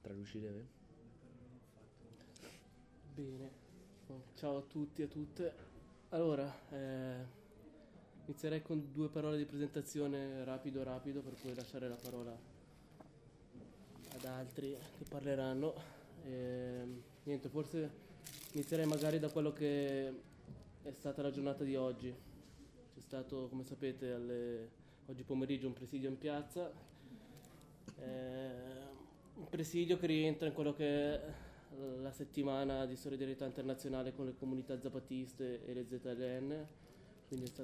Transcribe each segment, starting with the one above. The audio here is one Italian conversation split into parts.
traducire. Bene, ciao a tutti e a tutte. Allora, inizierei con due parole di presentazione rapido per poi lasciare la parola ad altri che parleranno. Niente, forse inizierei magari da quello che è stata la giornata di oggi. C'è stato, come sapete, oggi pomeriggio un presidio in piazza. Un presidio che rientra in quello che è la settimana di solidarietà internazionale con le comunità zapatiste e le ZLN, quindi è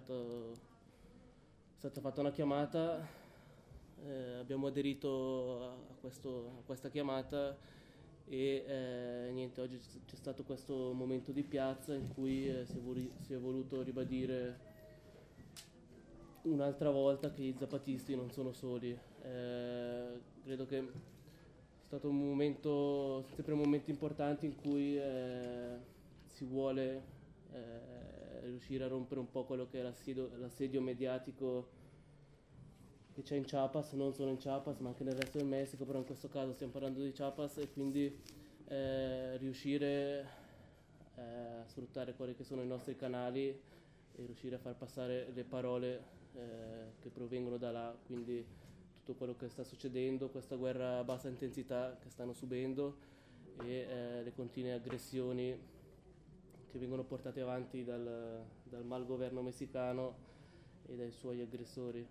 stata fatta una chiamata, abbiamo aderito a questa chiamata e niente, oggi c'è stato questo momento di piazza in cui si è voluto ribadire un'altra volta che i zapatisti non sono soli. Credo che è stato sempre momenti importanti in cui si vuole riuscire a rompere un po' quello che è l'assedio mediatico che c'è in Chiapas, non solo in Chiapas ma anche nel resto del Messico, però in questo caso stiamo parlando di Chiapas e quindi riuscire a sfruttare quelli che sono i nostri canali e riuscire a far passare le parole che provengono da là, quindi tutto quello che sta succedendo, questa guerra a bassa intensità che stanno subendo e le continue aggressioni che vengono portate avanti dal malgoverno messicano e dai suoi aggressori.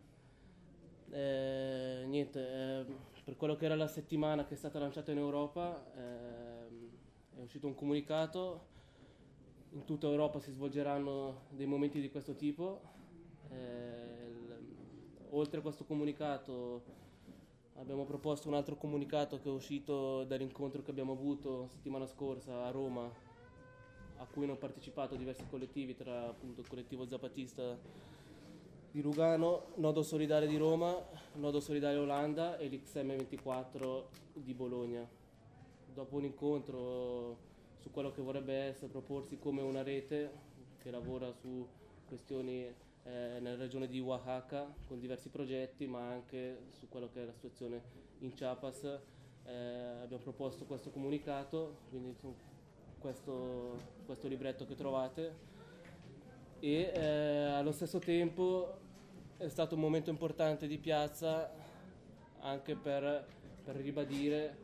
Per quello che era la settimana che è stata lanciata in Europa, è uscito un comunicato. In tutta Europa si svolgeranno dei momenti di questo tipo. Oltre a questo comunicato abbiamo proposto un altro comunicato che è uscito dall'incontro che abbiamo avuto settimana scorsa a Roma, a cui hanno partecipato diversi collettivi, tra appunto il collettivo zapatista di Lugano, Nodo Solidale di Roma, Nodo Solidale Olanda e l'XM24 di Bologna. Dopo un incontro su quello che vorrebbe essere proporsi come una rete che lavora su questioni nella regione di Oaxaca con diversi progetti, ma anche su quello che è la situazione in Chiapas. Abbiamo proposto questo comunicato, quindi questo libretto che trovate, e allo stesso tempo è stato un momento importante di piazza anche per ribadire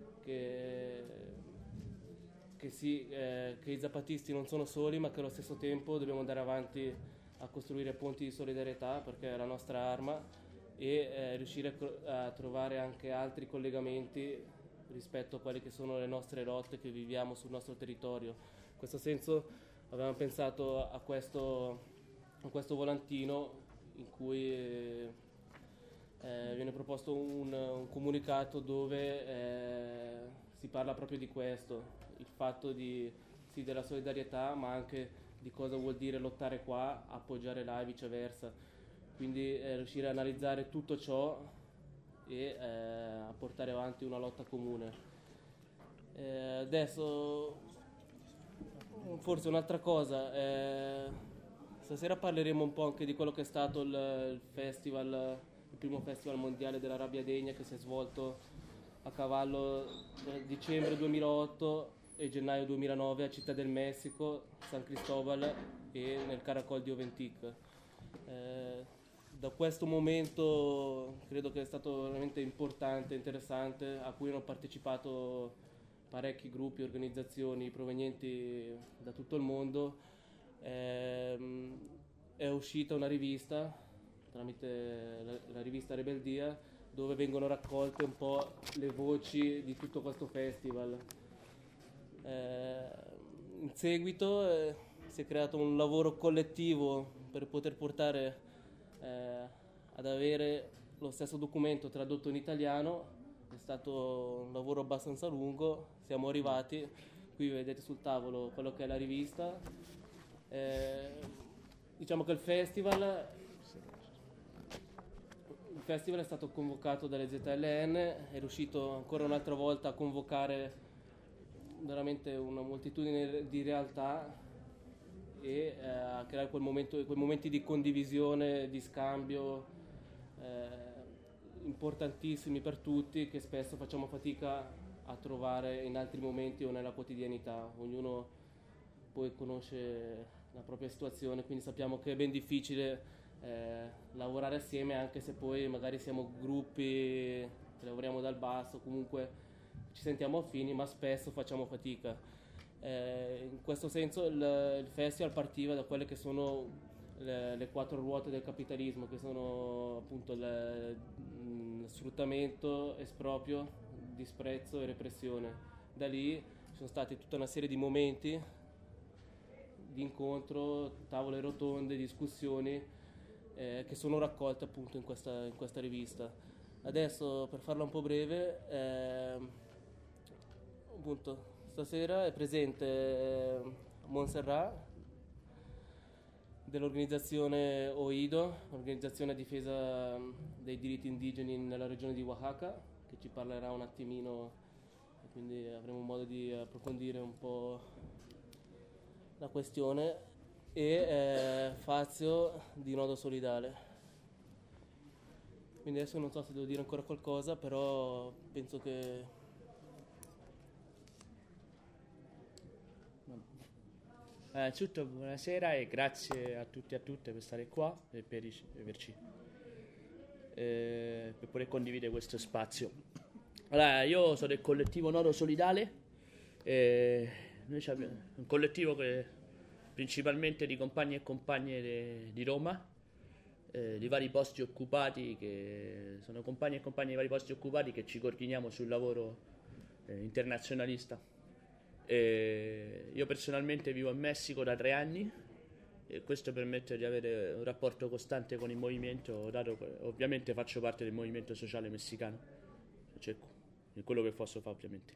che i zapatisti non sono soli, ma che allo stesso tempo dobbiamo andare avanti a costruire ponti di solidarietà, perché è la nostra arma, e riuscire a trovare anche altri collegamenti rispetto a quelle che sono le nostre lotte che viviamo sul nostro territorio. In questo senso avevamo pensato a questo volantino in cui viene proposto un comunicato dove si parla proprio di questo, il fatto sì, della solidarietà, ma anche di cosa vuol dire lottare qua, appoggiare là e viceversa. Quindi riuscire a analizzare tutto ciò e a portare avanti una lotta comune. Adesso forse un'altra cosa, stasera parleremo un po' anche di quello che è stato il festival, il primo festival mondiale della rabbia degna che si è svolto a cavallo tra dicembre 2008 e gennaio 2009 a Città del Messico, San Cristobal e nel Caracol di Oventic. Da questo momento credo che è stato veramente importante, interessante, a cui hanno partecipato parecchi gruppi e organizzazioni provenienti da tutto il mondo. È uscita una rivista tramite la rivista Rebeldia, dove vengono raccolte un po' le voci di tutto questo festival. In seguito si è creato un lavoro collettivo per poter portare ad avere lo stesso documento tradotto in italiano. È stato un lavoro abbastanza lungo, siamo arrivati, qui vedete sul tavolo quello che è la rivista. Diciamo che il festival è stato convocato dalle ZLN, è riuscito ancora un'altra volta a convocare veramente una moltitudine di realtà e a creare quei momenti di condivisione, di scambio. importantissimi per tutti che spesso facciamo fatica a trovare in altri momenti o nella quotidianità. Ognuno poi conosce la propria situazione, quindi sappiamo che è ben difficile lavorare assieme, anche se poi magari siamo gruppi che lavoriamo dal basso, comunque ci sentiamo affini, ma spesso facciamo fatica. In questo senso il festival partiva da quelle che sono le quattro ruote del capitalismo, che sono appunto sfruttamento, esproprio, disprezzo e repressione. Da lì ci sono state tutta una serie di momenti di incontro, tavole rotonde, discussioni che sono raccolte appunto in questa rivista. Adesso, per farla un po' breve, appunto stasera è presente Montserrat dell'organizzazione OIDO, organizzazione a difesa dei diritti indigeni nella regione di Oaxaca, che ci parlerà un attimino, e quindi avremo modo di approfondire un po' la questione, e Fazio di Nodo Solidale. Quindi adesso non so se devo dire ancora qualcosa, però penso che... Innanzitutto buonasera e grazie a tutti e a tutte per stare qua e per poter condividere questo spazio. Allora, io sono del collettivo Nodo Solidale, noi abbiamo un collettivo che principalmente di compagni e compagne di Roma, di vari posti occupati, che sono compagni e compagne di vari posti occupati che ci coordiniamo sul lavoro internazionalista. Io personalmente vivo in Messico da 3 anni e questo permette di avere un rapporto costante con il movimento, dato che ovviamente faccio parte del movimento sociale messicano, cioè quello che posso fare ovviamente.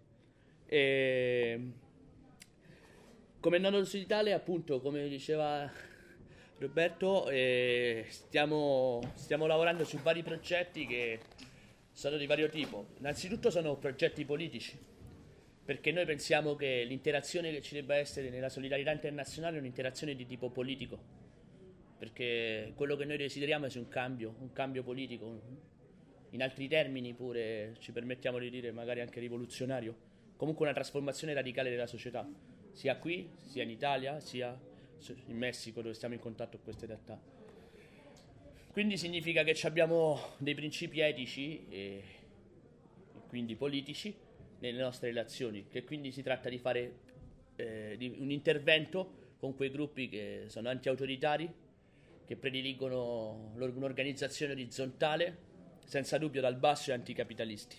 Come Nodo Solidale, appunto, come diceva Roberto, stiamo lavorando su vari progetti che sono di vario tipo. Innanzitutto sono progetti politici, perché noi pensiamo che l'interazione che ci debba essere nella solidarietà internazionale è un'interazione di tipo politico, perché quello che noi desideriamo è un cambio politico, in altri termini pure ci permettiamo di dire magari anche rivoluzionario, comunque una trasformazione radicale della società, sia qui, sia in Italia, sia in Messico, dove stiamo in contatto con queste realtà. Quindi significa che abbiamo dei principi etici e quindi politici nelle nostre relazioni, che quindi si tratta di fare di un intervento con quei gruppi che sono anti-autoritari, che prediligono un'organizzazione orizzontale, senza dubbio dal basso, e anticapitalisti.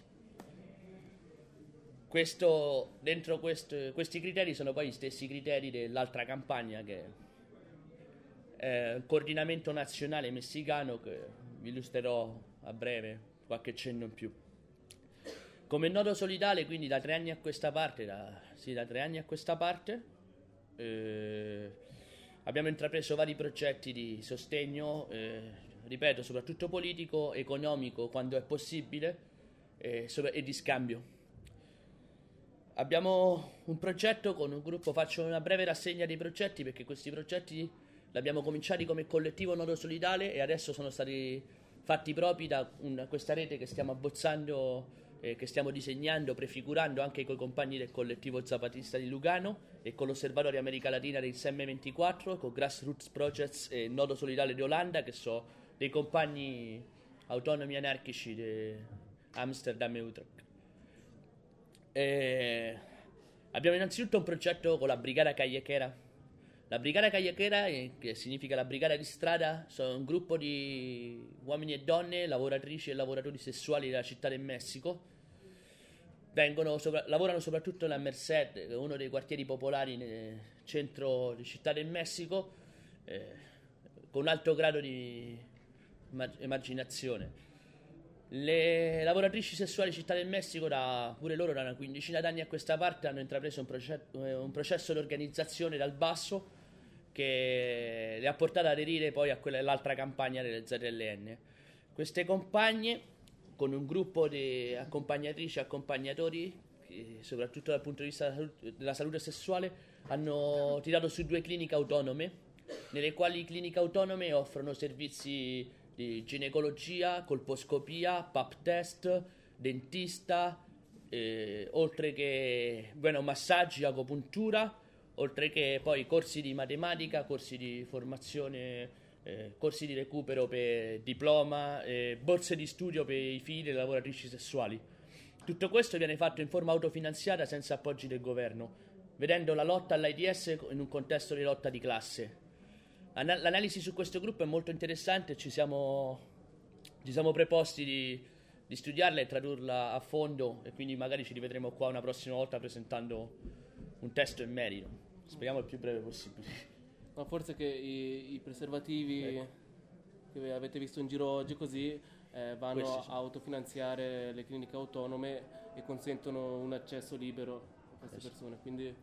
Questi criteri sono poi gli stessi criteri dell'altra campagna, che è il coordinamento nazionale messicano, che vi illustrerò a breve, qualche cenno in più. Come Nodo Solidale, quindi da 3 anni a questa parte, abbiamo intrapreso vari progetti di sostegno, ripeto, soprattutto politico, economico quando è possibile, e di scambio. Abbiamo un progetto con un gruppo, faccio una breve rassegna dei progetti, perché questi progetti li abbiamo cominciati come collettivo Nodo Solidale e adesso sono stati fatti propri da questa rete che stiamo abbozzando, che stiamo disegnando, prefigurando anche con i compagni del collettivo Zapatista di Lugano e con l'Osservatorio America Latina del SM24, con Grassroots Projects e Nodo Solidale di Olanda, che sono dei compagni autonomi anarchici di Amsterdam e Utrecht. Abbiamo innanzitutto un progetto con la Brigada Callequera. La Brigada Callequera, che significa la brigata di strada, sono un gruppo di uomini e donne, lavoratrici e lavoratori sessuali della città del Messico. Lavorano soprattutto nella Merced, che è uno dei quartieri popolari nel centro di Città del Messico, con un alto grado di emarginazione. Le lavoratrici sessuali Città del Messico, pure loro da una quindicina d'anni a questa parte, hanno intrapreso un processo di organizzazione dal basso che le ha portato ad aderire poi a quell'altra campagna delle ZLN. Queste compagne, con un gruppo di accompagnatrici e accompagnatori, che soprattutto dal punto di vista della salute sessuale, hanno tirato su 2 cliniche autonome, nelle quali cliniche autonome offrono servizi di ginecologia, colposcopia, pap test, dentista, oltre che massaggi, agopuntura, oltre che poi corsi di matematica, corsi di formazione, corsi di recupero per diploma, borse di studio per i figli delle lavoratrici sessuali. Tutto questo viene fatto in forma autofinanziata senza appoggi del governo, vedendo la lotta all'AIDS in un contesto di lotta di classe. L'analisi su questo gruppo è molto interessante, ci siamo preposti di studiarla e tradurla a fondo, e quindi magari ci rivedremo qua una prossima volta presentando un testo in merito. Speriamo il più breve possibile. Ma forse che i preservativi che avete visto in giro oggi così vanno a autofinanziare le cliniche autonome e consentono un accesso libero a queste persone, quindi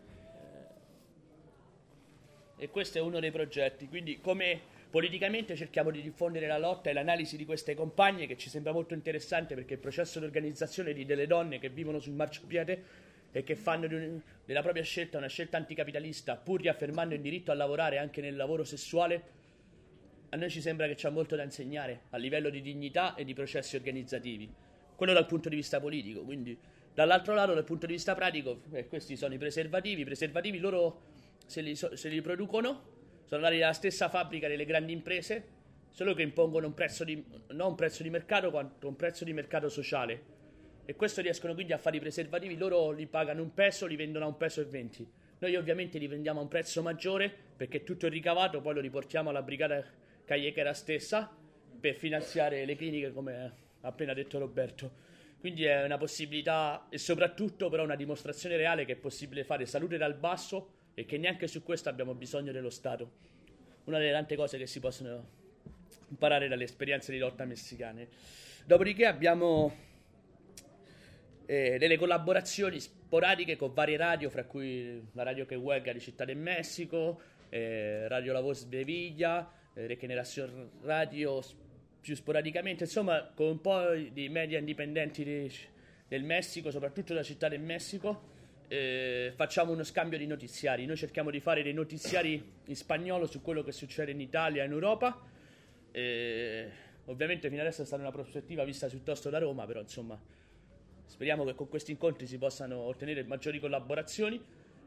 e questo è uno dei progetti, quindi come politicamente cerchiamo di diffondere la lotta e l'analisi di queste compagne, che ci sembra molto interessante perché il processo di organizzazione di delle donne che vivono sul marciapiede e che fanno della propria scelta una scelta anticapitalista, pur riaffermando il diritto a lavorare anche nel lavoro sessuale, a noi ci sembra che c'è molto da insegnare a livello di dignità e di processi organizzativi. Quello dal punto di vista politico, quindi dall'altro lato dal punto di vista pratico, questi sono i preservativi loro se li producono, sono andati dalla stessa fabbrica delle grandi imprese, solo che impongono non un prezzo di mercato quanto un prezzo di mercato sociale, e questo riescono quindi a fare i preservativi. Loro li pagano £1, li vendono a £1,20. Noi ovviamente li vendiamo a un prezzo maggiore perché tutto il ricavato poi lo riportiamo alla brigata Cagliechera stessa per finanziare le cliniche, come ha appena detto Roberto. Quindi è una possibilità, e soprattutto però una dimostrazione reale che è possibile fare salute dal basso e che neanche su questo abbiamo bisogno dello Stato. Una delle tante cose che si possono imparare dalle esperienze di lotta messicane. Dopodiché abbiamo delle collaborazioni sporadiche con varie radio, fra cui la radio que huelga di Città del Messico, Radio La Voz de Villa, Regeneración Radio più sporadicamente, insomma con un po' di media indipendenti del Messico, soprattutto della Città del Messico. Facciamo uno scambio di notiziari. Noi cerchiamo di fare dei notiziari in spagnolo su quello che succede in Italia e in Europa. Ovviamente fino adesso è stata una prospettiva vista piuttosto da Roma, però insomma speriamo che con questi incontri si possano ottenere maggiori collaborazioni,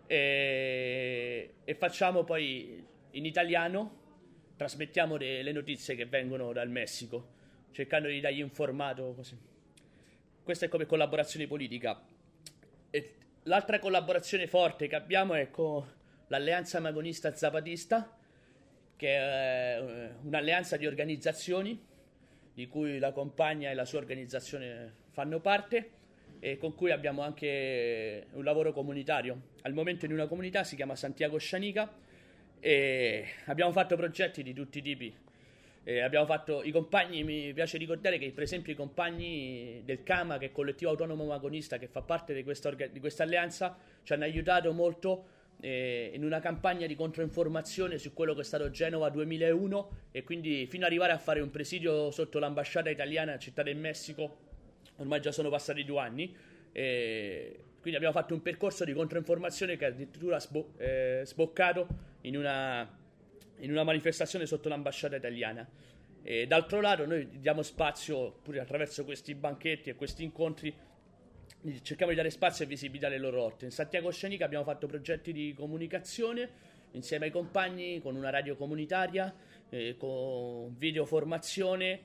e facciamo poi in italiano, trasmettiamo le notizie che vengono dal Messico, cercando di dargli un formato così. Questa è come collaborazione politica. E l'altra collaborazione forte che abbiamo è con l'Alleanza Magonista Zapatista, che è un'alleanza di organizzazioni di cui la compagna e la sua organizzazione fanno parte, e con cui abbiamo anche un lavoro comunitario. Al momento in una comunità si chiama Santiago Scianica, e abbiamo fatto progetti di tutti i tipi. Abbiamo fatto i compagni, mi piace ricordare che per esempio i compagni del CAMA, che è il collettivo autonomo magonista che fa parte di questa alleanza, ci hanno aiutato molto in una campagna di controinformazione su quello che è stato Genova 2001, e quindi fino ad arrivare a fare un presidio sotto l'ambasciata italiana a Città del Messico. Ormai già sono passati 2 anni, quindi abbiamo fatto un percorso di controinformazione che addirittura sboccato in una manifestazione sotto l'ambasciata italiana. E d'altro lato noi diamo spazio, pure attraverso questi banchetti e questi incontri, cerchiamo di dare spazio e visibilità alle loro lotte. In Santiago Scenica abbiamo fatto progetti di comunicazione insieme ai compagni, con una radio comunitaria, con video formazione,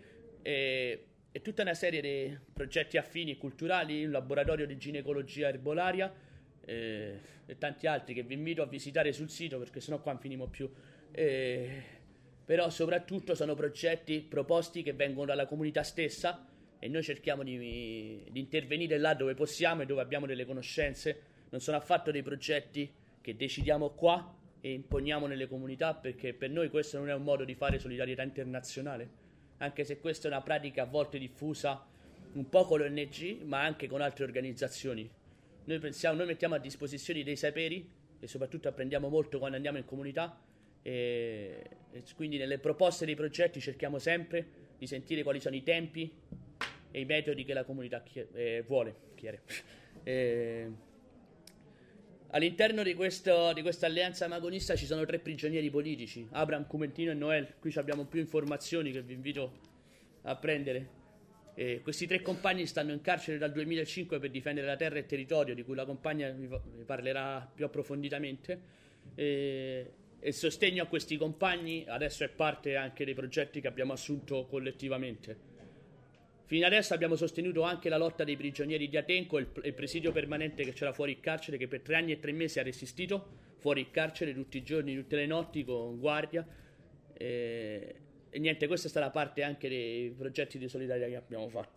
e tutta una serie di progetti affini e culturali, un laboratorio di ginecologia erbolaria, e tanti altri che vi invito a visitare sul sito, perché sennò qua non finimo più. Però soprattutto sono progetti proposti che vengono dalla comunità stessa, e noi cerchiamo di intervenire là dove possiamo e dove abbiamo delle conoscenze. Non sono affatto dei progetti che decidiamo qua e imponiamo nelle comunità, perché per noi questo non è un modo di fare solidarietà internazionale, anche se questa è una pratica a volte diffusa un po' con l'ONG, ma anche con altre organizzazioni. Noi mettiamo a disposizione dei saperi, e soprattutto apprendiamo molto quando andiamo in comunità, e quindi nelle proposte dei progetti cerchiamo sempre di sentire quali sono i tempi e i metodi che la comunità vuole. All'interno di questa alleanza magonista ci sono 3 prigionieri politici, Abraham, Cumentino e Noel. Qui abbiamo più informazioni che vi invito a prendere. Questi 3 compagni stanno in carcere dal 2005 per difendere la terra e il territorio, di cui la compagna vi parlerà più approfonditamente. E il sostegno a questi compagni adesso è parte anche dei progetti che abbiamo assunto collettivamente. Fino adesso abbiamo sostenuto anche la lotta dei prigionieri di Atenco, il presidio permanente che c'era fuori il carcere, che per 3 anni e 3 mesi ha resistito fuori il carcere tutti i giorni, tutte le notti con guardia. E niente, questa è stata parte anche dei progetti di solidarietà che abbiamo fatto.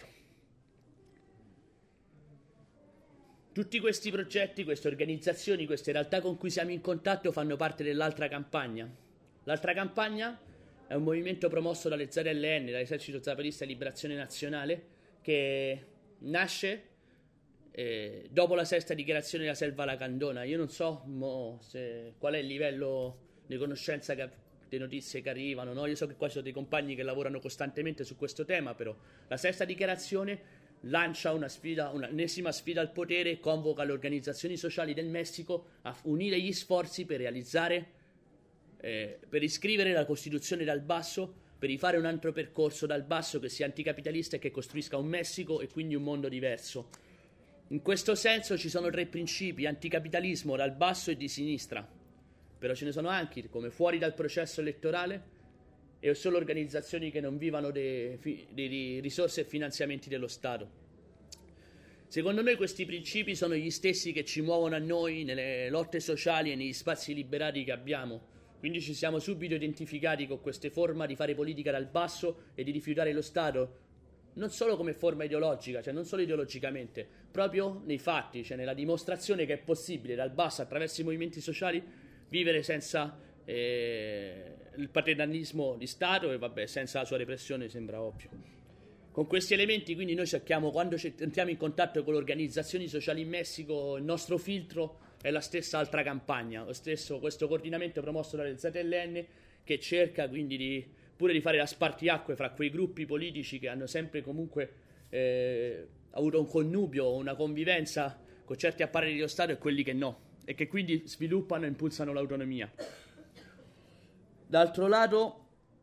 Tutti questi progetti, queste organizzazioni, queste realtà con cui siamo in contatto fanno parte dell'altra campagna. L'altra campagna è un movimento promosso dalle ZLN, dall'Esercito Zapatista di Liberazione Nazionale, che nasce dopo la 6ª dichiarazione della Selva Lacandona. Io non so qual è il livello di conoscenza delle notizie che arrivano, no? Io so che qua ci sono dei compagni che lavorano costantemente su questo tema, però la 6ª dichiarazione lancia un'ennesima sfida al potere e convoca le organizzazioni sociali del Messico a unire gli sforzi per realizzare per riscrivere la Costituzione dal basso, per rifare un altro percorso dal basso che sia anticapitalista e che costruisca un Messico e quindi un mondo diverso. In questo senso ci sono 3 principi: anticapitalismo dal basso e di sinistra, però ce ne sono anche come fuori dal processo elettorale e solo organizzazioni che non vivano di risorse e finanziamenti dello Stato. Secondo noi questi principi sono gli stessi che ci muovono a noi nelle lotte sociali e negli spazi liberati che abbiamo. Quindi ci siamo subito identificati con queste forme di fare politica dal basso e di rifiutare lo Stato, non solo come forma ideologica, cioè non solo ideologicamente, proprio nei fatti, cioè nella dimostrazione che è possibile dal basso, attraverso i movimenti sociali, vivere senza il paternalismo di Stato e senza la sua repressione, sembra ovvio. Con questi elementi quindi noi cerchiamo, quando entriamo in contatto con le organizzazioni sociali in Messico, il nostro filtro è la stessa altra campagna, questo coordinamento promosso dalle ZLN, che cerca quindi di fare la spartiacque fra quei gruppi politici che hanno sempre comunque avuto un connubio, una convivenza con certi apparati dello Stato e quelli che no, e che quindi sviluppano e impulsano l'autonomia. D'altro lato,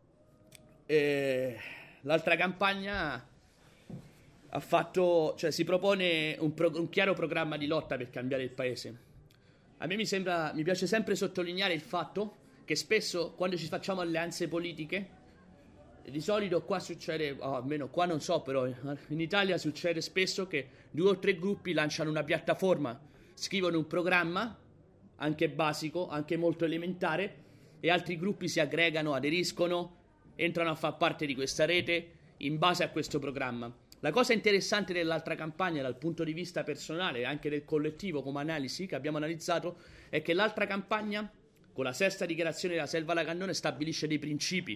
l'altra campagna si propone un chiaro programma di lotta per cambiare il paese. A me mi piace sempre sottolineare il fatto che spesso quando ci facciamo alleanze politiche, di solito qua succede, almeno qua non so, però in Italia succede spesso che 2 o 3 gruppi lanciano una piattaforma, scrivono un programma, anche basico, anche molto elementare, e altri gruppi si aggregano, aderiscono, entrano a far parte di questa rete in base a questo programma. La cosa interessante dell'altra campagna dal punto di vista personale e anche del collettivo come analisi che abbiamo analizzato è che l'altra campagna, con la 6ª dichiarazione della Selva Lacandona, stabilisce dei principi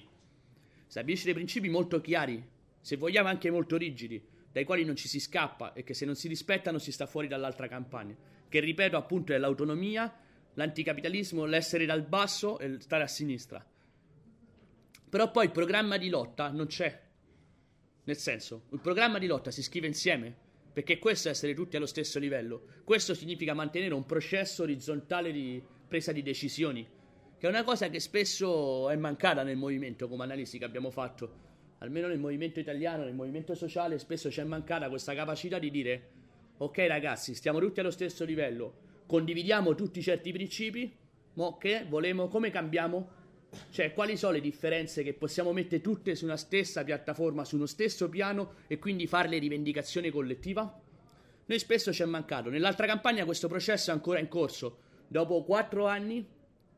molto chiari, se vogliamo anche molto rigidi, dai quali non ci si scappa e che se non si rispettano si sta fuori dall'altra campagna, che ripeto appunto è l'autonomia, l'anticapitalismo, l'essere dal basso e stare a sinistra. Però poi il programma di lotta non c'è. Nel senso, il programma di lotta si scrive insieme, perché questo è essere tutti allo stesso livello. Questo significa mantenere un processo orizzontale di presa di decisioni, che è una cosa che spesso è mancata nel movimento, come analisi che abbiamo fatto. Almeno nel movimento italiano, nel movimento sociale, spesso c'è mancata questa capacità di dire: ok ragazzi, stiamo tutti allo stesso livello, condividiamo tutti certi principi, ma come cambiamo? Cioè, quali sono le differenze che possiamo mettere tutte su una stessa piattaforma, su uno stesso piano e quindi fare le rivendicazioni collettiva? Noi spesso ci è mancato. Nell'altra campagna questo processo è ancora in corso. Dopo 4 anni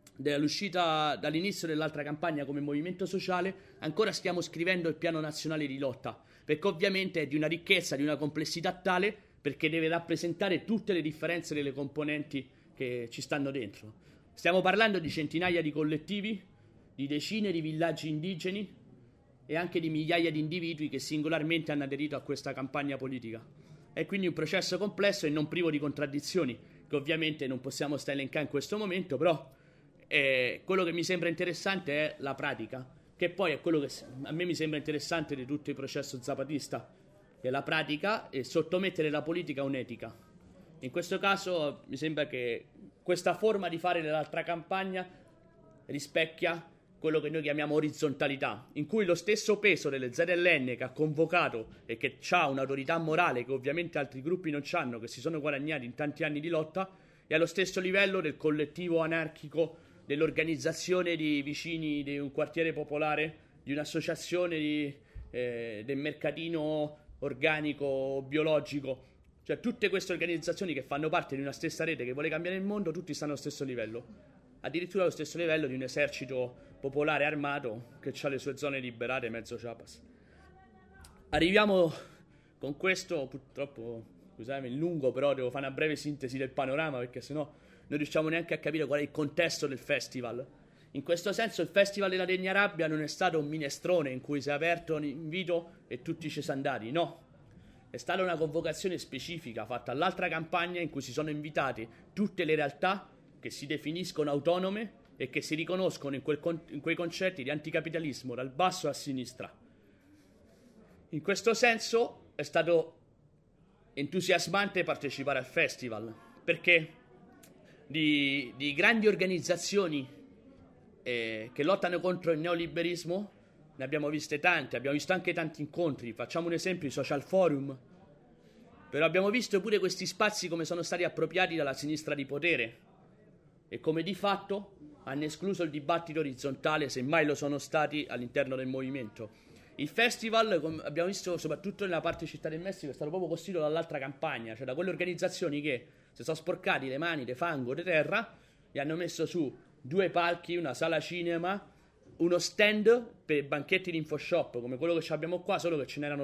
dall'inizio dell'altra campagna come movimento sociale, ancora stiamo scrivendo il piano nazionale di lotta, perché ovviamente è di una ricchezza, di una complessità tale, perché deve rappresentare tutte le differenze delle componenti che ci stanno dentro. Stiamo parlando di centinaia di collettivi, di decine di villaggi indigeni e anche di migliaia di individui che singolarmente hanno aderito a questa campagna politica. È quindi un processo complesso e non privo di contraddizioni, che ovviamente non possiamo elencare in questo momento, però quello che mi sembra interessante è la pratica, che poi è quello che a me mi sembra interessante di tutto il processo zapatista, che è la pratica e sottomettere la politica a un'etica. In questo caso mi sembra che questa forma di fare dell'altra campagna rispecchia quello che noi chiamiamo orizzontalità, in cui lo stesso peso delle ZLN che ha convocato e che ha un'autorità morale che ovviamente altri gruppi non hanno, che si sono guadagnati in tanti anni di lotta, è allo stesso livello del collettivo anarchico, dell'organizzazione di vicini di un quartiere popolare, di un'associazione del mercatino organico, biologico. Cioè tutte queste organizzazioni che fanno parte di una stessa rete che vuole cambiare il mondo, tutti stanno allo stesso livello, addirittura allo stesso livello di un esercito popolare armato che ha le sue zone liberate mezzo Chiapas. Arriviamo con questo, purtroppo, scusatemi il lungo, però devo fare una breve sintesi del panorama perché sennò non riusciamo neanche a capire qual è il contesto del festival. In questo senso il Festival della Degna Rabbia non è stato un minestrone in cui si è aperto un invito e tutti ci sono andati, no. È stata una convocazione specifica fatta all'altra campagna in cui si sono invitati tutte le realtà che si definiscono autonome e che si riconoscono in quei concetti di anticapitalismo dal basso a sinistra. In questo senso è stato entusiasmante partecipare al festival, perché di grandi organizzazioni che lottano contro il neoliberismo ne abbiamo viste tante, abbiamo visto anche tanti incontri. Facciamo un esempio, i social forum, però abbiamo visto pure questi spazi come sono stati appropriati dalla sinistra di potere e come di fatto hanno escluso il dibattito orizzontale, se mai lo sono stati, all'interno del movimento. Il festival, come abbiamo visto soprattutto nella parte Città del Messico, è stato proprio costituito dall'altra campagna, cioè da quelle organizzazioni che si sono sporcati le mani di fango, di terra, e hanno messo su 2 palchi, una sala cinema, uno stand per banchetti di InfoShop, come quello che abbiamo qua, solo che ce n'erano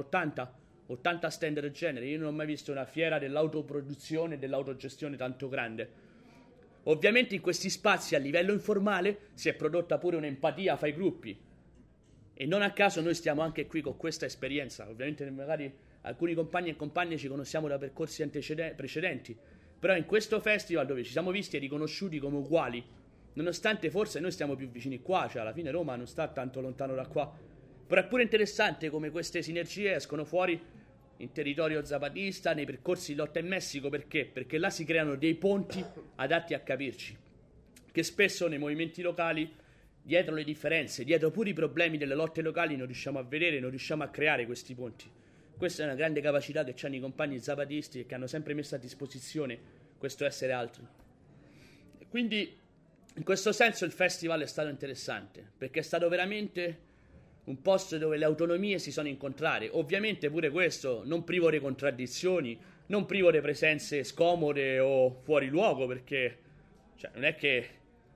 80 stand del genere. Io non ho mai visto una fiera dell'autoproduzione e dell'autogestione tanto grande. Ovviamente in questi spazi a livello informale si è prodotta pure un'empatia fra i gruppi e non a caso noi stiamo anche qui con questa esperienza. Ovviamente magari alcuni compagni e compagne ci conosciamo da percorsi precedenti, però in questo festival dove ci siamo visti e riconosciuti come uguali, nonostante forse noi stiamo più vicini qua, cioè alla fine Roma non sta tanto lontano da qua, però è pure interessante come queste sinergie escono fuori in territorio zapatista, nei percorsi di lotta in Messico. Perché? Perché là si creano dei ponti adatti a capirci, che spesso nei movimenti locali, dietro le differenze, dietro pure i problemi delle lotte locali, non riusciamo a vedere, non riusciamo a creare questi ponti. Questa è una grande capacità che hanno i compagni zapatisti e che hanno sempre messo a disposizione questo essere altri. Quindi in questo senso il festival è stato interessante, perché è stato veramente un posto dove le autonomie si sono incontrate. Ovviamente pure questo non privo di contraddizioni, non privo di presenze scomode o fuori luogo, perché cioè, non è che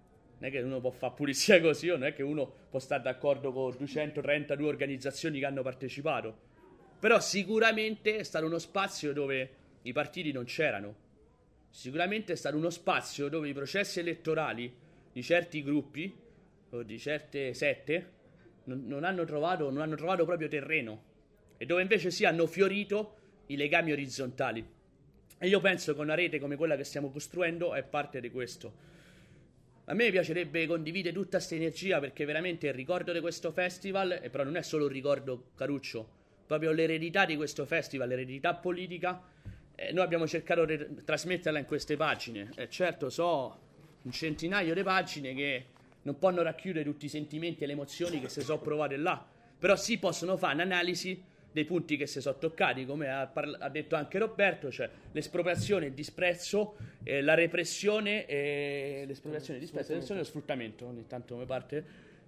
uno può fare pulizia così, non è che uno può stare d'accordo con 232 organizzazioni che hanno partecipato, però sicuramente è stato uno spazio dove i partiti non c'erano, sicuramente è stato uno spazio dove i processi elettorali di certi gruppi o di certe sette non hanno trovato proprio terreno, e dove invece sì hanno fiorito i legami orizzontali. E io penso che una rete come quella che stiamo costruendo è parte di questo. A me piacerebbe condividere tutta questa energia, perché veramente il ricordo di questo festival, e però non è solo un ricordo caruccio, proprio l'eredità di questo festival, l'eredità politica, noi abbiamo cercato di trasmetterla in queste pagine. Certo, so un centinaio di pagine che non possono racchiudere tutti i sentimenti e le emozioni che si sono provate là, però sì possono fare un'analisi dei punti che si sono toccati, come ha detto anche Roberto, cioè l'espropriazione, il disprezzo, la repressione, l'espropriazione, il disprezzo, lo sfruttamento, ogni tanto come parte,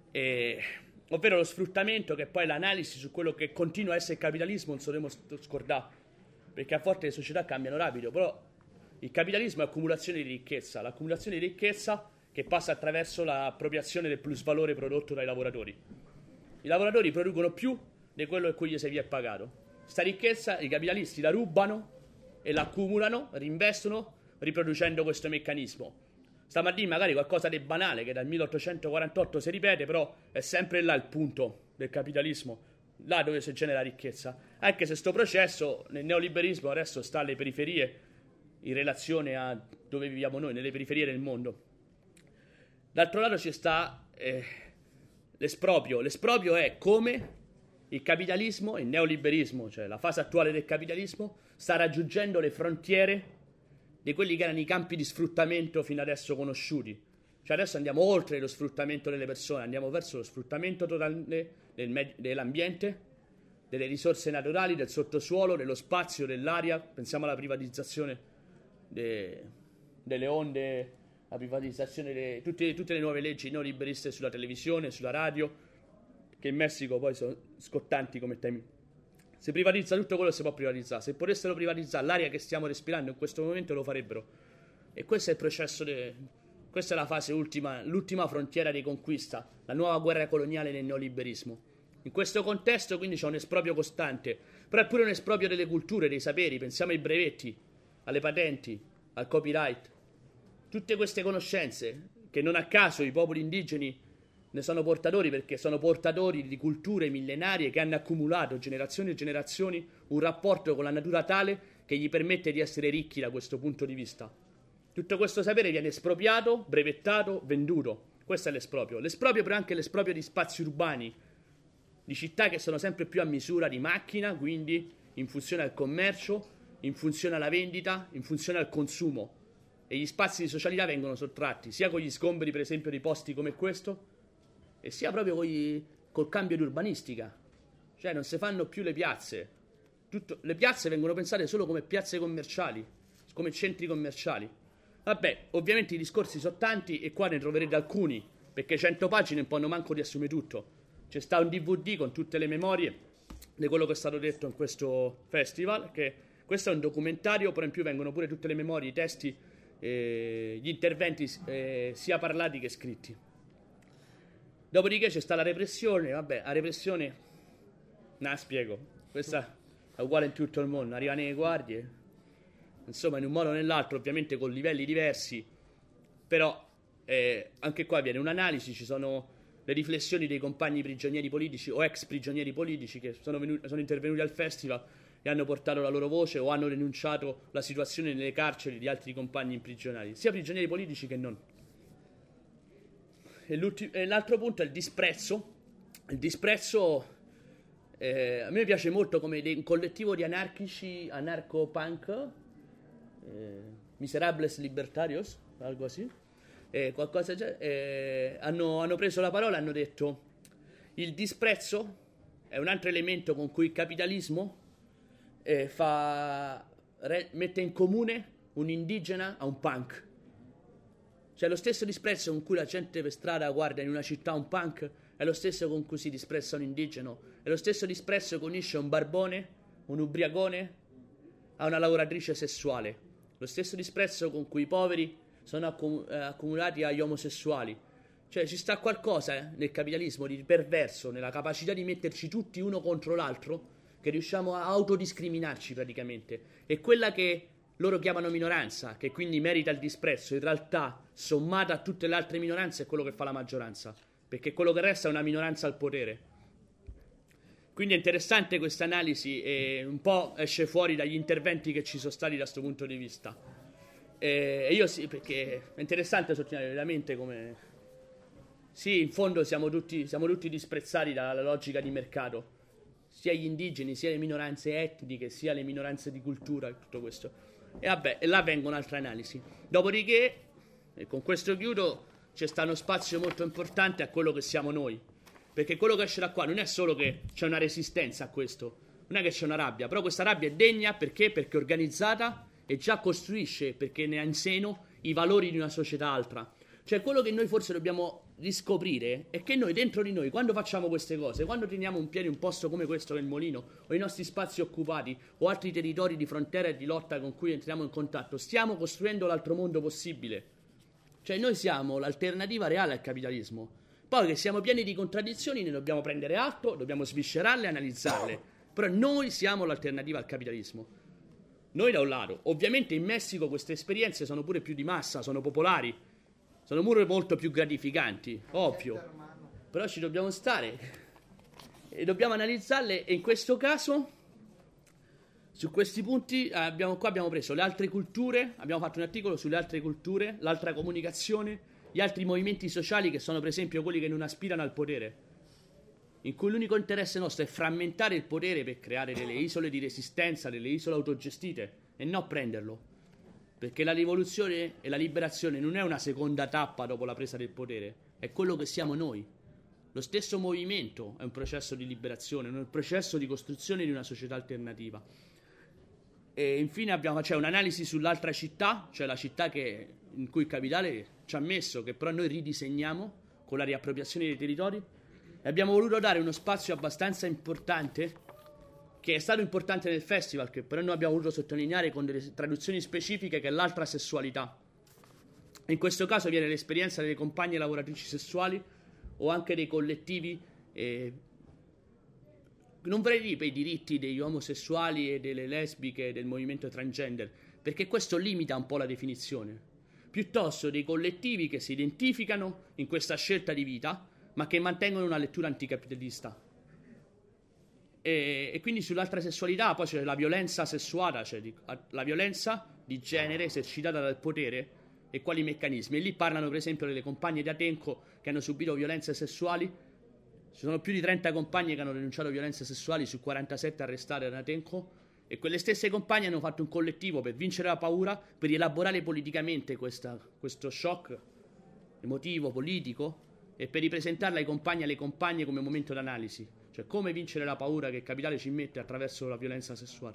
ovvero lo sfruttamento, che poi l'analisi su quello che continua a essere il capitalismo non dovremmo scordare, perché a volte le società cambiano rapido, però il capitalismo è accumulazione di ricchezza, l'accumulazione di ricchezza che passa attraverso l'appropriazione del plusvalore prodotto dai lavoratori. I lavoratori producono più di quello che cui gli si è pagato. Sta ricchezza i capitalisti la rubano e la accumulano, reinvestono, riproducendo questo meccanismo. Stamattina magari qualcosa di banale che dal 1848 si ripete, però è sempre là il punto del capitalismo, là dove si genera ricchezza. Anche se sto processo nel neoliberismo adesso sta alle periferie, in relazione a dove viviamo noi, nelle periferie del mondo. D'altro lato ci sta l'esproprio. L'esproprio è come il capitalismo, il neoliberismo, cioè la fase attuale del capitalismo, sta raggiungendo le frontiere di quelli che erano i campi di sfruttamento fino adesso conosciuti. Cioè adesso andiamo oltre lo sfruttamento delle persone, andiamo verso lo sfruttamento totale dell'ambiente, delle risorse naturali, del sottosuolo, dello spazio, dell'aria. Pensiamo alla privatizzazione delle onde, la privatizzazione tutte le nuove leggi neoliberiste sulla televisione, sulla radio, che in Messico poi sono scottanti come temi. Si privatizza tutto quello che si può privatizzare. Se potessero privatizzare l'aria che stiamo respirando in questo momento lo farebbero. E questo è il processo, questa è la fase ultima, l'ultima frontiera di conquista, la nuova guerra coloniale nel neoliberismo. In questo contesto quindi c'è un esproprio costante, però è pure un esproprio delle culture, dei saperi. Pensiamo ai brevetti, alle patenti, al copyright. Tutte queste conoscenze che non a caso i popoli indigeni ne sono portatori, perché sono portatori di culture millenarie che hanno accumulato generazioni e generazioni un rapporto con la natura tale che gli permette di essere ricchi da questo punto di vista. Tutto questo sapere viene espropriato, brevettato, venduto. Questo è l'esproprio. L'esproprio però è anche l'esproprio di spazi urbani, di città che sono sempre più a misura di macchina, quindi in funzione al commercio, in funzione alla vendita, in funzione al consumo. E gli spazi di socialità vengono sottratti, sia con gli sgomberi per esempio di posti come questo, e sia proprio col cambio di urbanistica. Cioè non si fanno più le piazze. Le piazze vengono pensate solo come piazze commerciali, come centri commerciali. Vabbè, ovviamente i discorsi sono tanti e qua ne troverete alcuni, perché 100 pagine non possono manco riassumere tutto. C'è sta un DVD con tutte le memorie di quello che è stato detto in questo festival, che questo è un documentario, però in più vengono pure tutte le memorie, i testi, gli interventi sia parlati che scritti. Dopodiché c'è sta la repressione. Vabbè, la repressione spiego, questa è uguale in tutto il mondo, arrivano le guardie, insomma in un modo o nell'altro, ovviamente con livelli diversi, però anche qua viene un'analisi, ci sono le riflessioni dei compagni prigionieri politici o ex prigionieri politici che sono intervenuti al festival e hanno portato la loro voce o hanno denunciato la situazione nelle carceri di altri compagni imprigionati, sia prigionieri politici che non. E l'altro punto è il disprezzo. Il disprezzo a me piace molto come un collettivo di anarchici, anarco-punk, Miserables Libertarios, algo così, qualcosa hanno preso la parola e hanno detto: il disprezzo è un altro elemento con cui il capitalismo mette in comune un indigena a un punk. Cioè lo stesso disprezzo con cui la gente per strada guarda in una città un punk è lo stesso con cui si disprezza un indigeno, è lo stesso disprezzo che unisce un barbone, un ubriacone a una lavoratrice sessuale, lo stesso disprezzo con cui i poveri sono accumulati agli omosessuali. Cioè ci sta qualcosa nel capitalismo di perverso, nella capacità di metterci tutti uno contro l'altro, che riusciamo a autodiscriminarci praticamente. E quella che loro chiamano minoranza, che quindi merita il disprezzo, in realtà sommata a tutte le altre minoranze è quello che fa la maggioranza, perché quello che resta è una minoranza al potere. Quindi è interessante questa analisi e un po' esce fuori dagli interventi che ci sono stati da questo punto di vista. E io sì, perché è interessante sottolineare veramente come sì, in fondo siamo tutti disprezzati dalla logica di mercato, sia gli indigeni, sia le minoranze etniche, sia le minoranze di cultura e tutto questo. E vabbè, e là vengono altre analisi. Dopodiché, e con questo chiudo, c'è sta uno spazio molto importante a quello che siamo noi, perché quello che esce da qua non è solo che c'è una resistenza a questo, non è che c'è una rabbia, però questa rabbia è degna perché è organizzata e già costruisce, perché ne ha in seno i valori di una società altra. Cioè quello che noi forse dobbiamo riscoprire è che noi dentro di noi, quando facciamo queste cose, quando teniamo in piedi un posto come questo che è il Molino, o i nostri spazi occupati, o altri territori di frontiera e di lotta con cui entriamo in contatto, stiamo costruendo l'altro mondo possibile. Cioè noi siamo l'alternativa reale al capitalismo. Poi che siamo pieni di contraddizioni ne dobbiamo prendere atto, dobbiamo sviscerarle e analizzarle, però noi siamo l'alternativa al capitalismo. Noi da un lato. Ovviamente in Messico queste esperienze sono pure più di massa, sono popolari, sono pure molto più gratificanti, ovvio, però ci dobbiamo stare e dobbiamo analizzarle. E in questo caso su questi punti abbiamo preso le altre culture, abbiamo fatto un articolo sulle altre culture, l'altra comunicazione, gli altri movimenti sociali che sono per esempio quelli che non aspirano al potere, in cui l'unico interesse nostro è frammentare il potere per creare delle isole di resistenza, delle isole autogestite e non prenderlo. perché la rivoluzione e la liberazione non è una seconda tappa dopo la presa del potere, è quello che siamo noi. Lo stesso movimento è un processo di liberazione, un processo di costruzione di una società alternativa. E infine c'è un'analisi sull'altra città, cioè la città in cui il capitale ci ha messo, che però noi ridisegniamo con la riappropriazione dei territori, e abbiamo voluto dare uno spazio abbastanza importante, che è stato importante nel festival, che però noi abbiamo voluto sottolineare con delle traduzioni specifiche, che è l'altra sessualità. In questo caso viene l'esperienza delle compagne lavoratrici sessuali o anche dei collettivi, non vorrei dire per i diritti degli omosessuali e delle lesbiche e del movimento transgender, perché questo limita un po' la definizione, piuttosto dei collettivi che si identificano in questa scelta di vita, ma che mantengono una lettura anticapitalista. E quindi sull'altra sessualità poi c'è la violenza sessuale, cioè la violenza di genere esercitata dal potere e quali meccanismi. E lì parlano per esempio delle compagne di Atenco che hanno subito violenze sessuali. Ci sono più di 30 compagne che hanno denunciato violenze sessuali su 47 arrestate ad Atenco, e quelle stesse compagne hanno fatto un collettivo per vincere la paura, per rielaborare politicamente questo shock emotivo, politico, e per ripresentarla ai compagni e alle compagne come momento d'analisi, cioè come vincere la paura che il capitale ci mette attraverso la violenza sessuale.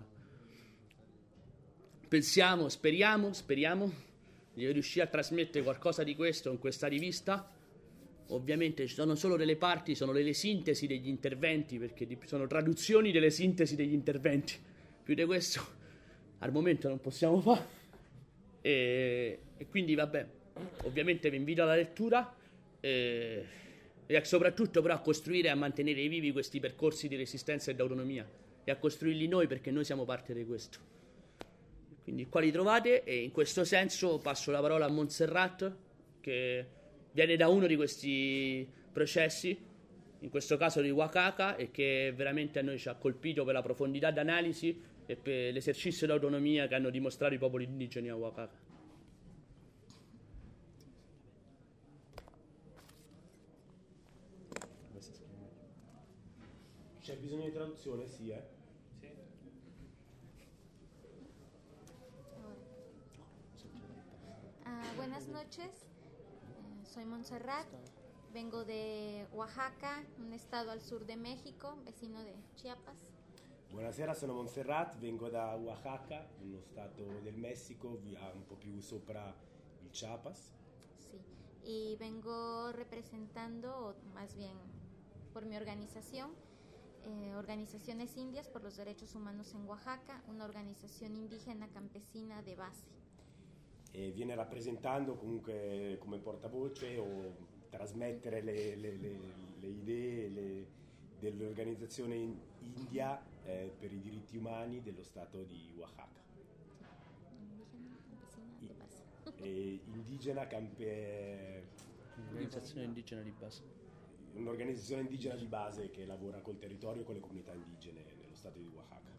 Speriamo di riuscire a trasmettere qualcosa di questo in questa rivista. Ovviamente ci sono solo delle parti, sono delle sintesi degli interventi, perché sono traduzioni delle sintesi degli interventi. Più di questo al momento non possiamo fare. E quindi vabbè, ovviamente vi invito alla lettura e soprattutto però a costruire e a mantenere vivi questi percorsi di resistenza e di autonomia, e a costruirli noi, perché noi siamo parte di questo. Quindi qua li trovate, e in questo senso passo la parola a Montserrat, che viene da uno di questi processi, in questo caso di Oaxaca, e che veramente a noi ci ha colpito per la profondità d'analisi e per l'esercizio d'autonomia che hanno dimostrato i popoli indigeni a Oaxaca. C'è bisogno di traduzione? Sì, Sì. Buenas noches, soy Montserrat, vengo de Oaxaca, un estado al sur de México, vecino de Chiapas. Buonasera, sono Montserrat, vengo da Oaxaca, uno stato del Messico, un po' più sopra il Chiapas. Sí, y vengo representando, o más bien por mi organización, Organizaciones Indias por los Derechos Humanos en Oaxaca, una organización indígena campesina de base. E viene rappresentando comunque come portavoce o trasmettere le idee dell'organizzazione India per i diritti umani dello stato di Oaxaca. Indígena campesina de base. Organizzazione indigena di base. Un'organizzazione indigena di base che lavora col territorio e con le comunità indigene nello stato di Oaxaca.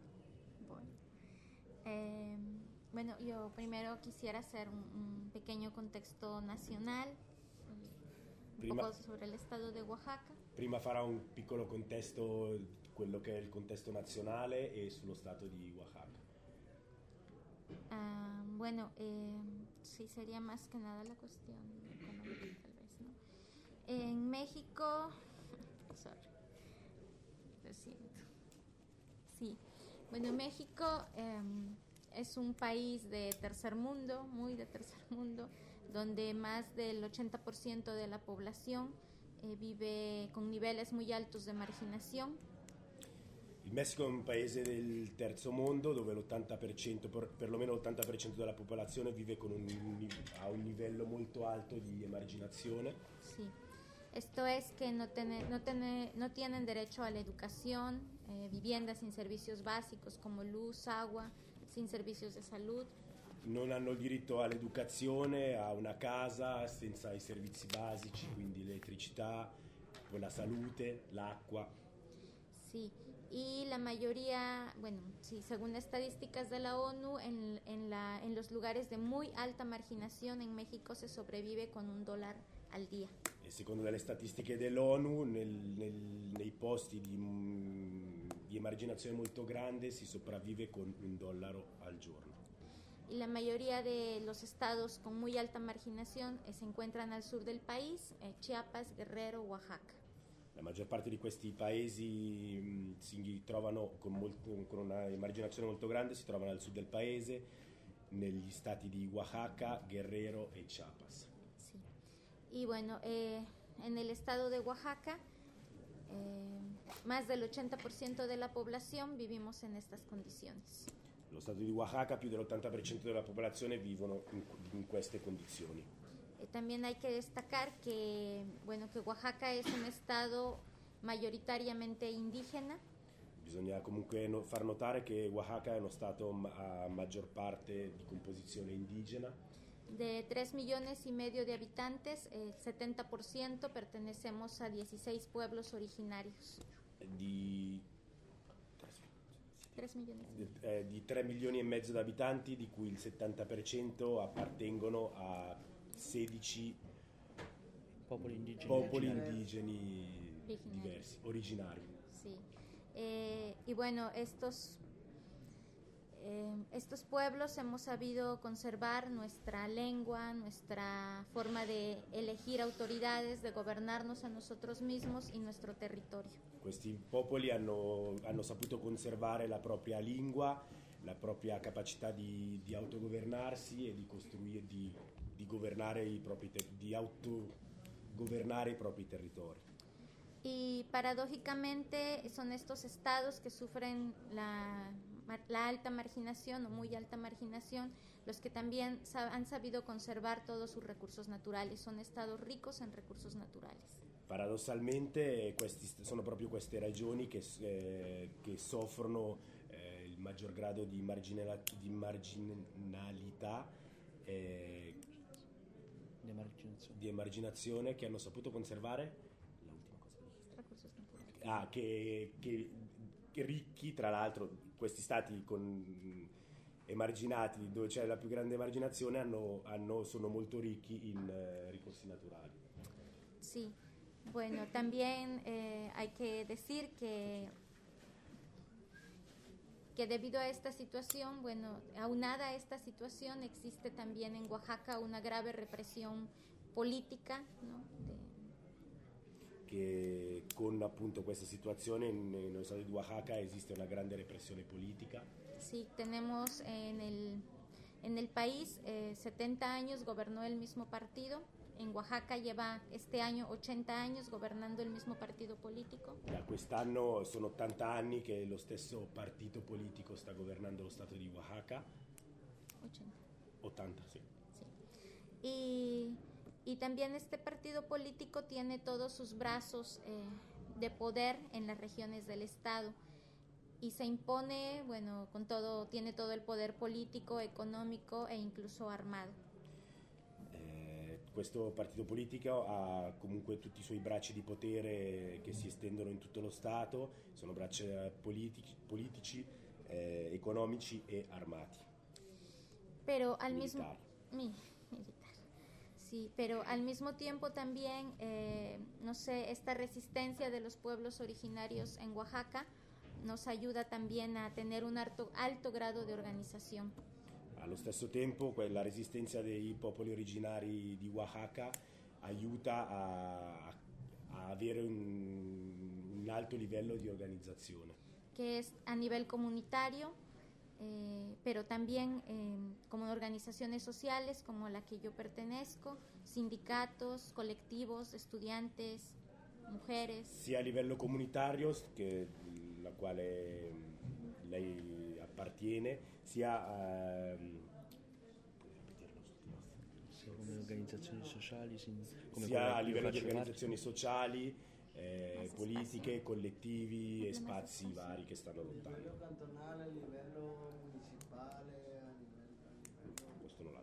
Bueno, yo primero quisiera hacer un pequeño contexto nacional, un poco sobre el estado de Oaxaca. Prima farà un piccolo contesto, quello che è il contesto nazionale, e sullo stato di Oaxaca. Bueno, sí, sería más que nada la cuestión económica, tal vez, ¿no? En México, sorry, lo siento. Sí, bueno, México es un país de tercer mundo, muy de tercer mundo, donde más del 80% de la población vive con niveles muy altos de marginación. Il Messico è un paese del terzo mondo dove l'80%, perlomeno l'80% della popolazione vive a un livello molto alto di emarginazione. Sí. Esto es que no tienen derecho a la educación, viviendas sin servicios básicos como luz, agua, sin servicios de salud. Non hanno diritto all'educazione, a una casa senza i servizi basici, quindi l'elettricità, poi la salute, l'acqua. Sí, y la mayoría, bueno, sí, según estadísticas de la ONU, en los lugares de muy alta marginación en México se sobrevive con $1 al día. E secondo delle statistiche dell'ONU, nei posti di emarginazione molto grande si sopravvive con $1 al giorno. y la mayoría de los estados con muy alta marginación se encuentran al sur del país, Chiapas, Guerrero, Oaxaca. La maggior parte di questi paesi si trovano con una emarginazione molto grande, si trovano al sud del paese, negli stati di Oaxaca, Guerrero e Chiapas. Sí. Y bueno, en el estado de Oaxaca, más del 80% de la población vivimos en estas condiciones. Nello stato di Oaxaca più dell'80% della popolazione vivono in queste condizioni. También hay que destacar que, bueno, que Oaxaca es un estado mayoritariamente indígena. Bisogna comunque far notare che Oaxaca è uno stato a maggior parte di composizione indigena. De 3,5 millones de habitantes, el 70% pertenecemos a 16 pueblos originarios. Di 3 millones. Di 3 milioni e mezzo di abitanti, di cui il 70% appartengono a 16 popoli indigeni, indigeni diversi, originari. Sí. Y bueno, estos pueblos hemos sabido conservar nuestra lengua, nuestra forma de elegir autoridades, de gobernarnos a nosotros mismos y nuestro territorio. Questi popoli hanno saputo conservare la propria lingua, la propria capacità di autogovernarsi e di costruire, di governare di autogovernare i propri territori. Y paradójicamente son estos estados que sufren la alta marginación o muy alta marginación los que también han sabido conservar todos sus recursos naturales. Son estados ricos en recursos naturales. Paradossalmente sono proprio queste regioni che soffrono il maggior grado di marginalità di emarginazione, che hanno saputo conservare Recursos naturales. che ricchi, tra l'altro questi stati emarginati dove c'è la più grande emarginazione sono molto ricchi in risorse naturali. Sí, bueno, también hay que decir que debido a esta situación, bueno, aunada a esta situación, existe también en Oaxaca una grave represión política, ¿no? Che con appunto questa situazione nello stato di Oaxaca esiste una grande repressione politica. Sí, tenemos en el país 70 años gobernó el mismo partido. En Oaxaca lleva este año 80 años gobernando el mismo partido político. Da quest'anno sono 80 anni che lo stesso partito politico sta governando lo stato di Oaxaca. 80, sì. Sí. Y también este partido político tiene todos sus brazos de poder en las regiones del estado y se impone, bueno, tiene todo el poder político, económico e incluso armado. Questo partito politico ha comunque tutti i suoi bracci di potere che si estendono in tutto lo Stato, sono bracci politici, economici e armati. Pero al militari. Militar. Sí, pero al mismo tiempo también, no sé, esta resistencia de los pueblos originarios en Oaxaca nos ayuda también a tener un alto grado de organización. Allo stesso tempo, la resistenza dei popoli originari di Oaxaca aiuta a avere un alto livello di organizzazione. Que es a nivel comunitario, pero también como organizaciones sociales como la que yo pertenezco, sindicatos, colectivos, estudiantes, mujeres. Sia a livello comunitario, la quale lei appartiene, sia come organizzazioni sociali, sia a livello di organizzazioni sociali, politiche, collettivi e spazi vari che stanno lottando. A livello cantonale, a livello municipale, a livello... Questo non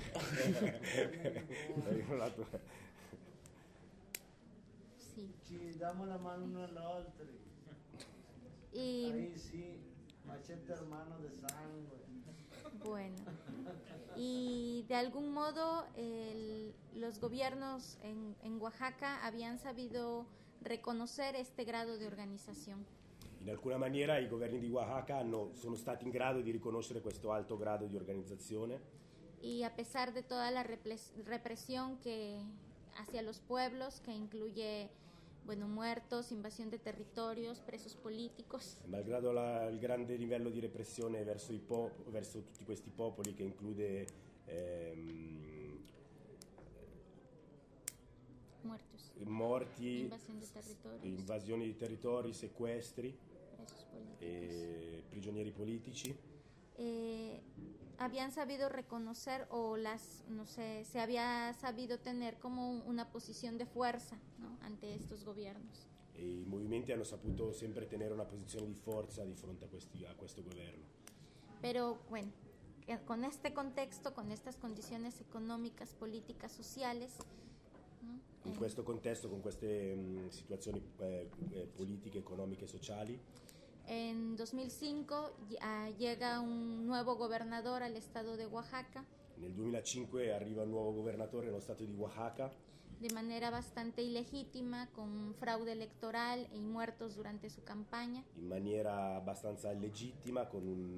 l'ha detto. Sí. Ci diamo la mano uno all'altro. Ahí sí, machete hermano de sangre. Bueno, y de algún modo los gobiernos en Oaxaca habían sabido reconocer este grado de organización. In alcuna maniera i governi di Oaxaca sono stati in grado di riconoscere questo alto grado di organizzazione. Y a pesar de toda la represión que hacia los pueblos, que incluye, bueno, muertos, invasión de territorios, presos políticos. Malgrado il grande livello di repressione verso tutti questi popoli, che include morti, invasioni di territori, sequestri, e prigionieri politici. Habían sabido reconocer no sé, se había sabido tener como una posición de fuerza, ¿no?, ante estos gobiernos. E i movimenti hanno saputo sempre tenere una posizione di forza di fronte a questo governo. Pero bueno, con este contexto, con estas condiciones económicas, políticas, sociales, ¿no? In questo contesto, con queste situazioni politiche, economiche e sociali, en 2005 llega un nuevo gobernador al estado de Oaxaca. Nel 2005 arriva un nuovo governatore nello stato di Oaxaca. De manera bastante ilegítima, con fraude electoral y muertos durante su campaña. In maniera abbastanza illegittima, con un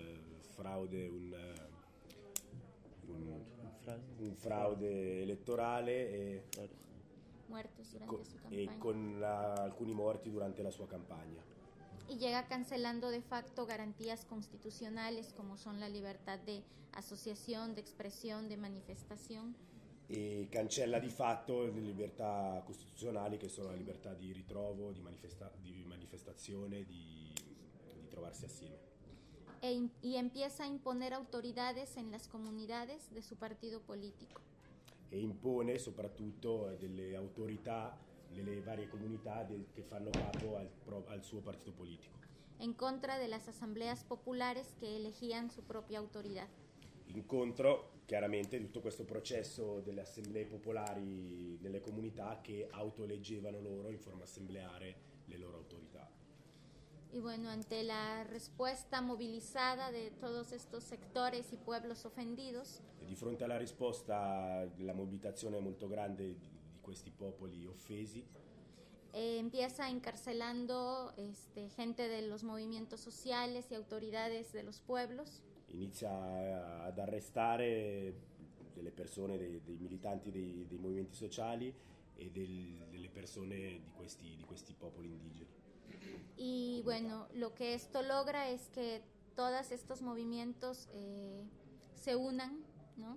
fraude elettorale e muertos durante su campaña. E con alcuni morti durante la sua campagna. Y llega cancelando de facto garantías constitucionales como son la libertad de asociación, de expresión, de manifestación. E cancella di fatto le libertà costituzionali, che sono la libertà di ritrovo, di manifestazione, di trovarsi assieme. Y empieza a imponer autoridades en las comunidades de su partido político. E impone soprattutto delle autorità nelle varie comunità che fanno capo al suo partito politico. En contra de las asambleas populares que elegían su propia autoridad. Incontro chiaramente tutto questo processo delle assemblee popolari nelle comunità che autoeleggevano loro in forma assembleare le loro autorità. Y bueno, ante la respuesta movilizada de todos estos sectores y pueblos ofendidos, e di fronte alla risposta della mobilitazione molto grande di questi popoli offesi, empieza encarcelando gente de los movimientos sociales y autoridades de los pueblos. Inizia ad arrestare delle persone, dei militanti dei movimenti sociali e delle persone di questi popoli indigeni. Y bueno, lo que esto logra es que todos estos movimientos se unan, ¿no?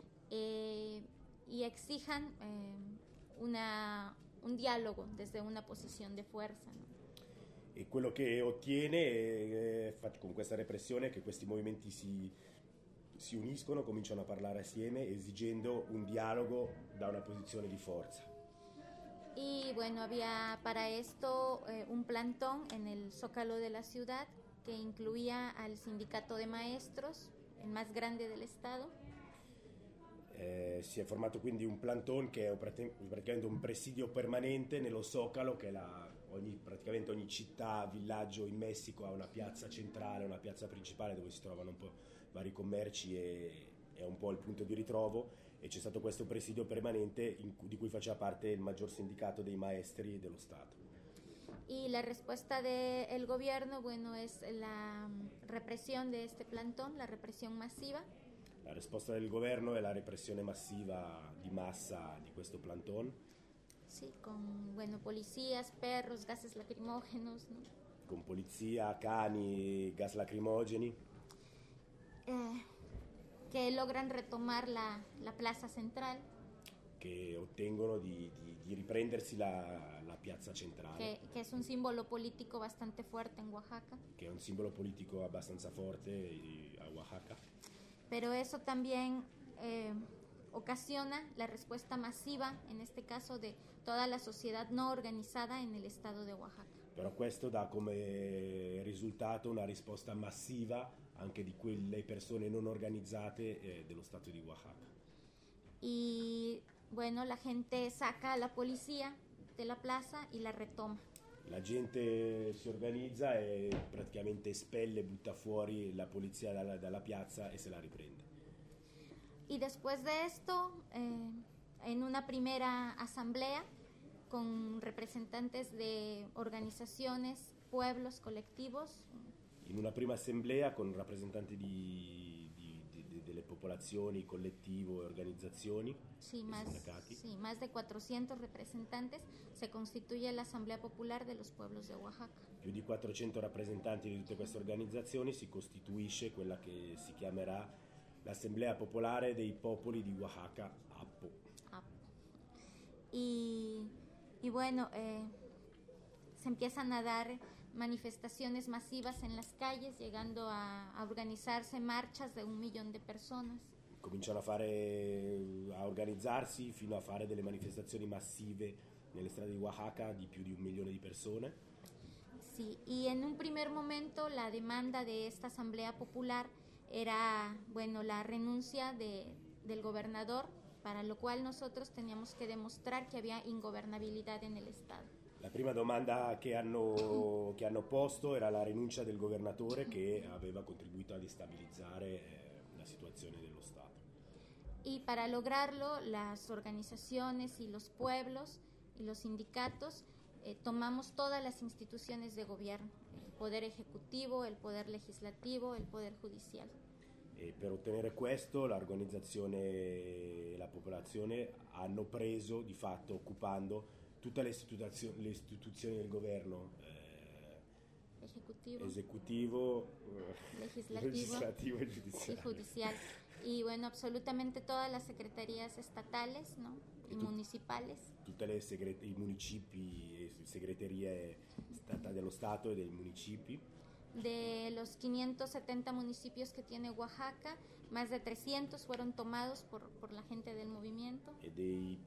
Y exijan un diálogo desde una posición de fuerza, ¿no? E quello che ottiene con questa repressione è che questi movimenti si uniscono, cominciano a parlare assieme, esigendo un dialogo da una posizione di forza. Y bueno, había para esto un plantón en el Zócalo de la ciudad que incluía al sindicato de maestros, el más grande del estado. Si è formato quindi un plantón che è praticamente un presidio permanente nello Zócalo, che è praticamente ogni città, villaggio in Messico ha una piazza centrale, una piazza principale dove si trovano un po' vari commerci e è un po' il punto di ritrovo, e c'è stato questo presidio permanente di cui faceva parte il maggior sindacato dei maestri dello Stato. Y la respuesta del gobierno, bueno, es la represión de este plantón, la represión masiva. La risposta del governo è la repressione massiva di massa di questo plantón. Sí, con, bueno, policías, perros, gases lacrimógenos, ¿no? Con polizia, cani, gas lacrimogeni. Que logran retomar la plaza central. Che ottengono di riprendersi la piazza centrale. Que es un símbolo político bastante fuerte en Oaxaca. Che è un simbolo politico abbastanza forte a Oaxaca. Pero eso también ocasiona la respuesta masiva, en este caso de toda la sociedad no organizada en el estado de Oaxaca. Però questo dà come risultato una risposta massiva anche di quelle persone non organizzate dello stato di Oaxaca. Y bueno, la gente saca a la policía de la plaza y la retoma. La gente si organizza e praticamente espelle, butta fuori la polizia dalla piazza e se la riprende. Y después de esto, en una primera asamblea con representantes de organizaciones pueblos colectivos. In una prima assemblea con rappresentanti delle popolazioni, collettivo e organizzazioni Sí, e sindacati. más de 400 representantes, se constituye la Asamblea Popular de los Pueblos de Oaxaca. Più di 400 rappresentanti di tutte queste organizzazioni si costituisce quella che si chiamerà l'Assemblea Popolare dei Popoli di Oaxaca, APO. Y bueno, se empiezan a dar manifestaciones masivas en las calles, llegando a organizarse marchas de 1 millón de personas. Cominciano a organizzarsi fino a fare delle manifestazioni massive nelle strade di Oaxaca di più di 1 milione di persone. Sí, y en un primer momento la demanda de esta Asamblea Popular era, bueno, la renuncia del gobernador, para lo cual nosotros teníamos que demostrar que había ingobernabilidad en el Estado. La prima domanda che hanno posto era la rinuncia del governatore che aveva contribuito a destabilizzare la situazione dello Stato. Y para lograrlo, las organizaciones y los pueblos y los sindicatos tomamos todas las instituciones de gobierno, el poder ejecutivo, el poder legislativo, el poder judicial. E per ottenere questo l'organizzazione e la popolazione hanno preso, di fatto occupando tutte le istituzioni del governo, esecutivo, legislativo e judicial. Y bueno, absolutamente todas las secretarías estatales, ¿no? Y municipales. Tutte i municipi e segreterie statali dello Stato e dei municipi. De los 570 municipios que tiene Oaxaca, más de 300 fueron tomados por la gente del movimiento. E dei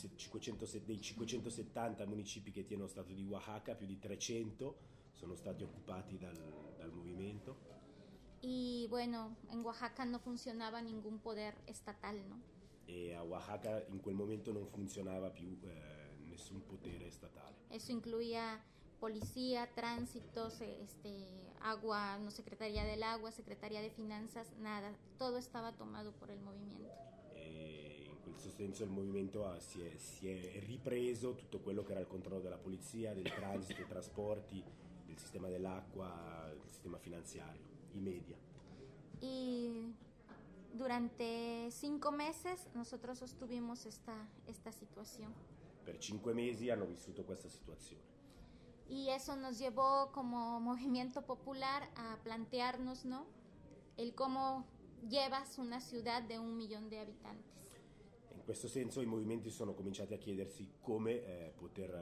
570 municipi che tiene lo Stato di Oaxaca, più di 300 sono stati occupati dal movimento. Y bueno, en Oaxaca no funcionaba ningún poder estatal, ¿no? E a Oaxaca in quel momento non funzionava più nessun potere statale. Eso incluía policía, tránsitos, agua, no, Secretaría del Agua, Secretaría de Finanzas, nada, todo estaba tomado por el movimiento. E in questo senso il movimento si è ripreso tutto quello che era il controllo della polizia, del transito, dei trasporti, del sistema dell'acqua, del sistema finanziario, i media. Y durante 5 meses nosotros sostuvimos esta situación. Per 5 mesi hanno vissuto questa situazione. Y eso nos llevó como movimiento popular a plantearnos, ¿no?, el cómo llevas una ciudad de 1 millón de habitantes. In questo senso i movimenti sono cominciati a chiedersi come poter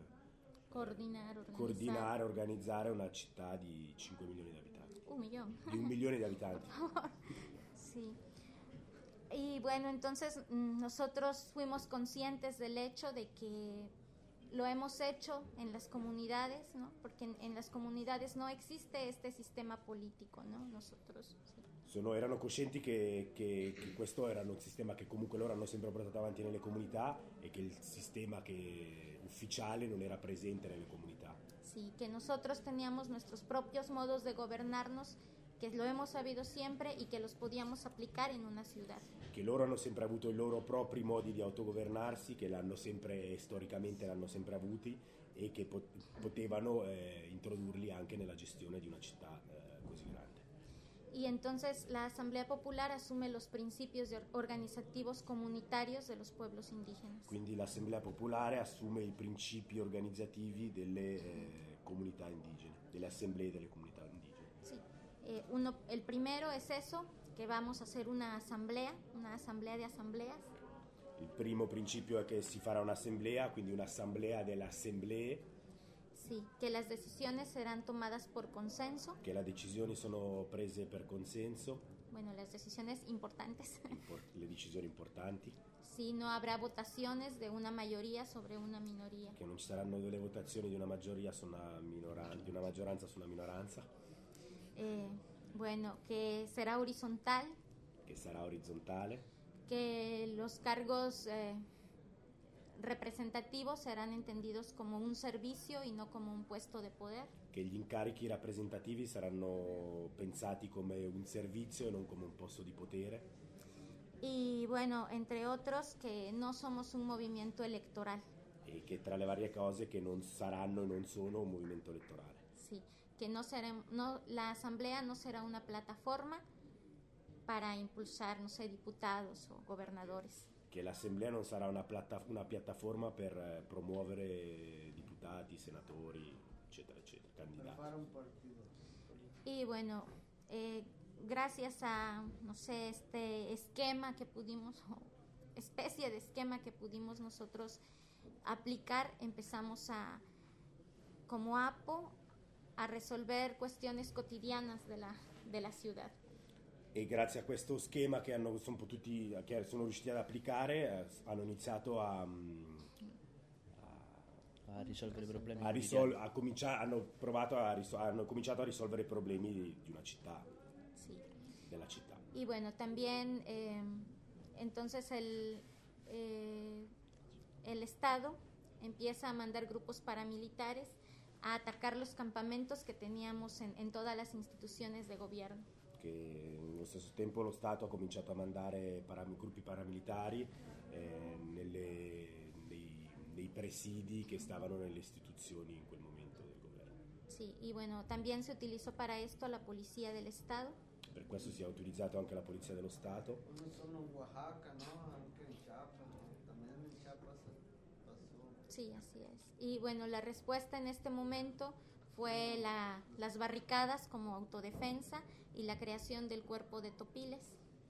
coordinare, organizzare una città di 5 milioni di abitanti. 1 millón. Di 1 milione di abitanti. Sí. Y bueno, entonces nosotros fuimos conscientes del hecho de que lo hemos hecho en las comunidades, ¿no? Porque en las comunidades no existe este sistema político, ¿no? Nosotros, sí. Erano coscienti che questo era un sistema che comunque loro hanno sempre portato avanti nelle comunità e che il sistema ufficiale non era presente nelle comunità. Sí, que nosotros teníamos nuestros propios modos de gobernarnos, que lo hemos sabido siempre y que los podíamos aplicar en una ciudad. Che loro hanno sempre avuto i loro propri modi di autogovernarsi, che storicamente l'hanno sempre avuti e che potevano introdurli anche nella gestione di una città così grande. Y entonces la Asamblea Popular asume los principios organizativos comunitarios de los pueblos indígenas. Quindi l'Assemblea Popolare assume i principi organizzativi delle comunità indigene, delle assemblee delle comunità indigene. Sí. El primero es eso, que vamos a hacer una asamblea de asambleas. Il primo principio è che si farà un'assemblea, quindi un'assemblea delle assemblee. Sí, que las decisiones serán tomadas por consenso. Che le decisioni sono prese per consenso. Bueno, las decisiones importantes. Le decisioni importanti. Sí, no habrá votaciones de una mayoría sobre una minoría. Che non ci saranno delle votazioni di una maggioria su una minoranza, di una maggioranza su una minoranza. Bueno, que será horizontal. Che sarà orizzontale. Que los cargos representativos serán entendidos como un servicio y no como un puesto de poder. Che gli incarichi rappresentativi saranno pensati come un servizio e non come un posto di potere. Y bueno, entre otros, que no somos un movimiento electoral. E che tra le varie cose che non saranno e non sono un movimento elettorale. Sí, que la asamblea no será una plataforma para impulsar, no sé, diputados o gobernadores. Che l'assemblea non sarà una piattaforma per promuovere deputati, senatori, eccetera, eccetera, candidati. Y bueno, gracias a, no sé, este esquema que pudimos, especie de esquema que pudimos nosotros aplicar, empezamos como APO, a resolver cuestiones cotidianas de la ciudad. E grazie a questo schema che sono riusciti ad applicare, hanno iniziato a risolvere i problemi. Hanno cominciato a risolvere i problemi di una città, Sí. della città. Y bueno, también entonces el Estado empieza a mandar grupos paramilitares a atacar los campamentos que teníamos en todas las instituciones de gobierno. Che nello stesso tempo lo Stato ha cominciato a mandare gruppi paramilitari nei presidi che stavano nelle istituzioni in quel momento del governo. Sí, y bueno, también se utilizó para esto la Policía del Estado. Per questo si è utilizzato anche la Polizia dello Stato. No solo en Oaxaca, ¿no? Anche en Chiapas, ¿no? También en Chiapas pasó. Sí, así es. Y bueno, la respuesta en este momento fue las barricadas como autodefensa y la creación del cuerpo de topiles.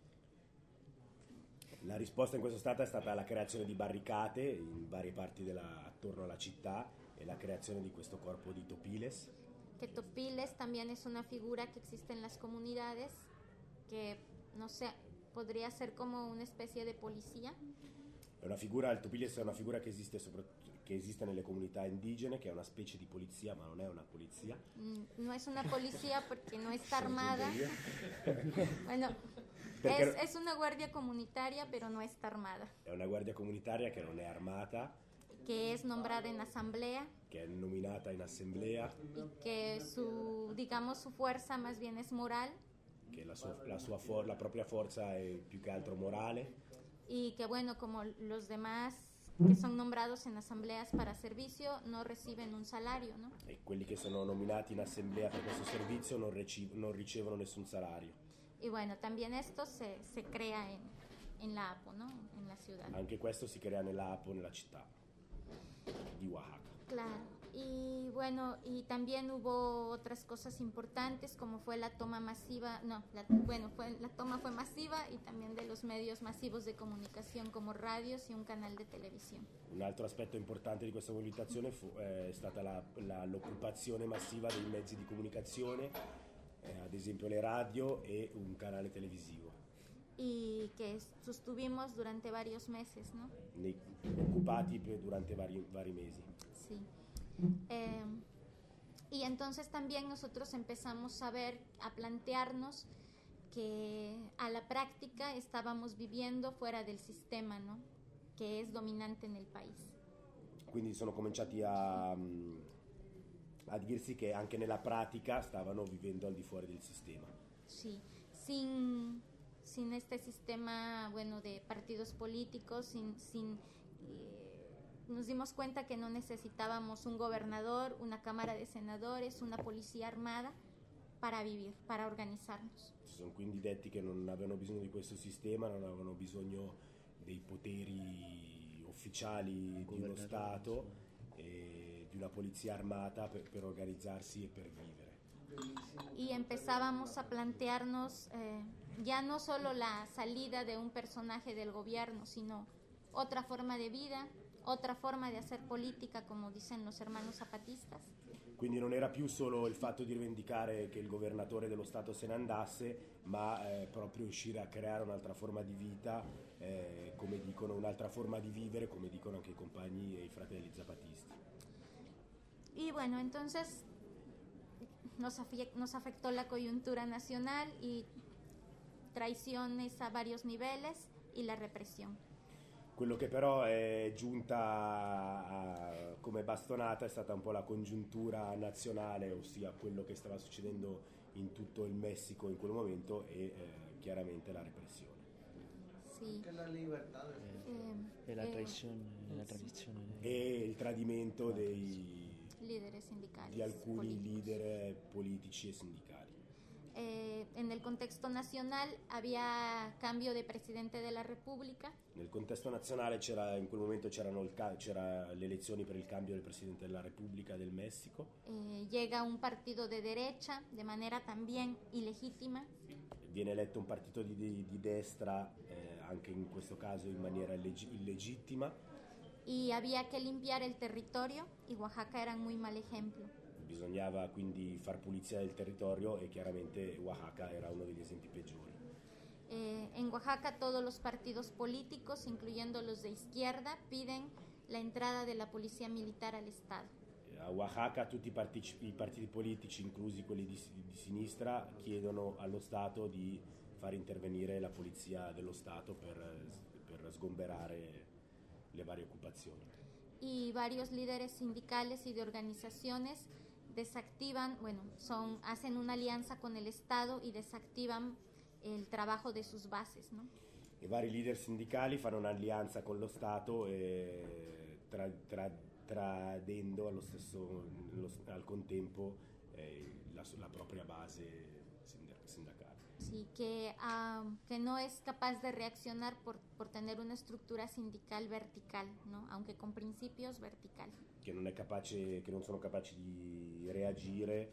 La risposta in questo stato è stata la creazione di barricate in varie parti attorno alla città e la creazione di questo corpo di topiles. Que topiles también es una figura que existe en las comunidades, que no sé, podría ser como una especie de policía. Il topiles è una figura che esiste nelle comunità indigene, che è una specie di polizia, ma non è una polizia. No es una policía porque no está armada. Bueno, es una guardia comunitaria, pero no está armada. È una guardia comunitaria che non è armata. Que es nombrada en asamblea. Che è nominata in assemblea. Y que su fuerza más bien es moral. Che la propria forza è più che altro morale. Y que bueno, como los demás que son nombrados en asambleas para servicio no reciben un salario, ¿no? E quelli che sono nominati in assemblea per questo servizio non ricevono nessun salario. Y bueno, también esto se crea en la APO, ¿no? En la ciudad. Anche questo si crea nella APO, nella città di Oaxaca. Claro. Y bueno, y también hubo otras cosas importantes como fue la toma masiva, la toma fue masiva y también de los medios masivos de comunicación como radios y un canal de televisión. Un altro aspetto importante di questa mobilitazione è stata l'occupazione massiva dei mezzi di comunicazione, ad esempio le radio e un canale televisivo. Y que sostuvimos durante varios meses, ¿no? Occupati durante vari mesi. Sí. Y entonces también nosotros empezamos a plantearnos que a la práctica estábamos viviendo fuera del sistema, ¿no? Que es dominante en el país. Quindi sono cominciati a dirsi che anche nella pratica stavano vivendo al di fuori del sistema. Sí, sin este sistema, bueno, de partidos políticos, nos dimos cuenta que no necesitábamos un gobernador, una cámara de senadores, una policía armada para vivir, para organizzarnos. Si sono quindi detti che non avevano bisogno di questo sistema, non avevano bisogno dei poteri ufficiali di uno Stato e di una polizia armata per organizzarsi e per vivere. Y empezábamos a plantearnos ya no solo la salida de un personaje del gobierno, sino otra forma de vida, otra forma de hacer política, como dicen los hermanos zapatistas. Quindi non era più solo il fatto di rivendicare che il governatore dello Stato se ne andasse, ma proprio riuscire a creare un'altra forma di vita, come dicono, un'altra forma di vivere, come dicono anche i compagni e i fratelli zapatisti. Y bueno, entonces nos afectó la coyuntura nacional y traiciones a varios niveles y la represión. Quello che però è giunta come bastonata è stata un po' la congiuntura nazionale, ossia quello che stava succedendo in tutto il Messico in quel momento e chiaramente la repressione. Sì. Che la libertà e la tradizione e il tradimento líderes sindicales. di alcuni políticos. leader politici e sindicali. En el contexto nacional había cambio de presidente de la República. Nel contesto nazionale in quel momento c'era le elezioni per il cambio del Presidente della Repubblica del Messico. Llega un partido de derecha de manera también ilegítima. Viene eletto un partito di destra, anche in questo caso in maniera illegittima. Y había que limpiar el territorio y Oaxaca era un muy mal ejemplo. Bisognava quindi far pulizia del territorio e chiaramente Oaxaca era uno degli esempi peggiori. En Oaxaca todos los partidos políticos, incluyendo los de izquierda, piden la entrada de la policía militar al Estado. A Oaxaca tutti i partiti politici, inclusi quelli di sinistra, chiedono allo Stato di far intervenire la polizia dello Stato per sgomberare le varie occupazioni. Y varios líderes sindicales y de organizaciones desactivan, hacen una alianza con el Estado y desactivan el trabajo de sus bases, ¿no? I vari leader sindicali fanno un'alleanza con lo Stato tradendo al contempo la propria base sindacale. Sí, que no es capaz de reaccionar por tener una estructura sindical vertical, ¿no? Aunque con principios vertical. Che non sono capaci di reagire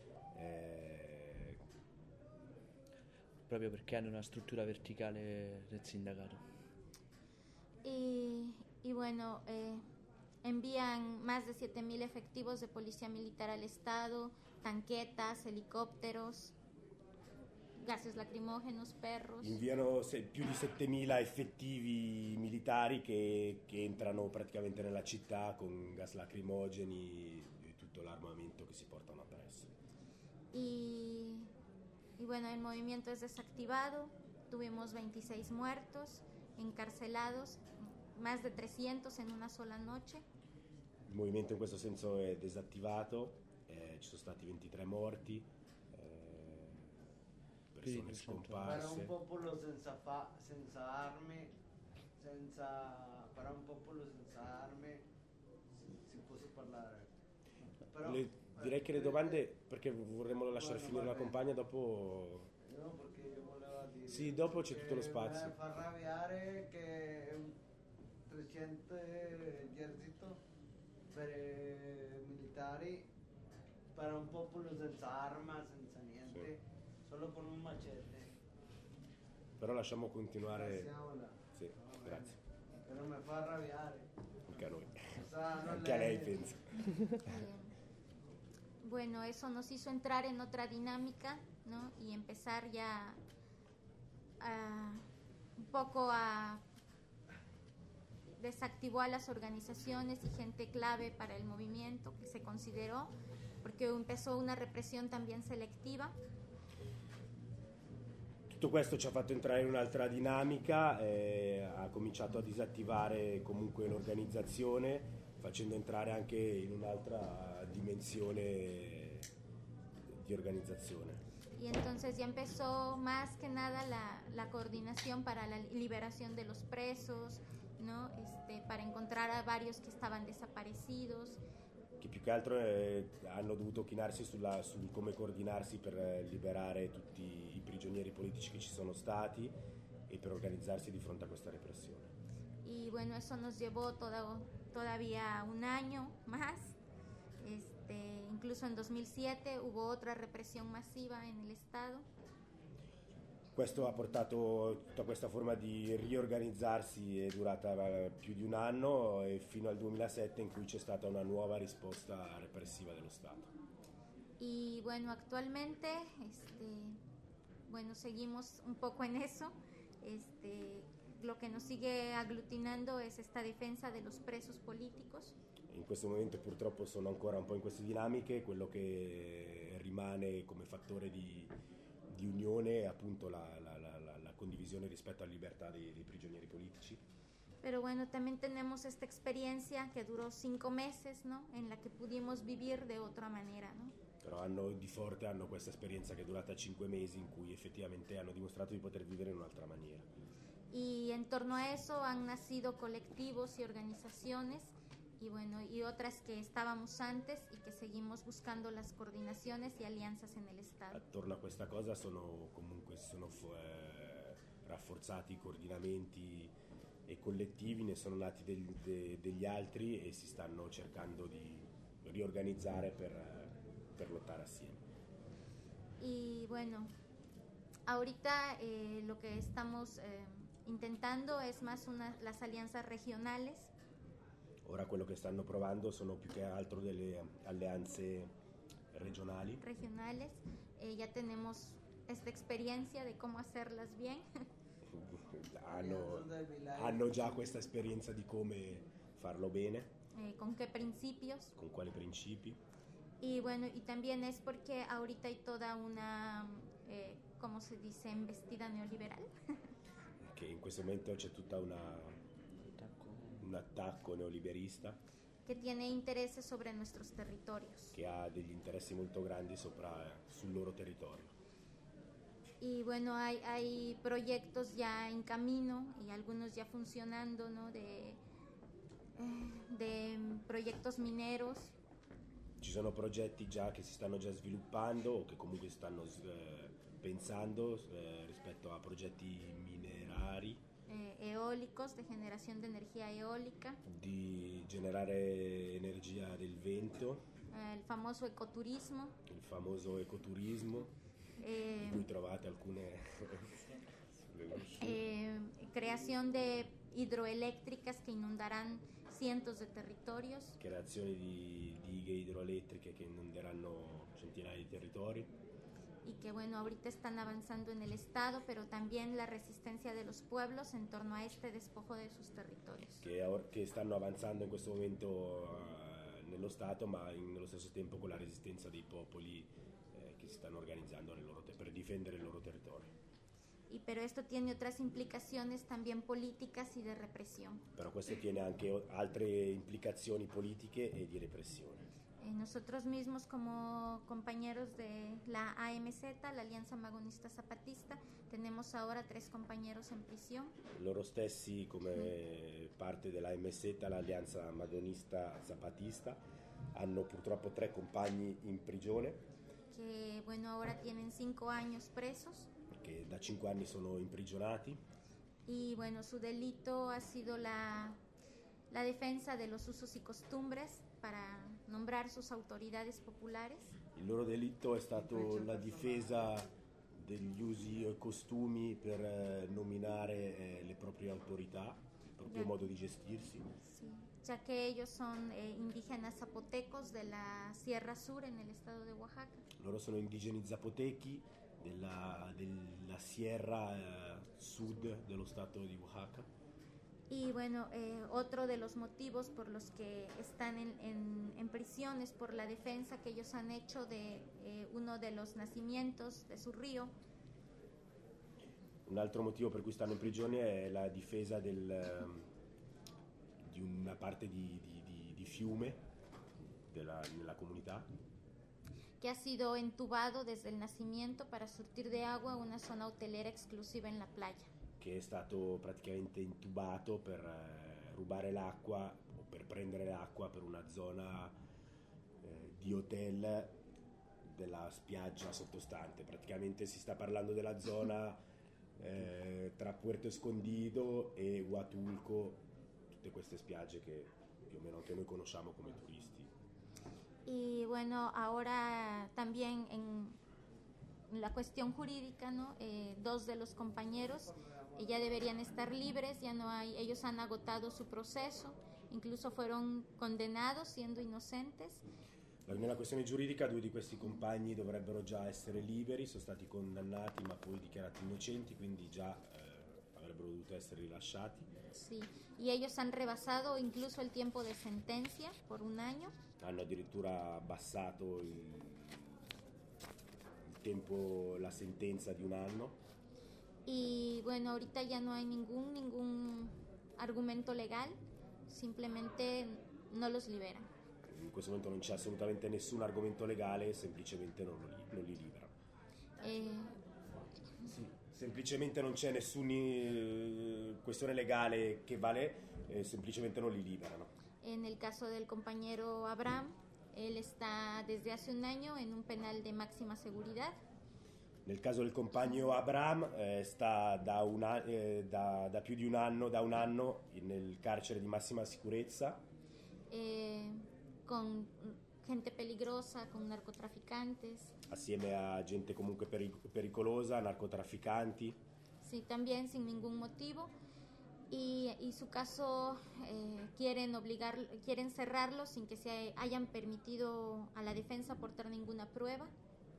proprio perché hanno una struttura verticale del sindacato. Y bueno, envían más de 7.000 efectivos de policía militar al Estado, tanquetas, helicópteros, gases lacrimógenos, perros. Inviano più di 7.000 effettivi militari che entrano praticamente nella città con gas lacrimogeni e tutto l'armamento che si portano appresso. Y bueno, el movimiento es desactivado, tuvimos 26 muertos, encarcelados, más de 300 en una sola noche. Il movimento in questo senso è disattivato, ci sono stati 23 morti, persone scomparse. Para un popolo senza armi, para un popolo senza armi si può parlare. Però, direi che le domande, perché vorremmo lasciare finire la compagna dopo. No, perché io volevo dire. Sì, dopo c'è tutto lo spazio. Mi fa arrabbiare che 300 esercito per militari per un popolo senza arma, senza niente, solo con un macete. Però lasciamo continuare. Passiamola. Sì, grazie. Però mi fa arrabbiare. Anche a noi. O sea, no Anche a lei penso. Bueno, eso nos hizo entrar en otra dinámica, ¿no? Y empezar ya un poco desactivó a las organizaciones y gente clave para el movimiento que se consideró, porque empezó una represión también selectiva. Tutto questo ci ha fatto entrare in un'altra dinamica, ha cominciato a disattivare comunque l'organizzazione, facendo entrare anche in un'altra dimensione di organizzazione. Y entonces ya empezó más que nada la coordinación para la liberación de los presos, ¿no? Para encontrar a varios que estaban desaparecidos. Che più che altro hanno dovuto chinarsi su come coordinarsi per liberare tutti i prigionieri politici che ci sono stati e per organizzarsi di fronte a questa repressione. Y bueno, eso nos llevó todavía un año más. Incluso en 2007 hubo otra represión masiva en el Estado. Questo ha portato tutta questa forma di riorganizzarsi, è durata più di un anno, e fino al 2007 in cui c'è stata una nuova risposta repressiva dello Stato. Y bueno, actualmente, seguimos un poco en eso. Lo que nos sigue aglutinando es esta defensa de los presos políticos. In questo momento purtroppo sono ancora un po' in queste dinamiche, quello che rimane come fattore di unione è appunto la condivisione rispetto alla libertà dei prigionieri politici. Pero bueno, también tenemos esta experiencia que duró 5 meses, ¿no? En la que pudimos vivir de otra manera, ¿no? Però di forte hanno questa esperienza che è durata 5 mesi in cui effettivamente hanno dimostrato di poter vivere in un'altra maniera. Y en torno a eso han nacido colectivos y organizaciones y bueno, y otras que estábamos antes y que seguimos buscando las coordinaciones y alianzas en el Estado. Attorno a questa cosa si sono rafforzati i coordinamenti e collettivi, ne sono nati degli altri e si stanno cercando di riorganizzare per lottare assieme. Y bueno, ahorita lo que estamos intentando es más las alianzas regionales. Ora quello che stanno provando sono più che altro delle alleanze regionali. Ya tenemos esta experiencia de cómo hacerlas bien. hanno già questa esperienza di come farlo bene. Con qué principios. Con quali principi. Y bueno, y también es porque ahorita hay toda una, ¿cómo se dice?, embestida neoliberal. Che in questo momento c'è tutta un attacco neoliberista. Que tiene intereses sobre nuestros territorios. Che ha degli interessi molto grandi sul loro territorio. Y bueno, hay proyectos ya en camino y algunos ya funcionando, ¿no? De proyectos mineros. Ci sono progetti già che si stanno già sviluppando o che comunque stanno pensando rispetto a progetti minerari. Eólicos, de generación de energía eólica. Di generare energia del vento. El famoso ecoturismo. Il famoso ecoturismo, di cui trovate alcune. Creación de hidroeléctricas que inundarán cientos de territorios. Creazione di dighe idroelettriche che inonderanno centinaia di territori. Y que bueno, ahorita están avanzando en el Estado, pero también la resistencia de los pueblos en torno a este despojo de sus territorios. Che stanno avanzando in questo momento nello Stato, ma nello stesso tempo con la resistenza dei popoli che si stanno organizzando per difendere il loro territorio. Pero esto tiene otras implicaciones también políticas y de represión. Però questo tiene anche altre implicazioni politiche e di repressione. Nosotros mismos como compañeros de la AMZ, la Alianza Magonista Zapatista, tenemos ahora 3 compañeros en prisión. Loro stessi come parte della AMZ, l'Alleanza Magonista Zapatista, hanno purtroppo 3 compagni in prigione. Que bueno, ahora tienen 5 años presos. Che da 5 anni sono imprigionati. Y bueno, su delito ha sido la defensa de los usos y costumbres para nombrar sus autoridades populares. Il loro delitto è stato la difesa degli usi e costumi per nominare le proprie autorità, il proprio modo di gestirsi. Sí, ya que ellos son indígenas zapotecos de la Sierra Sur en el estado de Oaxaca. Loro sono indigeni zapotechi della Sierra Sud dello stato di Oaxaca. Y bueno, otro de los motivos por los que están en prisión es por la defensa que ellos han hecho de uno de los nacimientos de su río. Un altro motivo per cui stanno in prigione è la difesa di una parte di fiume nella comunità. Que ha sido entubado desde el nacimiento para surtir de agua una zona hotelera exclusiva en la playa. Che è stato praticamente intubato per rubare l'acqua o per prendere l'acqua per una zona di hotel della spiaggia sottostante. Praticamente si sta parlando della zona tra Puerto Escondido e Huatulco, tutte queste spiagge che più o meno anche noi conosciamo come turisti. Y bueno, ahora también en la cuestión jurídica, ¿no? 2 de los compañeros ya deberían estar libres, ya no hay, ellos han agotado su proceso, incluso fueron condenados siendo inocentes. Nella questione giuridica 2 di questi compagni dovrebbero già essere liberi, sono stati condannati ma poi dichiarati innocenti, quindi già avrebbero dovuto essere rilasciati. Sí, y ellos han rebasado incluso el tiempo de sentencia por 1 año. Hanno addirittura abbassato il tempo, la sentenza di 1 anno. Y bueno, ahorita ya no hay ningún argumento legal, simplemente no los liberan. In questo momento non c'è assolutamente nessun argomento legale, semplicemente non li liberano. Sì, semplicemente non c'è nessuna questione legale che vale, semplicemente non li liberano. En el caso del compañero Abraham, él está desde hace un año en un penal de máxima seguridad. Nel caso del compagno Abraham sta da più di un anno nel carcere di massima sicurezza Con gente peligrosa, con narcotraficantes. assieme a gente comunque pericolosa, narcotrafficanti. Sí, también sin ningún motivo. Y su caso quieren cerrarlo sin que se hayan permitido a la defensa aportar ninguna prueba.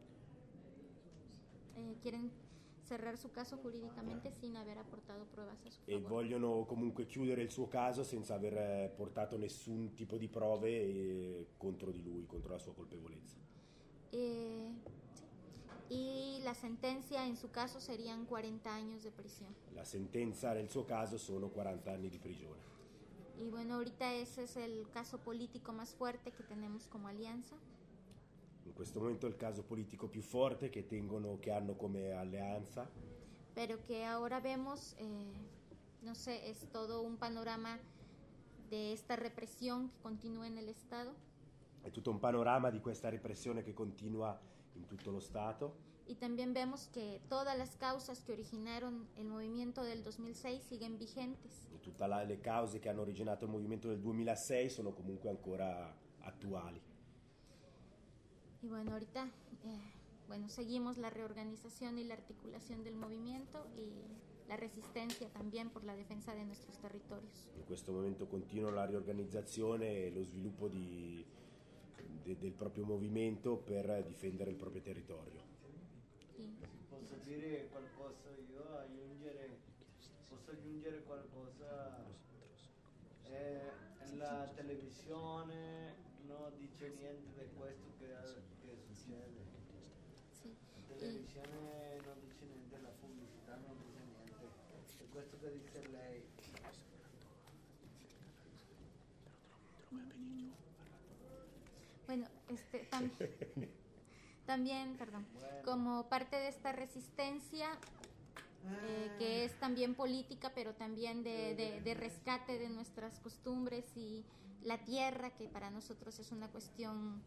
Quieren cerrar su caso jurídicamente sin haber aportado pruebas a su E favor. vogliono comunque chiudere il suo caso senza aver portato nessun tipo di prove contro di lui, contro la sua colpevolezza. Sí. Y la sentencia en su caso serían 40 años de prisión. La sentenza nel suo caso sono 40 anni di prigione. Y bueno, ahorita ese es el caso político más fuerte que tenemos como alianza. In questo momento è il caso politico più forte che hanno come alleanza, Pero que ahora vemos, no sé, es todo un panorama de esta represión que continúa en el Estado. è tutto un panorama di questa repressione che continua in tutto lo Stato. Y también vemos que todas las causas que originaron el movimiento del 2006 siguen vigentes. E tutte le cause che hanno originato il movimento del 2006 sono comunque ancora attuali. Y bueno, ahorita seguimos la reorganización y la articulación del movimiento y la resistencia también por la defensa de nuestros territorios. In questo momento continua la riorganizzazione e lo sviluppo del proprio movimento per difendere il proprio territorio. Sí. Posso dire qualcosa io, posso aggiungere qualcosa? La televisione non dice niente di questo che succede. Sí. La televisione non dice niente, la pubblicità non dice niente. È questo che dice lei. Bueno, también, perdón, como parte de esta resistencia, que es también política, pero también de rescate de nuestras costumbres y la tierra, que para nosotros es una cuestión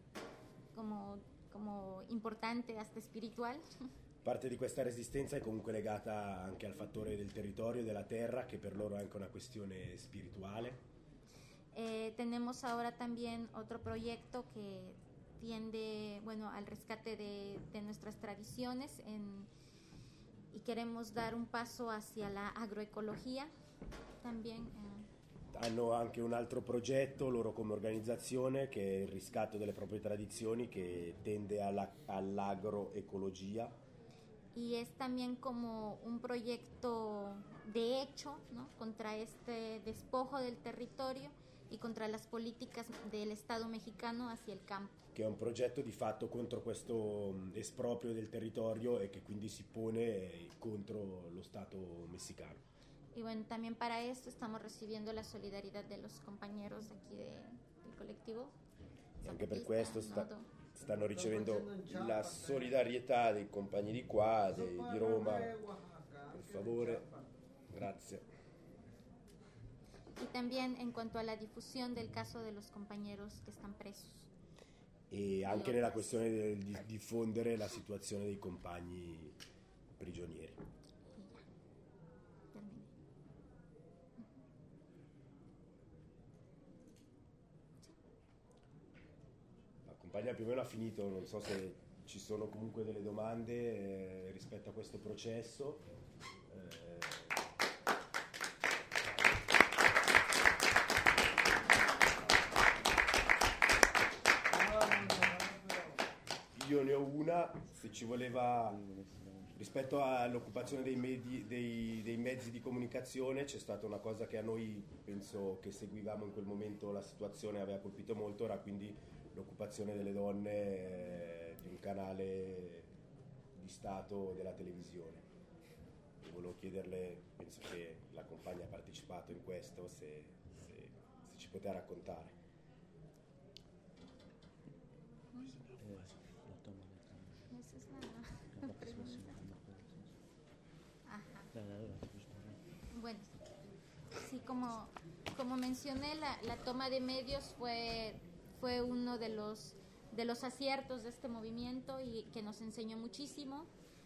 como importante, hasta espiritual. Parte di questa resistenza è comunque legata anche al fattore del territorio e della terra, che per loro è anche una questione spirituale. Tenemos ahora también otro proyecto que tiende, al rescate de nuestras tradiciones y queremos dar un paso hacia la agroecología también. Hanno anche un altro progetto, loro come organizzazione, che è il riscatto delle proprie tradizioni, che tende all'agroecologia. Y es también como un proyecto de hecho, ¿no?, contra este despojo del territorio y contra las políticas del Estado mexicano hacia el campo. Che è un progetto di fatto contro questo esproprio del territorio e che quindi si pone contro lo Stato messicano. Y bueno, también para esto estamos recibiendo la solidaridad de los compañeros de aquí del colectivo. E anche per Zapatista, questo Nodo. stanno ricevendo la solidarietà dei compagni di qua, di Roma. Per favore, grazie. Y también en cuanto a la difusión del caso de los compañeros que están presos. E anche nella questione di diffondere la situazione dei compagni prigionieri. Y ya, terminé. La compagna più o meno ha finito, non so se ci sono comunque delle domande rispetto a questo processo. Io ne ho una, se ci voleva, rispetto all'occupazione dei mezzi di comunicazione, c'è stata una cosa che a noi, penso che seguivamo in quel momento la situazione, aveva colpito molto, era quindi l'occupazione delle donne di un canale di Stato della televisione. E volevo chiederle, penso che la compagna ha partecipato in questo, se ci poteva raccontare. Esa es la pregunta. Ajá. Bueno, sí, como como mencioné, la toma de medios fue uno de los aciertos de este movimiento y que nos enseñó muchísimo.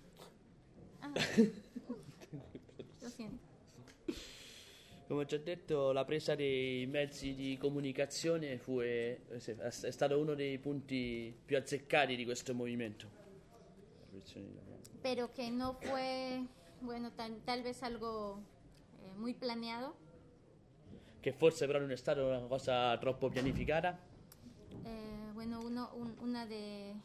Lo siento. Come ho già detto, la presa dei mezzi di comunicazione è stato uno dei punti più azzeccati di questo movimento. Pero que no fue, bueno, tal vez algo muy planeado. Che forse però non è stata una cosa troppo pianificata. Bueno, una de...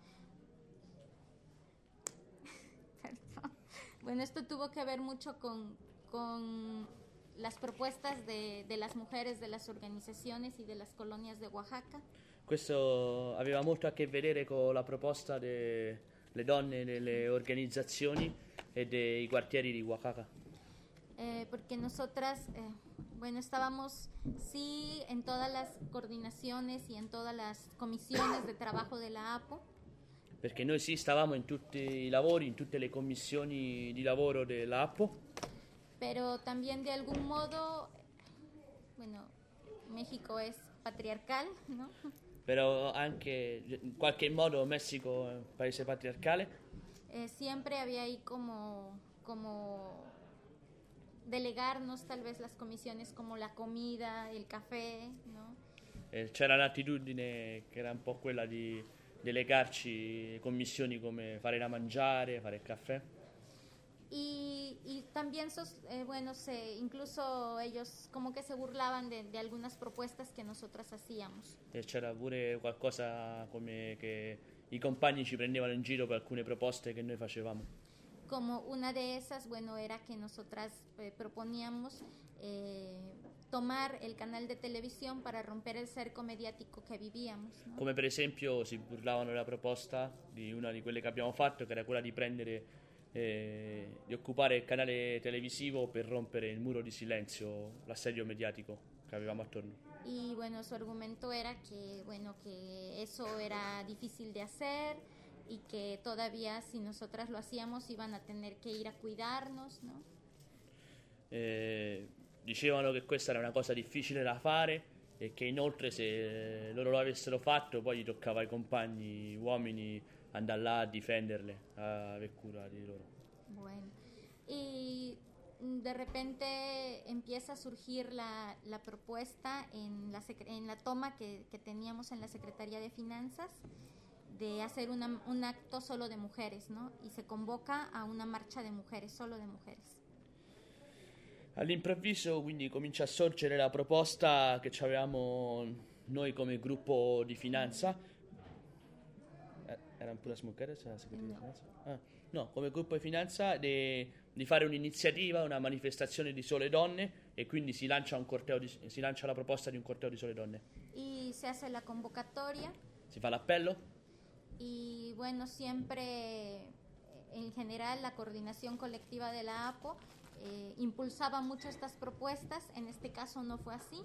Perdón. Bueno, esto tuvo que ver mucho con las propuestas de las mujeres de las organizaciones y de las colonias de Oaxaca. Questo aveva molto a che vedere con la proposta delle donne delle organizzazioni e dei quartieri di Oaxaca. Porque nosotras, bueno, estábamos sí en todas las coordinaciones y en todas las comisiones de trabajo de la APO. Perché noi sì, stavamo in tutti i lavori, in tutte le commissioni di lavoro dell'APPO. Pero también de algún modo, bueno, México es patriarcal, ¿no? Però anche in qualche modo Messico è un paese patriarcale. Siempre había ahí como delegarnos tal vez las comisiones como la comida, el café, ¿no? C'era l'attitudine che era un po' quella di delegarci commissioni come fare da mangiare, fare il caffè. Y también, bueno, incluso ellos como que se burlaban de algunas propuestas que nosotras hacíamos. E c'era pure qualcosa come che i compagni ci prendevano in giro per alcune proposte che noi facevamo. Como una de esas, bueno, era que nosotras proponíamos tomar el canal de televisión para romper el cerco mediático che vivíamos, ¿no? Come per esempio si burlavano della proposta di una di quelle che abbiamo fatto, che era quella di prendere di occupare il canale televisivo per rompere il muro di silenzio, l'assedio mediatico che avevamo attorno. Y bueno, su argumento era que, bueno, que eso era difícil de hacer y que todavía si nosotras lo hacíamos iban a tener que ir a cuidarnos, ¿no? Dicevano che questa era una cosa difficile da fare e che inoltre se loro lo avessero fatto poi gli toccava ai compagni uomini andare là a difenderle, a aver cura di loro. Bueno, y de repente empieza a surgir la propuesta en la toma que teníamos en la Secretaría de Finanzas de hacer un acto solo de mujeres, ¿no? Y se convoca a una marcha de mujeres, solo de mujeres. All'improvviso quindi comincia a sorgere la proposta che avevamo noi come gruppo di finanza. Erano pure las mujeres la Secretaría de Finanza? No, come gruppo di finanza di fare un'iniziativa, una manifestazione di sole donne e quindi si lancia la proposta di un corteo di sole donne. Y se hace la convocatoria. Si fa l'appello. Y bueno, siempre en general la coordinación colectiva de la APO impulsaba mucho estas propuestas, en este caso no fue así.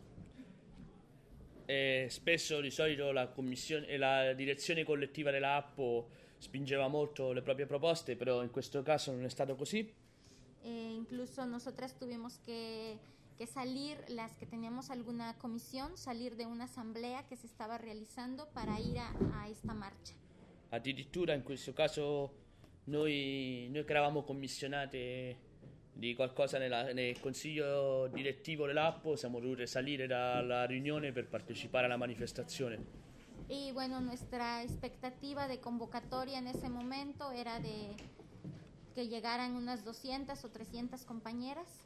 Spesso di solito la direzione collettiva della APPO spingeva molto le proprie proposte, però in questo caso non è stato così. Incluso nosotras tuvimos que salir, las que teníamos alguna comisión, salir de una asamblea que se estaba realizando para ir a esta marcha. Addirittura in questo caso noi che eravamo commissionate di qualcosa nel consiglio direttivo dell'APPO siamo dovuti salire dalla riunione per partecipare alla manifestazione. Y bueno, nuestra expectativa de convocatoria en ese momento era de que llegaran unas 200 o 300 compañeras.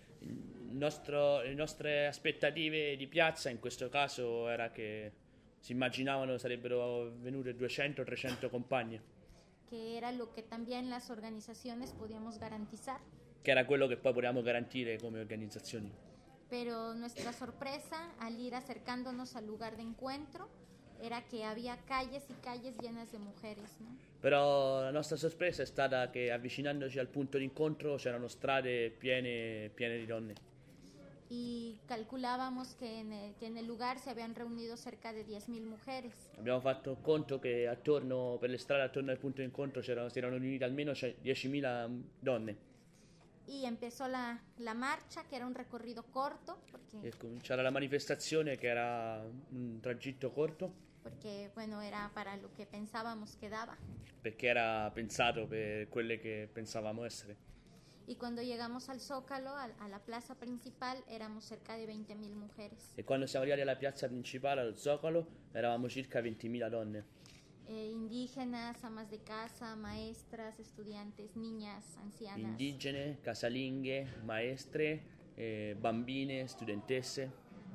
Le nostre aspettative di piazza in questo caso era che si immaginavano sarebbero venute 200-300 compagne. Que era lo que también las organizaciones podíamos garantizar. Che era quello che poi potevamo garantire come organizzazioni. Pero nuestra sorpresa al ir acercándonos al lugar de encuentro era que había calles y calles llenas de mujeres, ¿no? Però la nostra sorpresa è stata che avvicinandoci al punto d'incontro c'erano strade piene di donne. Y calculábamos que en el lugar se habían reunido cerca de 10.000 mujeres. Abbiamo fatto conto che per le strade attorno al punto d'incontro si erano riunite almeno 10.000 donne. Y empezó la marcha, que era un recorrido corto, E cominciava la manifestazione che era un tragitto corto porque bueno, era para lo que pensábamos que daba. perché era pensato per quelle che pensavamo essere. Y cuando llegamos al Zócalo, a la plaza principal, éramos cerca de 20.000 mujeres. E quando siamo arrivati alla piazza principale, allo Zocalo, eravamo circa 20.000 donne. Indígenas, amas de casa, maestras, estudiantes, niñas, ancianas. Indigene, casalinghe, maestre, bambine, studentesse.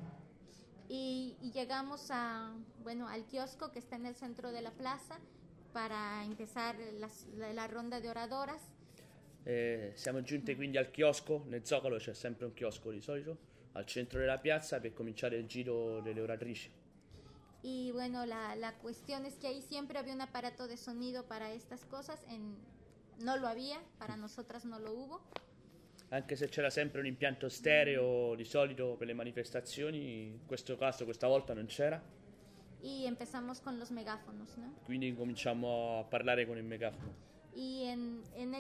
Y llegamos al kiosco que está en el centro de la plaza para empezar la ronda de oradoras. Siamo giunti quindi al chiosco, nel Zocalo c'è sempre un chiosco di solito, al centro della piazza per cominciare il giro delle oratrici. Y bueno, la cuestión es que ahí siempre había un aparato de sonido para estas cosas, no lo había, para nosotras no lo hubo. Anche se c'era sempre un impianto stereo di solito per le manifestazioni, in questo caso questa volta non c'era. Y empezamos con los megáfonos, ¿no? Quindi cominciamo a parlare con il megafono. Y en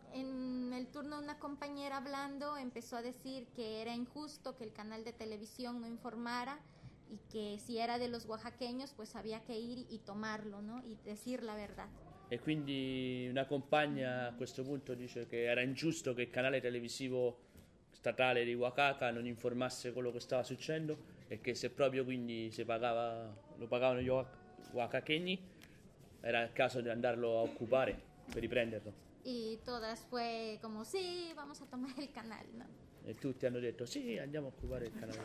el turno una compañera hablando empezó a decir que era injusto que el canal de televisión no informara y que si era de los oaxaqueños pues había que ir y tomarlo, ¿no? Y decir la verdad. E quindi una compagna a questo punto dice che era ingiusto che il canale televisivo statale di Oaxaca non informasse quello che stava succedendo e che se proprio quindi lo pagavano gli oaxaqueñi era il caso di andarlo a occupare per riprenderlo. Y todas fue como, sí, vamos a tomar el canal, ¿no? E tutti hanno detto sì, andiamo a occupare il canale.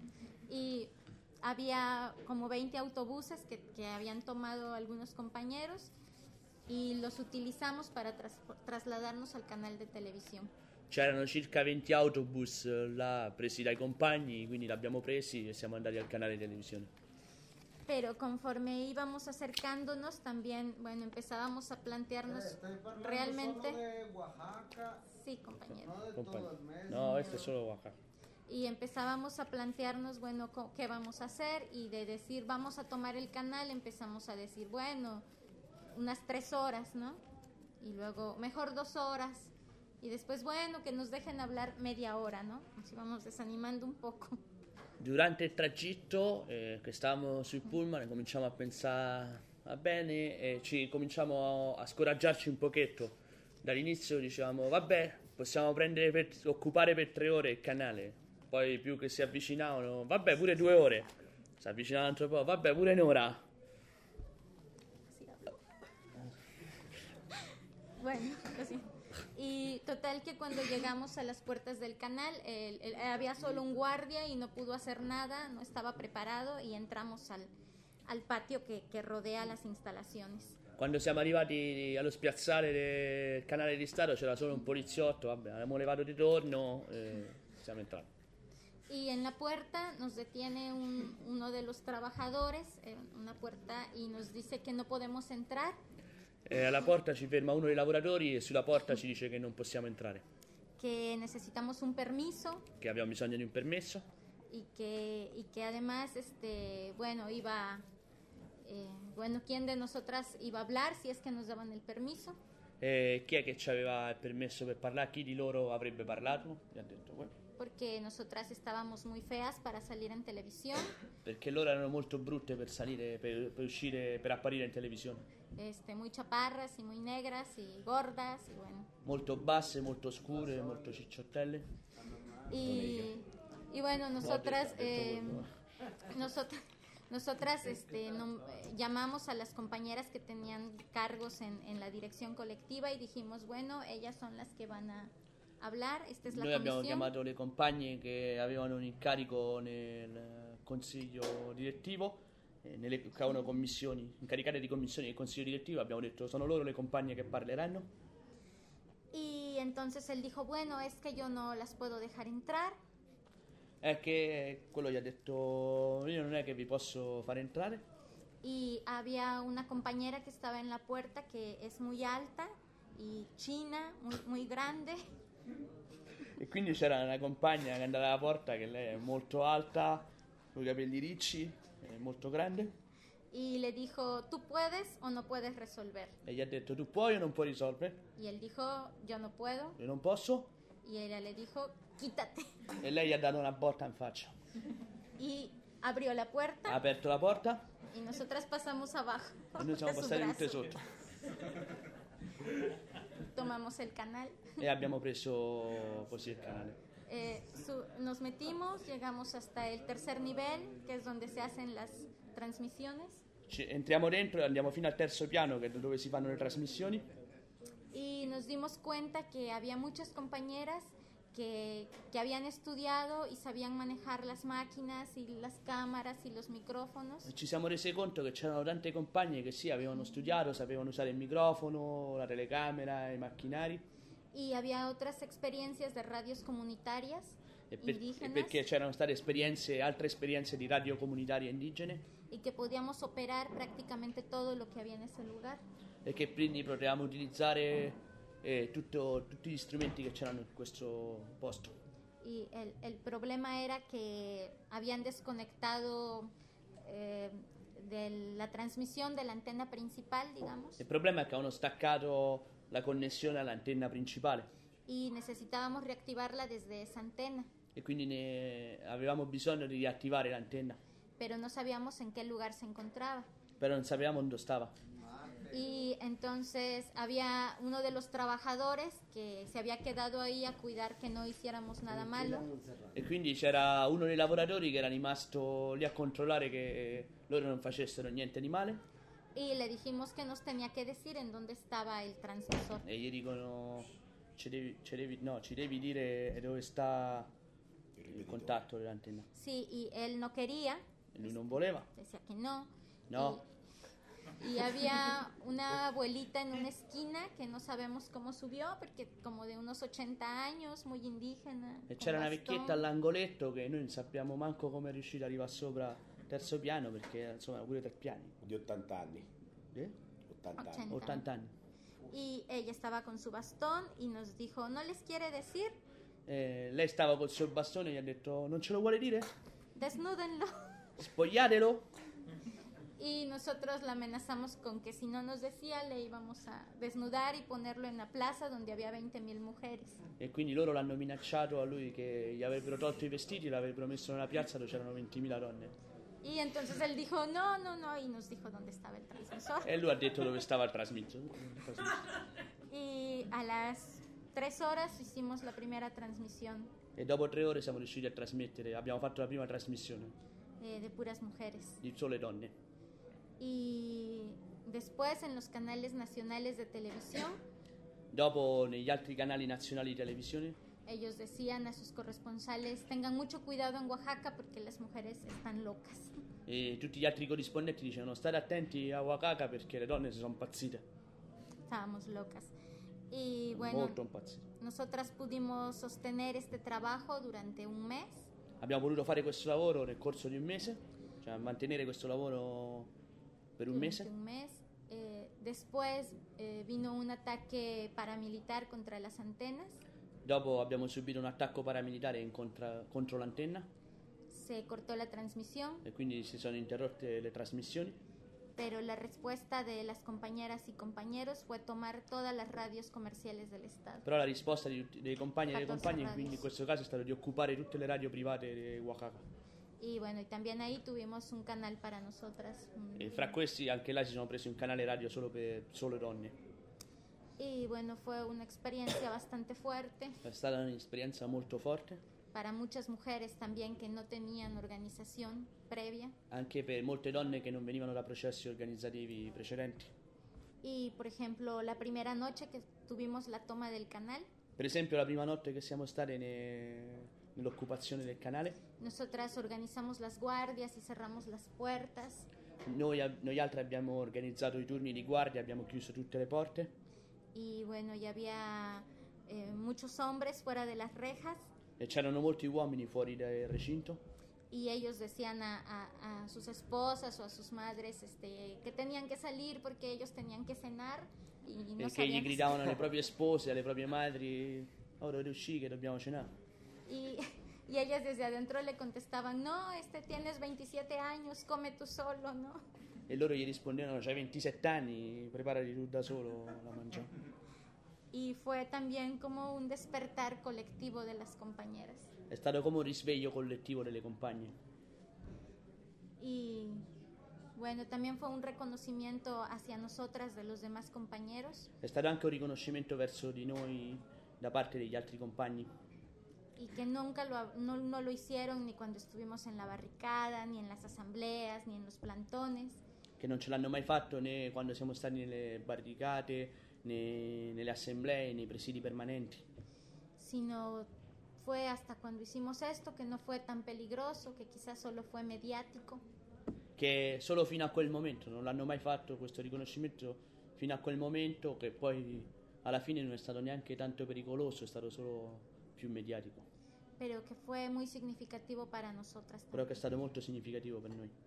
Y había como 20 autobuses que habían tomado algunos compañeros y los utilizamos para trasladarnos al canal de televisión. C'erano circa 20 autobus là presi dai compagni, quindi l'abbiamo presi e siamo andati al canale di televisione. Pero conforme íbamos acercándonos también, bueno, empezábamos a plantearnos realmente... Solo de Oaxaca, Sí, compañero. no de Compagni. todo el mes. No, questo è solo Oaxaca. Y empezábamos a plantearnos, bueno, qué vamos a hacer, y de decir, vamos a tomar el canal, empezamos a decir, bueno, unas 3 horas, ¿no? Y luego, mejor 2 horas, y después, bueno, que nos dejen hablar media hora, ¿no? Así vamos desanimando un poco. Durante il tragitto che stavamo sul pullman cominciamo a pensare va bene e ci cominciamo a scoraggiarci un pochetto. Dall'inizio dicevamo vabbè, possiamo occupare per 3 ore il canale, poi più che si avvicinavano vabbè pure 2 ore, si avvicinavano un altro po', vabbè pure un'ora. Bueno, así. Y total que cuando llegamos a las puertas del canal, había solo un guardia y no pudo hacer nada, no estaba preparado, y entramos al patio que rodea las instalaciones. Quando siamo arrivati allo spiazzale del canale di Stato c'era solo un poliziotto, vabbè, abbiamo levato di torno e siamo entrati. Y en la puerta nos detiene uno de los trabajadores, una puerta, y nos dice que no podemos entrar. Alla porta ci ferma uno dei lavoratori e sulla porta ci dice che non possiamo entrare, Que necesitamos un permiso che abbiamo bisogno di un permesso y que además, ¿quién de nosotras iba a hablar si es que nos daban el permiso? e chi è che ci aveva il permesso per parlare, chi di loro avrebbe parlato? Gli ha detto quello. Porque nosotras estábamos muy feas para salir en televisión, Perché loro erano molto brutte per salire, per uscire, per apparire in televisione, muy chaparras y muy negras y gordas, y bueno. molto basse, molto scure, molto cicciottelle. Y bueno, nosotras llamamos a las compañeras que tenían cargos en la dirección colectiva y dijimos, bueno, ellas son las que van a hablar, esta es la Noi abbiamo comisión. chiamato le compagne che avevano un incarico nel consiglio direttivo, che avevano commissioni, incaricate di commissioni del consiglio direttivo, abbiamo detto sono loro le compagne che parleranno. Y entonces él dijo, bueno, es que yo no las puedo dejar entrar. È che quello gli ha detto io non è che vi posso fare entrare. Y había una compañera que estaba en la puerta que es muy alta y china, muy grande. E quindi c'era una compagna che andava alla porta, che lei è molto alta, con i capelli ricci, è molto grande, Y le dijo, ¿tú puedes o no puedes resolver? e gli ha detto tu puoi o non puoi risolvere? Y él dijo, yo no puedo. Io non posso. Y ella le dijo, quítate. E lei gli ha dato una botta in faccia. Y abrió la Ha puerta aperto la porta y nosotras pasamos abajo. e noi siamo de su passati tutte brazo. sotto. Tomamos el canal. E abbiamo preso così il canale. Nos metimos, llegamos hasta el tercer nivel, que es donde se hacen las transmisiones. Entriamo dentro e andiamo fino al terzo piano, che è dove si fanno le trasmissioni. Y nos dimos cuenta que había muchas compañeras que habían estudiado y sabían manejar las máquinas y las cámaras y los micrófonos. E ci siamo resi conto che c'erano tante compagne che sì, avevano studiato, sapevano usare il microfono, la telecamera, i macchinari. Y había otras experiencias de radios comunitarias E indígenas perché c'erano state altre esperienze di radio comunitarie indigene y que podíamos operar prácticamente todo lo que había en ese lugar. e che quindi potevamo utilizzare tutti gli strumenti che c'erano in questo posto. Y el problema era que habían desconectado de la transmisión de la antena principal, digamos, Il problema è che avevano staccato la connessione all'antenna principale y necesitábamos reactivarla desde esa antena, e quindi avevamo bisogno di riattivare l'antenna, pero no sabíamos en qué lugar se encontraba. però non sapevamo dove stava. Y entonces había uno de los trabajadores que se había quedado ahí a cuidar que no hiciéramos nada malo. E quindi c'era uno dei lavoratori che era rimasto lì a controllare che loro non facessero niente di male Y le dijimos que nos tenía que decir en dónde estaba el transmisor. e gli dicono ci devi dire dove sta il contatto dell'antenna. Sí, y él no quería, E lui non voleva. decía que no. No. Y había una abuelita en una esquina que no sabemos cómo subió, porque como de unos 80 años, muy indígena. E con c'era una bastón. vecchietta all'angoletto che noi non sappiamo manco come è riuscita ad arrivare sopra il terzo piano, perché insomma pure 3 piani. Di 80 anni. 80 anni. 80. 80 anni. Y ella estaba con su bastón y nos dijo, ¿no les quiere decir? Lei stava col suo bastone e gli ha detto non ce lo vuole dire? Desnúdenlo. Spogliatelo! Y nosotros la amenazamos con que si no nos decía le íbamos a desnudar y ponerlo en la plaza donde había 20.000 mujeres. E quindi loro l'hanno minacciato a lui che gli avrebbero tolto i vestiti e l'avrebbero messo nella piazza dove c'erano 20.000 donne. Y entonces él dijo, no, no, no, y nos dijo dónde estaba el transmisor. E lui ha detto dove stava il trasmesso. Y a las 3 horas hicimos la primera transmisión E dopo 3 ore siamo riusciti a trasmettere, abbiamo fatto la prima trasmissione de puras mujeres. di sole donne. Y después en los canales nacionales de televisión, Dopo negli altri canali nazionali di televisione ellos decían a sus corresponsales, tengan mucho cuidado en Oaxaca porque las mujeres están locas. e tutti gli altri corrispondenti dicevano state attenti a Oaxaca perché le donne si sono impazzite, Estábamos locas. Y bueno, molto impazzite. nosotras pudimos sostener este trabajo durante un mes. Abbiamo voluto fare questo lavoro nel corso di un mese, cioè mantenere questo lavoro per un Durante mese. un mes. Después vino un ataque paramilitar contra las antenas. Dopo abbiamo subito un attacco paramilitare contro l'antenna Se cortó la transmisión, e quindi si sono interrotte le trasmissioni. pero la respuesta de las compañeras y compañeros fue tomar todas las radios comerciales del estado. Però la risposta dei compagni e delle 14 compagne, radios. quindi in questo caso, è stata di occupare tutte le radio private di Oaxaca. Y bueno, y también ahí tuvimos un canal para nosotras. E fra questi anche là si sono presi un canale radio solo per solo donne. Y bueno, fue una experiencia bastante fuerte È stata un'esperienza molto forte, para muchas mujeres también que no tenían organización previa. anche per molte donne che non venivano da processi organizzativi precedenti. Y por ejemplo, la primera noche que tuvimos la toma del canal, Per esempio la prima notte che siamo state nell'occupazione del canale, nosotras organizamos las guardias y cerramos las puertas. noi altri abbiamo organizzato i turni di guardia, abbiamo chiuso tutte le porte Y bueno, ya había muchos hombres fuera de las rejas e c'erano molti uomini fuori dal recinto y ellos decían a sus esposas o a sus madres que tenían que salir porque ellos tenían que cenar y no e che gli sabían qué gridavano alle hacer. proprie spose, alle proprie madri: "Oh, dovete uscire che dobbiamo cenare". Y ellas desde adentro le contestaban, no, tienes 27 años, come tú solo, ¿no? E loro gli rispondevano: c'hai 27 anni, preparati tu da solo la mangiare. Y fue también como un despertar colectivo de las compañeras. È stato come un risveglio collettivo delle compagne. Y bueno, también fue un reconocimiento hacia nosotras de los demás compañeros È stato anche un riconoscimento verso di noi da parte degli altri compagni, y que nunca no lo hicieron ni cuando estuvimos en la barricada, ni en las asambleas, ni en los plantones, che non ce l'hanno mai fatto né quando siamo stati nelle barricate, né nelle assemblee, nei presidi permanenti, sino fue hasta cuando hicimos esto que no fue tan peligroso, que quizás solo fue mediático. che solo fino a quel momento non l'hanno mai fatto questo riconoscimento, fino a quel momento, che poi alla fine non è stato neanche tanto pericoloso, è stato solo più mediatico, Pero que fue muy significativo para nosotras però che è también. stato molto significativo per noi.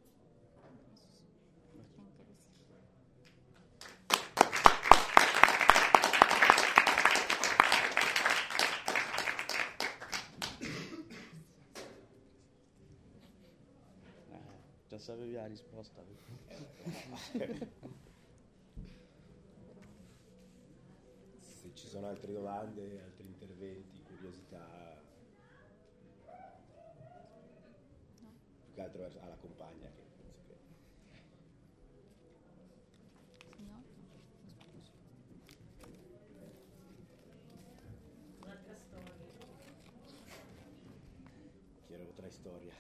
Tienen que decir. Già sapevi la risposta. Se ci sono altre domande, altri interventi, curiosità, più che altro alla compagna che penso che... Si no, Quiero otra historia.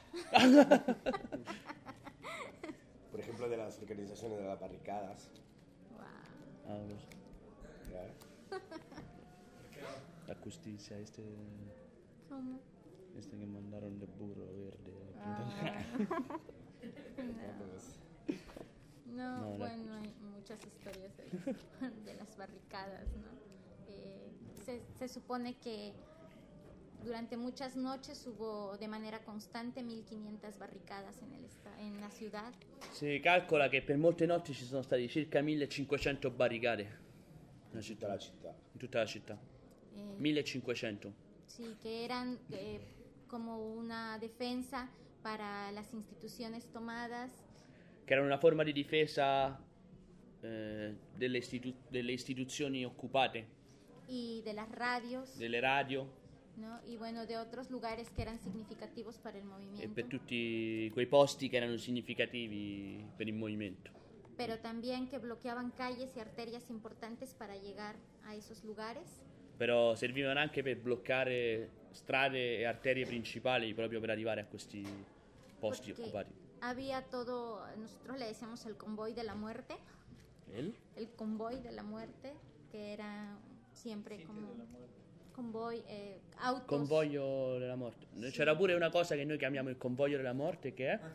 Por ejemplo, de las organizaciones de las barricadas. wow. Ah, lo so. ¿Ya? La giustizia, ¿Cómo? che mandarono del burro verde. No, No, bueno, hay muchas historias de las barricadas, ¿no? Se supone que durante muchas noches hubo de manera constante 1500 barricadas en la ciudad. Si calcola che per molte notti ci sono stati circa 1500 barricate In tutta la città. in tutta la città. Eh, 1500. Sí, que eran como una defensa para las instituciones tomadas Che erano una forma di difesa delle istituzioni occupate, y de las radios, delle radio ¿no? Y bueno, de otros lugares que eran significativos para el e movimiento. per tutti quei posti che erano significativi per il movimento. Pero también que bloqueaban calles y arterias importantes para llegar a esos lugares. Però servivano anche per bloccare strade e arterie principali proprio per arrivare a questi posti Porque occupati. había todo, nosotros le decíamos el convoy de la muerte, el convoy de la muerte, que era siempre como convoy, autos. Convoglio della morte. C'era pure una cosa che noi chiamiamo il convoglio della morte, che è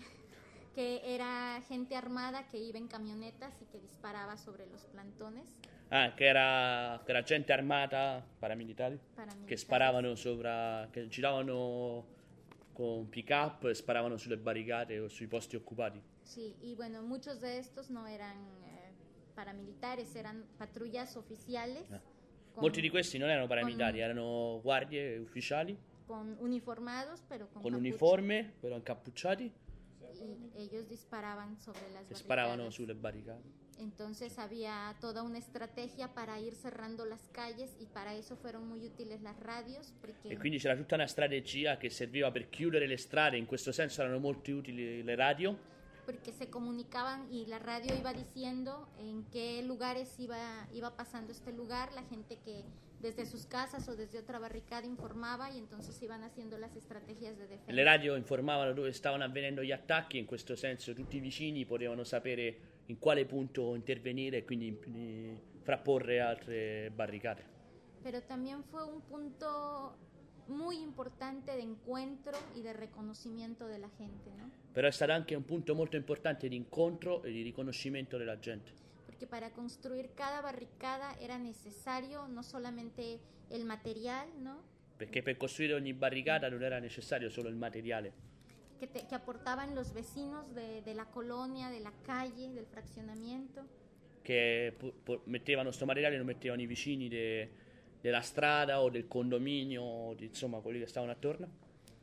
Que era gente armada que iba en camionetas y que disparaba sobre los plantones. che era gente armata, paramilitari, Paramilitares. che sparavano sopra, che giravano con pick-up e sparavano sulle barricate o sui posti occupati. Sí, y bueno, muchos de estos no eran paramilitares, eran patrullas oficiales con, Molti di questi non erano paramilitari, erano guardie ufficiali con uniformados, pero con con capucha. uniforme, però incappucciati, Y ellos disparaban sobre las che sparavano barricadas. sulle barricate. Entonces había toda una estrategia para ir cerrando las calles y para eso fueron muy útiles las radios porque E quindi c'era tutta una strategia che serviva per chiudere le strade, in questo senso erano molto utili le radio, porque se comunicaban y la radio iba diciendo en qué lugares iba pasando este lugar, la gente que desde sus casas o desde otra barricada informaba y entonces iban haciendo las estrategias de defensa. le radio informavano dove stavano avvenendo gli attacchi, in questo senso tutti i vicini potevano sapere in quale punto intervenire e quindi frapporre altre barricate. Pero también fue un punto muy importante de encuentro y de reconocimiento de la gente, ¿no? Però è stato anche un punto molto importante di incontro e di riconoscimento della gente, Porque para construir cada barricada era necesario no solamente el material, ¿no? perché per costruire ogni barricata non era necessario solo il materiale, Que aportaban los vecinos de la colonia, de la calle, del fraccionamiento. che mettevano sto materiale, lo mettevano i vicini della strada o del condominio, o insomma quelli che stavano attorno,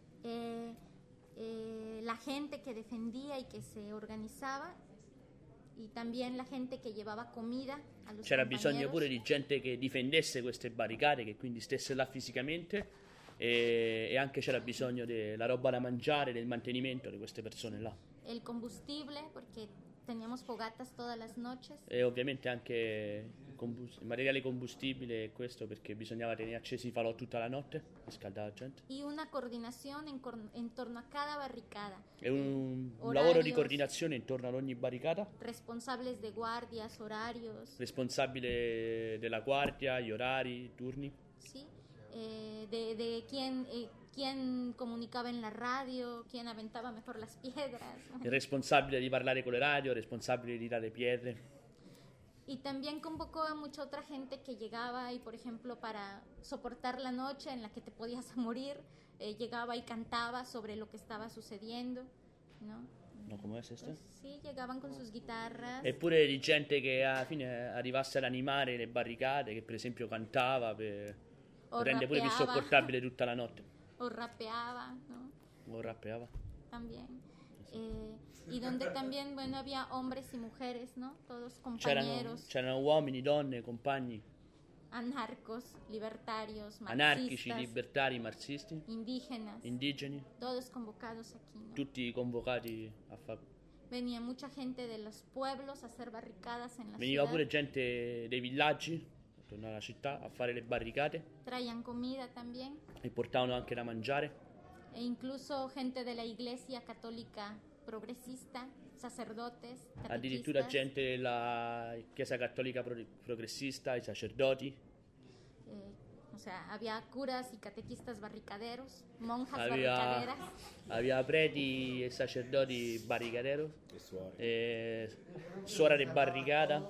La gente que defendía y que se organizaba y también la gente que llevaba comida a los C'era bisogno compañeros. pure di gente che difendesse queste barricate, che quindi stesse là fisicamente, e anche c'era bisogno della roba da mangiare, del mantenimento di queste persone là. El combustible, porque teníamos fogatas todas las noches. E ovviamente anche il materiale combustibile, questo perché bisognava tenere accesi i falò tutta la notte per scaldare la gente. Y una coordinación en torno a cada barricada. E un Horarios. lavoro di coordinazione intorno ad ogni barricata, Responsables de guardias, horarios, responsabile della guardia, gli orari, i turni, ¿sí? De quién comunicaba en la radio, quién aventaba mejor las piedras. il responsabile di parlare con le radio, responsabile di tirare pietre. Y también convocó a mucha otra gente que llegaba y, por ejemplo, para soportar la noche en la que te podías morir, llegaba y cantaba sobre lo que estaba sucediendo, ¿no? No, come è questo? Pues, sí, llegaban con sus guitarras. Eppure di gente che alla fine arrivasse ad animare le barricate, che per esempio cantava per rendere pure più rapeava. sopportabile tutta la notte. O rapeaba, ¿no? O rappeava. También. Y donde también, bueno, había hombres y mujeres, ¿no? Todos C'erano, compañeros, c'erano uomini, donne, compagni, anarcos, libertarios, anarchici, marxistas, libertari, marxisti, indígenas, indigeni, todos convocados aquí, ¿no? tutti convocati a fare. Venía mucha gente de los pueblos a hacer barricadas en la Veniva ciudad. pure gente dei villaggi, attorno alla città, a fare le barricate Traían comida también. e portavano anche da mangiare. E incluso gente de la iglesia católica progresista, sacerdotes, Addirittura catequistas, gente della Chiesa Cattolica Progressista, i sacerdoti. o sea, había curas y catequistas barricaderos, monjas Aveva, barricaderas, aveva preti e sacerdoti barricaderos, Le suore. suore barricata,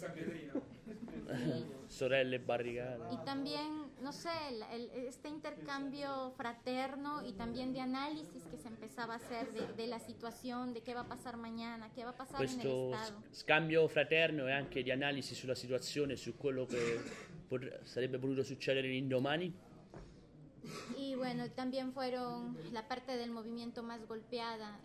sorelle barricate. y también, no sé, este intercambio fraterno y también de análisis que se empezaba a hacer de la situación, de qué va a pasar mañana, qué va a pasar en el Questo Estado. scambio fraterno e anche di analisi sulla situazione, su quello che sarebbe potuto succedere l'indomani. Y bueno, también fueron la parte del movimiento más golpeada,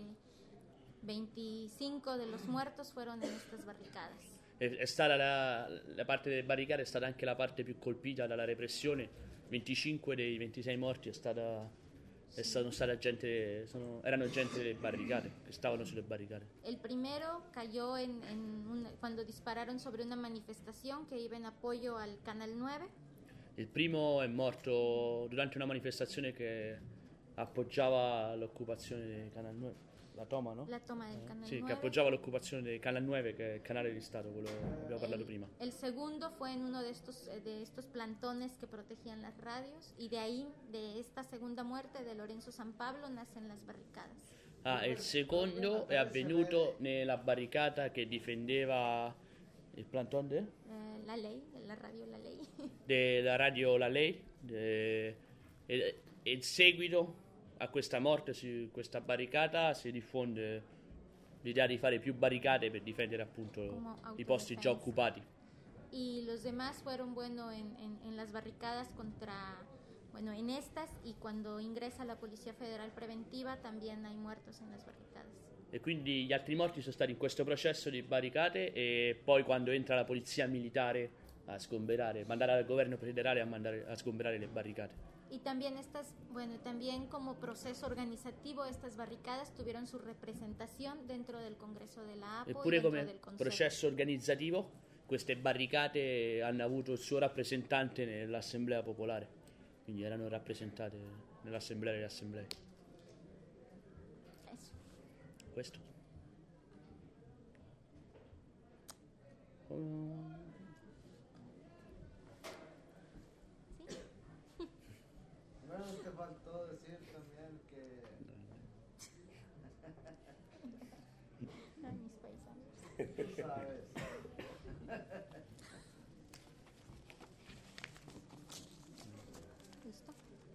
25 de los muertos fueron en estas barricadas. È stata la parte delle barricate, è stata anche la parte più colpita dalla repressione. 25 dei 26 morti erano gente delle barricate, che stavano sulle barricate. El primero cayó cuando dispararon sobre una manifestación que iba en apoyo al Canal 9. Il primo è morto durante una manifestazione che appoggiava l'occupazione del Canal 9, la toma, no? La toma del Canal Sì, 9. che appoggiava l'occupazione del Canal 9, che è il canale di Stato, quello che abbiamo parlato prima. El segundo fue en uno de estos plantones que protegían las radios, y de ahí, de esta segunda muerte de Lorenzo San Pablo, nacen las barricadas. Ah, il secondo è avvenuto nella barricata che difendeva il planton La ley, la radio La Ley. della radio La Ley, e in seguito a questa morte su questa barricata si diffonde l'idea di fare più barricate per difendere appunto Come i posti già autodefensa. occupati. Y los demás fueron, bueno, en las barricadas en estas, y cuando ingresa la Policía Federal Preventiva también hay muertos en las barricadas. E quindi gli altri morti sono stati in questo processo di barricate, e poi quando entra la polizia militare a sgomberare, mandare al governo federale a sgomberare le barricate. Y también también como proceso organizativo, estas barricadas tuvieron su representación dentro del Congreso de la APO y Eppure dentro come del Consejo. processo organizzativo queste barricate hanno avuto il suo rappresentante nell'Assemblea Popolare, quindi erano rappresentate nell'Assemblea delle Assemblee. Eso. Questo. Bueno, te faltó decir también que Ay, mis paisanos. tú sabes. ¿Listo?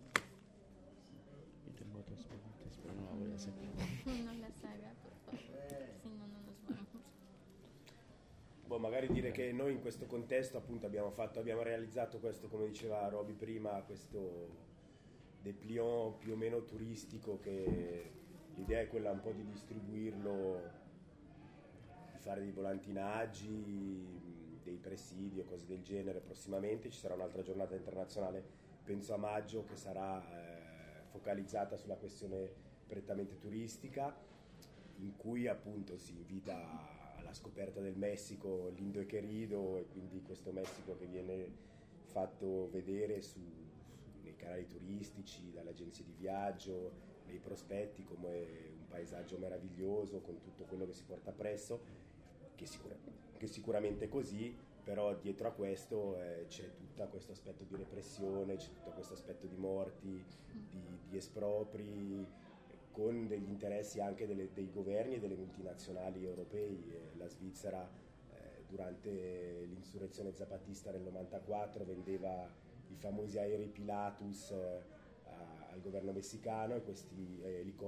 Io tengo otras preguntas, pero no la voy a hacer. No las haga, por favor. Si no, no nos vamos. Boh, magari dire che noi in questo contesto appunto abbiamo realizzato questo, come diceva Roby prima, questo dépliant più o meno turistico, che l'idea è quella un po' di distribuirlo, di fare dei volantinaggi, dei presidi o cose del genere prossimamente. Ci sarà un'altra giornata internazionale, penso a maggio, che sarà focalizzata sulla questione prettamente turistica, in cui appunto si invita alla scoperta del Messico, lindo e querido, e quindi questo Messico che viene fatto vedere nei canali turistici, dalle agenzie di viaggio, nei prospetti, come un paesaggio meraviglioso con tutto quello che si porta appresso, che sicuramente è così, però dietro a questo c'è tutto questo aspetto di repressione, c'è tutto questo aspetto di morti, di espropri, con degli interessi anche dei governi e delle multinazionali europei. La Svizzera durante l'insurrezione zapatista nel 94 vendeva i famosi aerei Pilatus al governo messicano, e questi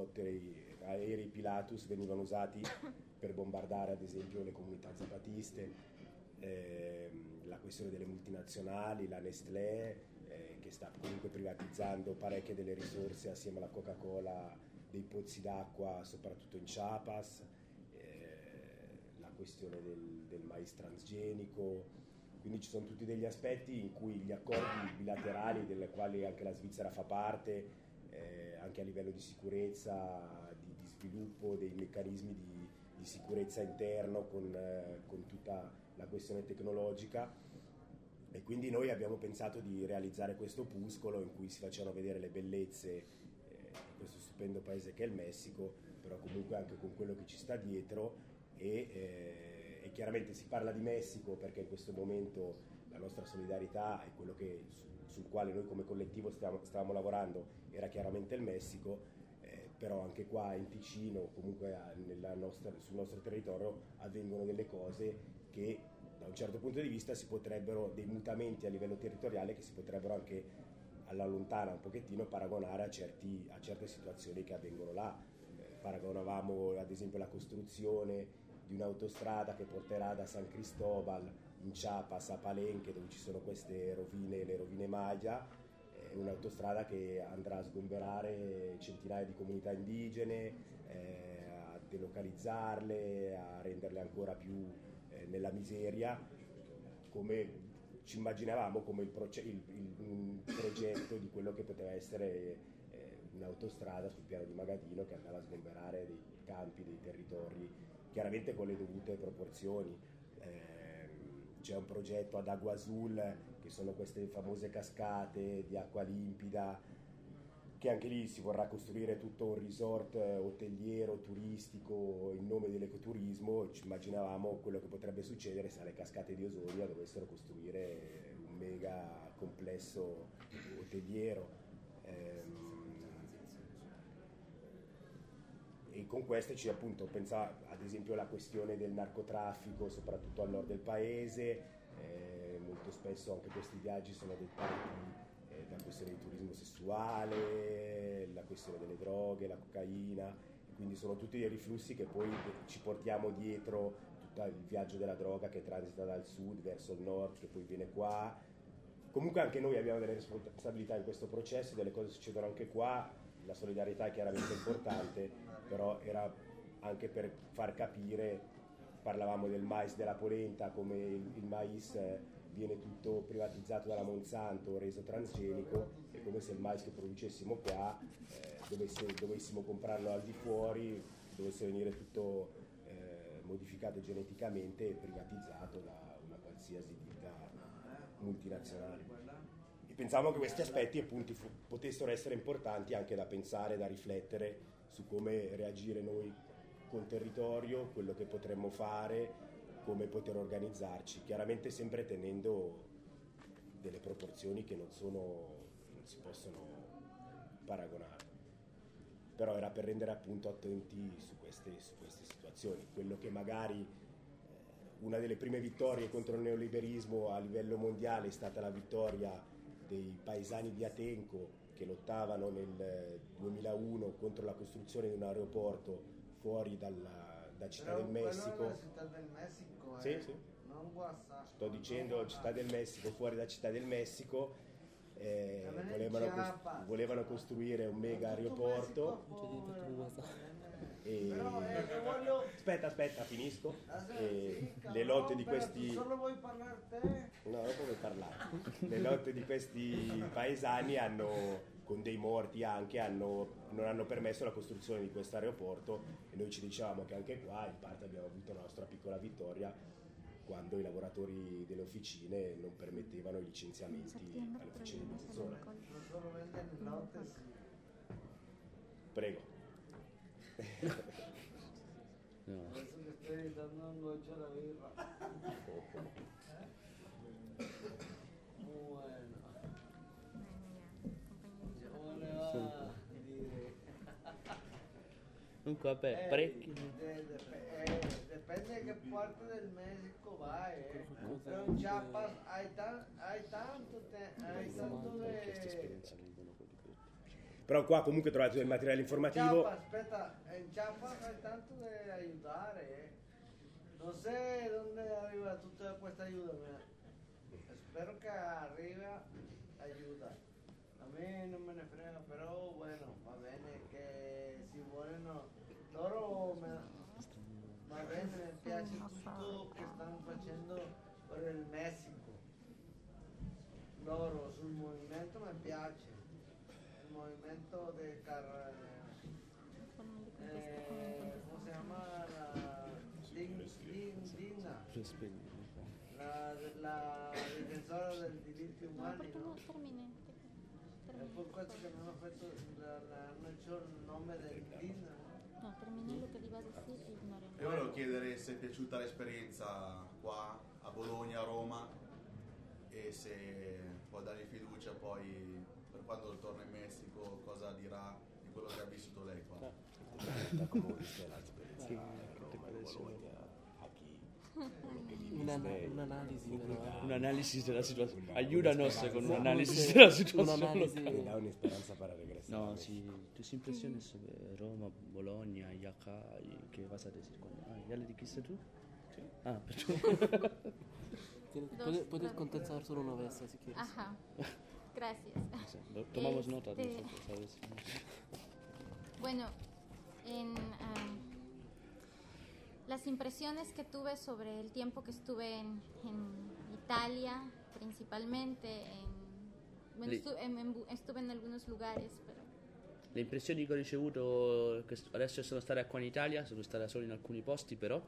aerei Pilatus venivano usati per bombardare ad esempio le comunità zapatiste. La questione delle multinazionali, la Nestlé, che sta comunque privatizzando parecchie delle risorse assieme alla Coca-Cola dei pozzi d'acqua, soprattutto in Chiapas, la questione del mais transgenico. Quindi ci sono tutti degli aspetti in cui gli accordi bilaterali, delle quali anche la Svizzera fa parte, anche a livello di sicurezza, di sviluppo dei meccanismi di sicurezza interno con tutta la questione tecnologica, e quindi noi abbiamo pensato di realizzare questo opuscolo in cui si facevano vedere le bellezze di questo stupendo paese che è il Messico, però comunque anche con quello che ci sta dietro, e chiaramente si parla di Messico perché in questo momento la nostra solidarietà e quello sul quale noi come collettivo stavamo lavorando era chiaramente il Messico, però anche qua in Ticino, comunque sul nostro territorio, avvengono delle cose che da un certo punto di vista dei mutamenti a livello territoriale che si potrebbero anche alla lontana un pochettino paragonare a certe situazioni che avvengono là. Paragonavamo ad esempio la costruzione di un'autostrada che porterà da San Cristobal in Chiapas a Palenque, dove ci sono queste rovine, le rovine Maya, un'autostrada che andrà a sgomberare centinaia di comunità indigene, a delocalizzarle, a renderle ancora più nella miseria, come ci immaginavamo come un progetto di quello che poteva essere un'autostrada sul piano di Magadino, che andava a sgomberare dei campi, dei territori, chiaramente con le dovute proporzioni. C'è un progetto ad Agua Azul, che sono queste famose cascate di acqua limpida, che anche lì si vorrà costruire tutto un resort hoteliero, turistico, in nome dell'ecoturismo. Ci immaginavamo quello che potrebbe succedere se alle cascate di Osoria dovessero costruire un mega complesso hoteliero. E con queste ci appunto pensa ad esempio alla questione del narcotraffico, soprattutto al nord del paese. Molto spesso anche questi viaggi sono dettati la questione del turismo sessuale, la questione delle droghe, la cocaina, quindi sono tutti dei riflussi che poi ci portiamo dietro, tutto il viaggio della droga che transita dal sud verso il nord, che poi viene qua. Comunque anche noi abbiamo delle responsabilità in questo processo, delle cose succedono anche qua, la solidarietà è chiaramente importante, però era anche per far capire, parlavamo del mais della polenta, come il mais viene tutto privatizzato dalla Monsanto, reso transgenico, è come se il mais che producessimo qua dovessimo comprarlo al di fuori, dovesse venire tutto modificato geneticamente e privatizzato da una qualsiasi ditta multinazionale. E pensavamo che questi aspetti appunto potessero essere importanti anche da pensare, da riflettere su come reagire noi col territorio, quello che potremmo fare, come poter organizzarci, chiaramente sempre tenendo delle proporzioni che non si possono paragonare. Però era per rendere appunto attenti su queste situazioni. Quello che magari una delle prime vittorie contro il neoliberismo a livello mondiale è stata la vittoria dei paesani di Atenco, che lottavano nel 2001 contro la costruzione di un aeroporto fuori da Città del Messico. Città del Messico, sì, sì. Non Guasà. Sto dicendo Città del Messico, fuori da Città del Messico, volevano costruire un mega aeroporto E... Però io voglio... Aspetta, finisco. Sì, Le lotte di però questi... tu solo vuoi parlare te? No, non puoi parlare. Le lotte di questi paesani hanno, con dei morti anche, non hanno permesso la costruzione di questo aeroporto, e noi ci dicevamo che anche qua in parte abbiamo avuto la nostra piccola vittoria quando i lavoratori delle officine non permettevano i licenziamenti alle officine di zona. Non solo vendere le lotte, sì. Prego. No. Adesso che stai dando un goccio alla birra. Bueno. Io volevo dire... Comunque vabbè, parecchi. Depende che parte del Messico vai, Pero en Chiapas hay tanto de... Però qua comunque trovate del materiale informativo. Chiapas, aspetta, en Chiapas hay tanto de ayudar, No sé dónde arriba toda questa ayuda, mira. Spero che arriva aiuta. A me non me ne frega, però bueno, va bene che si vogliono loro va bene, mi piace tutto che stanno facendo per il Messico. Loro sul movimento mi piace. Il movimento de ¿cómo se llama? Dina. La difensora del diritti umani, No, no? terminé. È per questo che non hanno hecho il nome del Dina. No, terminé lo che iba a decir e ignoré. Io volevo chiedere se è piaciuta l'esperienza qua a Bologna, a Roma, e se può dargli fiducia poi per quando torna in Messico, cosa dirà di quello che ha vissuto lei qua. Un'analisi della situazione. Aiúdanos con un'analisi della situazione. Me da un'esperanza para regresar. No, sí, tus impresiones sobre Roma, Bologna y acá, y qué vas a decir cuando... Ah, ¿ya le dijiste tú? Sí. Ah, pero... Puedes contestar solo una vez, si quieres. Ajá. Gracias. Tomamos nota de Este- nosotros, ¿sabes? Bueno, las impresiones que tuve sobre el tiempo que estuve en Italia, principalmente, bueno, Lì. estuve en algunos lugares, pero Le impressioni che ho ricevuto che adesso sono stata qua in Italia, sono stata solo in alcuni posti, però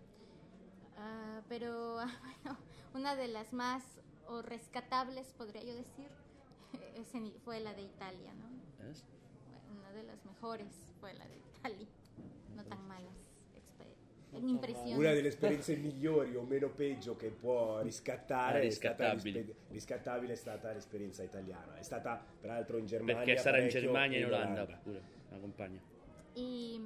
bueno, una de las más o rescatables, podría yo decir, fue la de Italia, ¿no? ¿ves? Una de las mejores fue la de Italia, no tan malas impressioni. Una delle esperienze migliori o meno peggio che può riscattare riscattabile è stata l'esperienza italiana. È stata peraltro in Germania, Perché sarà in parecchio, Germania e in in Olanda pure, la compagna. Y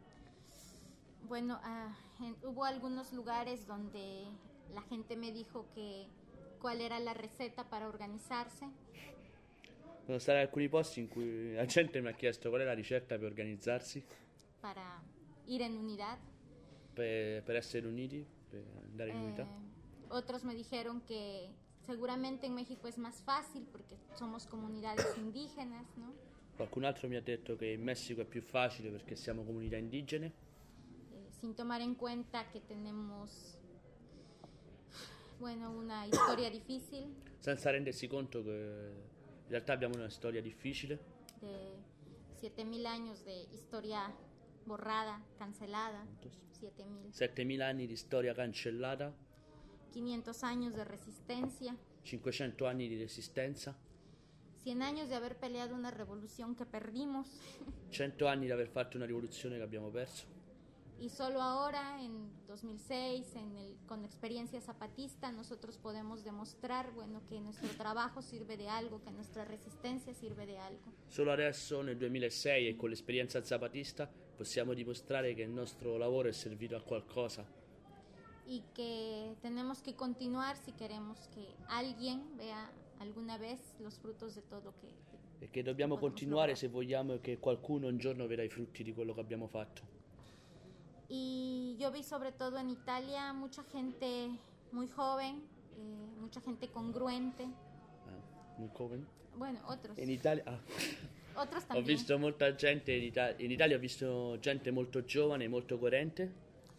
bueno, hubo algunos lugares donde la gente me dijo que cuál era la receta para organizarse. Sono stati alcuni posti in cui la gente mi ha chiesto qual è la ricetta per organizzarsi, Para ir en unidad. per essere uniti, per andare in unità. Otros me dijeron que seguramente en México es más fácil porque somos comunidades indígenas, ¿no? Qualcun altro mi ha detto che in Messico è più facile perché siamo comunità indigene, Sin tomar en cuenta que tenemos, bueno, una historia difícil senza rendersi conto che in realtà abbiamo una storia difficile, de 7.000 años de historia borrada, cancelada, 7.000, 7.000 anni di storia cancellata, 500 años de resistencia, 500 anni di resistenza, 100 años de haber peleado una revolución que perdimos 100 anni di aver fatto una rivoluzione che abbiamo perso. y solo ahora, en 2006, con experiencia zapatista, nosotros podemos demostrar, bueno, que nuestro trabajo sirve de algo, que nuestra resistencia sirve de algo. Solo adesso, nel 2006 e con l'esperienza zapatista, possiamo dimostrare che il nostro lavoro è servito a qualcosa Y que tenemos que continuar si queremos que alguien vea alguna vez los frutos de todo que... e che dobbiamo continuare se vogliamo che qualcuno un giorno vedrà i frutti di quello che abbiamo fatto. Y yo vi sobre todo en Italia mucha gente muy joven, mucha gente congruente, Muy joven. bueno, otros. In Italia... Otros Ho también. visto molta gente in Italia, ho visto gente molto giovane, molto coerente,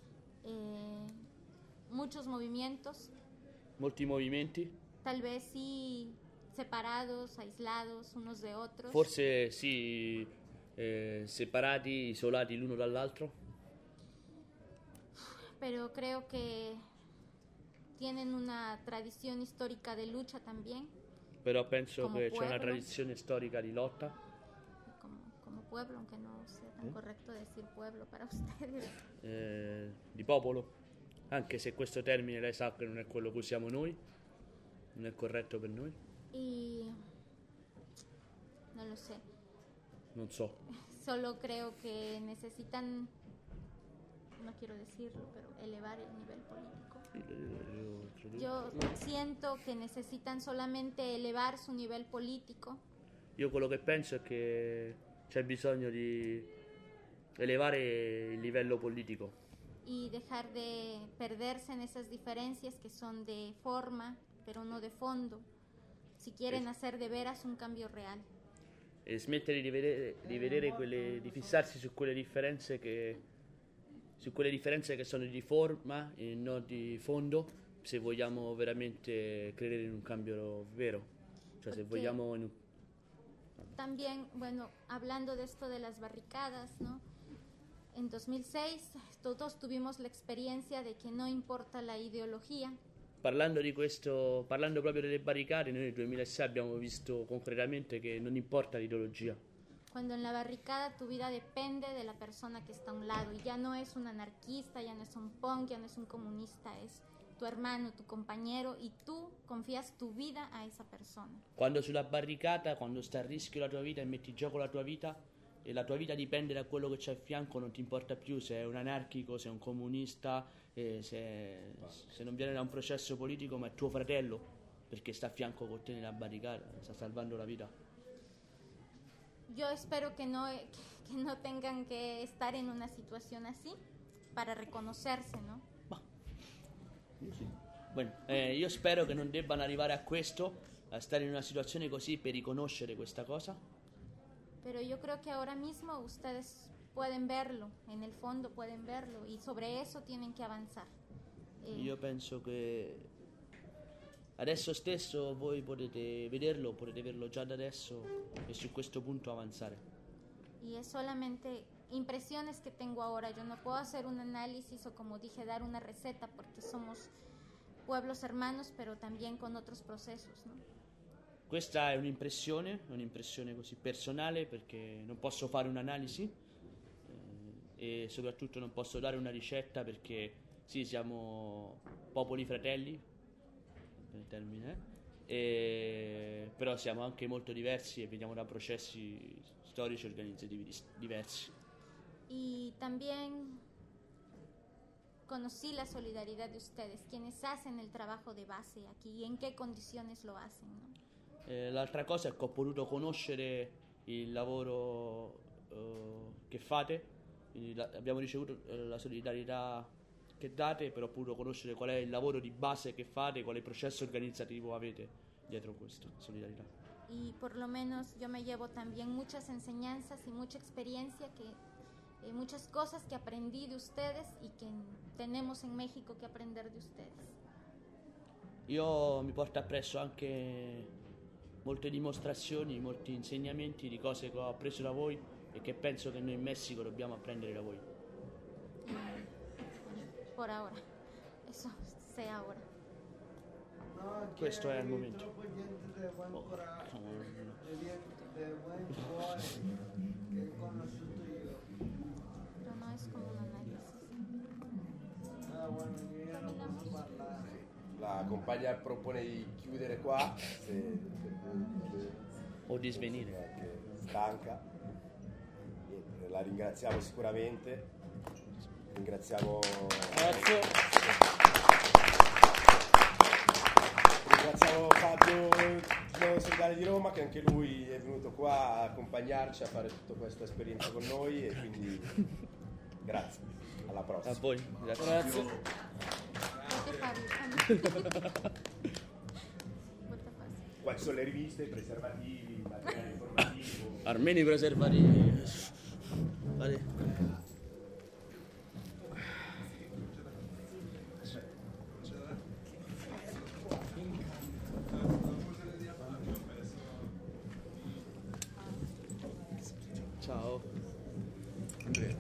Muchos movimientos, molti movimenti, tal vez sí separados, aislados unos de otros. forse sì, separati, isolati l'uno dall'altro, Pero creo que tienen una tradición histórica de lucha también, però penso Come che c'è una pueblo. tradizione storica di lotta, como pueblo, aunque no sea tan correcto decir pueblo para ustedes. di popolo, anche se questo termine lei sa che non è quello che usiamo noi, non è corretto per noi, Y no lo sé, non so. solo creo que necesitan, no quiero decirlo, pero elevar el nivel político. Yo siento que necesitan solamente elevar su nivel político Io quello che penso è che c'è bisogno di elevare il livello politico y dejar de perderse en esas diferencias que son de forma, pero no de fondo, si quieren hacer de veras un cambio real. e smettere di vedere di fissarsi su quelle differenze che sono di forma e non di fondo, se vogliamo veramente credere in un cambio vero, cioè se Perché- vogliamo También, bueno, hablando de esto de las barricadas, ¿no? En 2006 todos tuvimos la experiencia de que no importa la ideología, parlando di questo, parlando proprio delle barricate, noi nel 2006 abbiamo visto concretamente che non importa l'ideologia. cuando en la barricada tu vida depende de la persona que está a un lado y ya no es un anarquista, ya no es un punk, ya no es un comunista, es tu hermano, tu compañero y tú confías tu vida a esa persona. Quando sulla barricata, quando sta a rischio la tua vita e metti in gioco la tua vita e la tua vita dipende da quello che c'è a fianco, non ti importa più se è un anarchico, se è un comunista, se non viene da un processo politico, ma è tuo fratello perché sta a fianco con te nella barricata, sta salvando la vita. Yo espero que no tengan que estar en una situación así para reconocerse, ¿no? Bueno, io spero che non debbano arrivare a questo, a stare in una situazione così per riconoscere questa cosa. Pero yo creo que ahora mismo ustedes pueden verlo, en el fondo pueden verlo y sobre eso tienen que avanzar. Io penso che adesso stesso voi potete vederlo, potete verlo già da adesso e su questo punto avanzare. Y es solamente impresiones que tengo ahora. Yo no puedo hacer un análisis o, como dije, dar una receta porque somos pueblos hermanos, pero también con otros procesos, ¿no? Questa è un'impressione così personale perché non posso fare un'analisi e soprattutto non posso dare una ricetta perché sì, siamo popoli fratelli, per termine, però siamo anche molto diversi e veniamo da processi storici e organizzativi diversi. Y también conocí la solidaridad de ustedes, quienes hacen el trabajo de base aquí y en qué condiciones lo hacen, ¿no? L'altra cosa è che ho potuto conoscere il lavoro che fate, quindi abbiamo ricevuto la solidarietà che date, però ho potuto conoscere qual è il lavoro di base che fate, quale processo organizzativo avete dietro questa solidarietà. Y por lo menos yo me llevo también muchas enseñanzas y mucha experiencia, muchas cosas que aprendí de ustedes y que tenemos en México que aprender de ustedes. Io mi porto appresso anche molte dimostrazioni, molti insegnamenti di cose che ho appreso da voi e che penso che noi in Messico dobbiamo apprendere da voi. Por ahora, eso sé ahora. No, Questo que è il hay momento. troppa gente de buen Oh, coraje, cavolo. de buen cuore che ho conosciuto io. Pero no es como un análisis. Ah, bueno, io ya non posso parlare. La compagna propone di chiudere qua, se O di svenire. è anche stanca. Niente, la ringraziamo sicuramente. Ringraziamo Fabio Giovane Solidale di Roma, che anche lui è venuto qua a accompagnarci a fare tutta questa esperienza con noi e quindi grazie, alla prossima. A voi, grazie. Grazie. Vete, Fabio. Vuelta fácil. Qua ci sono le riviste, i preservativi, i materiali informativi. Armeni preservativi. Vale. Ciao. Andrea.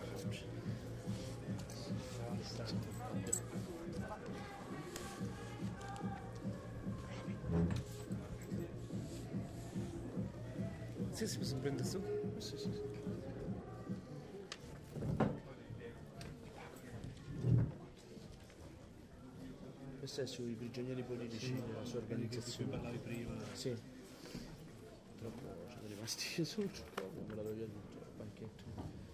Sì, si posso prendere su? Sì, sì, sì. Questo è sui prigionieri politici della sua organizzazione. Parlavi prima. Sì. Purtroppo ci sono rimasti sul gioco, me l'avevo via tutto, il banchetto.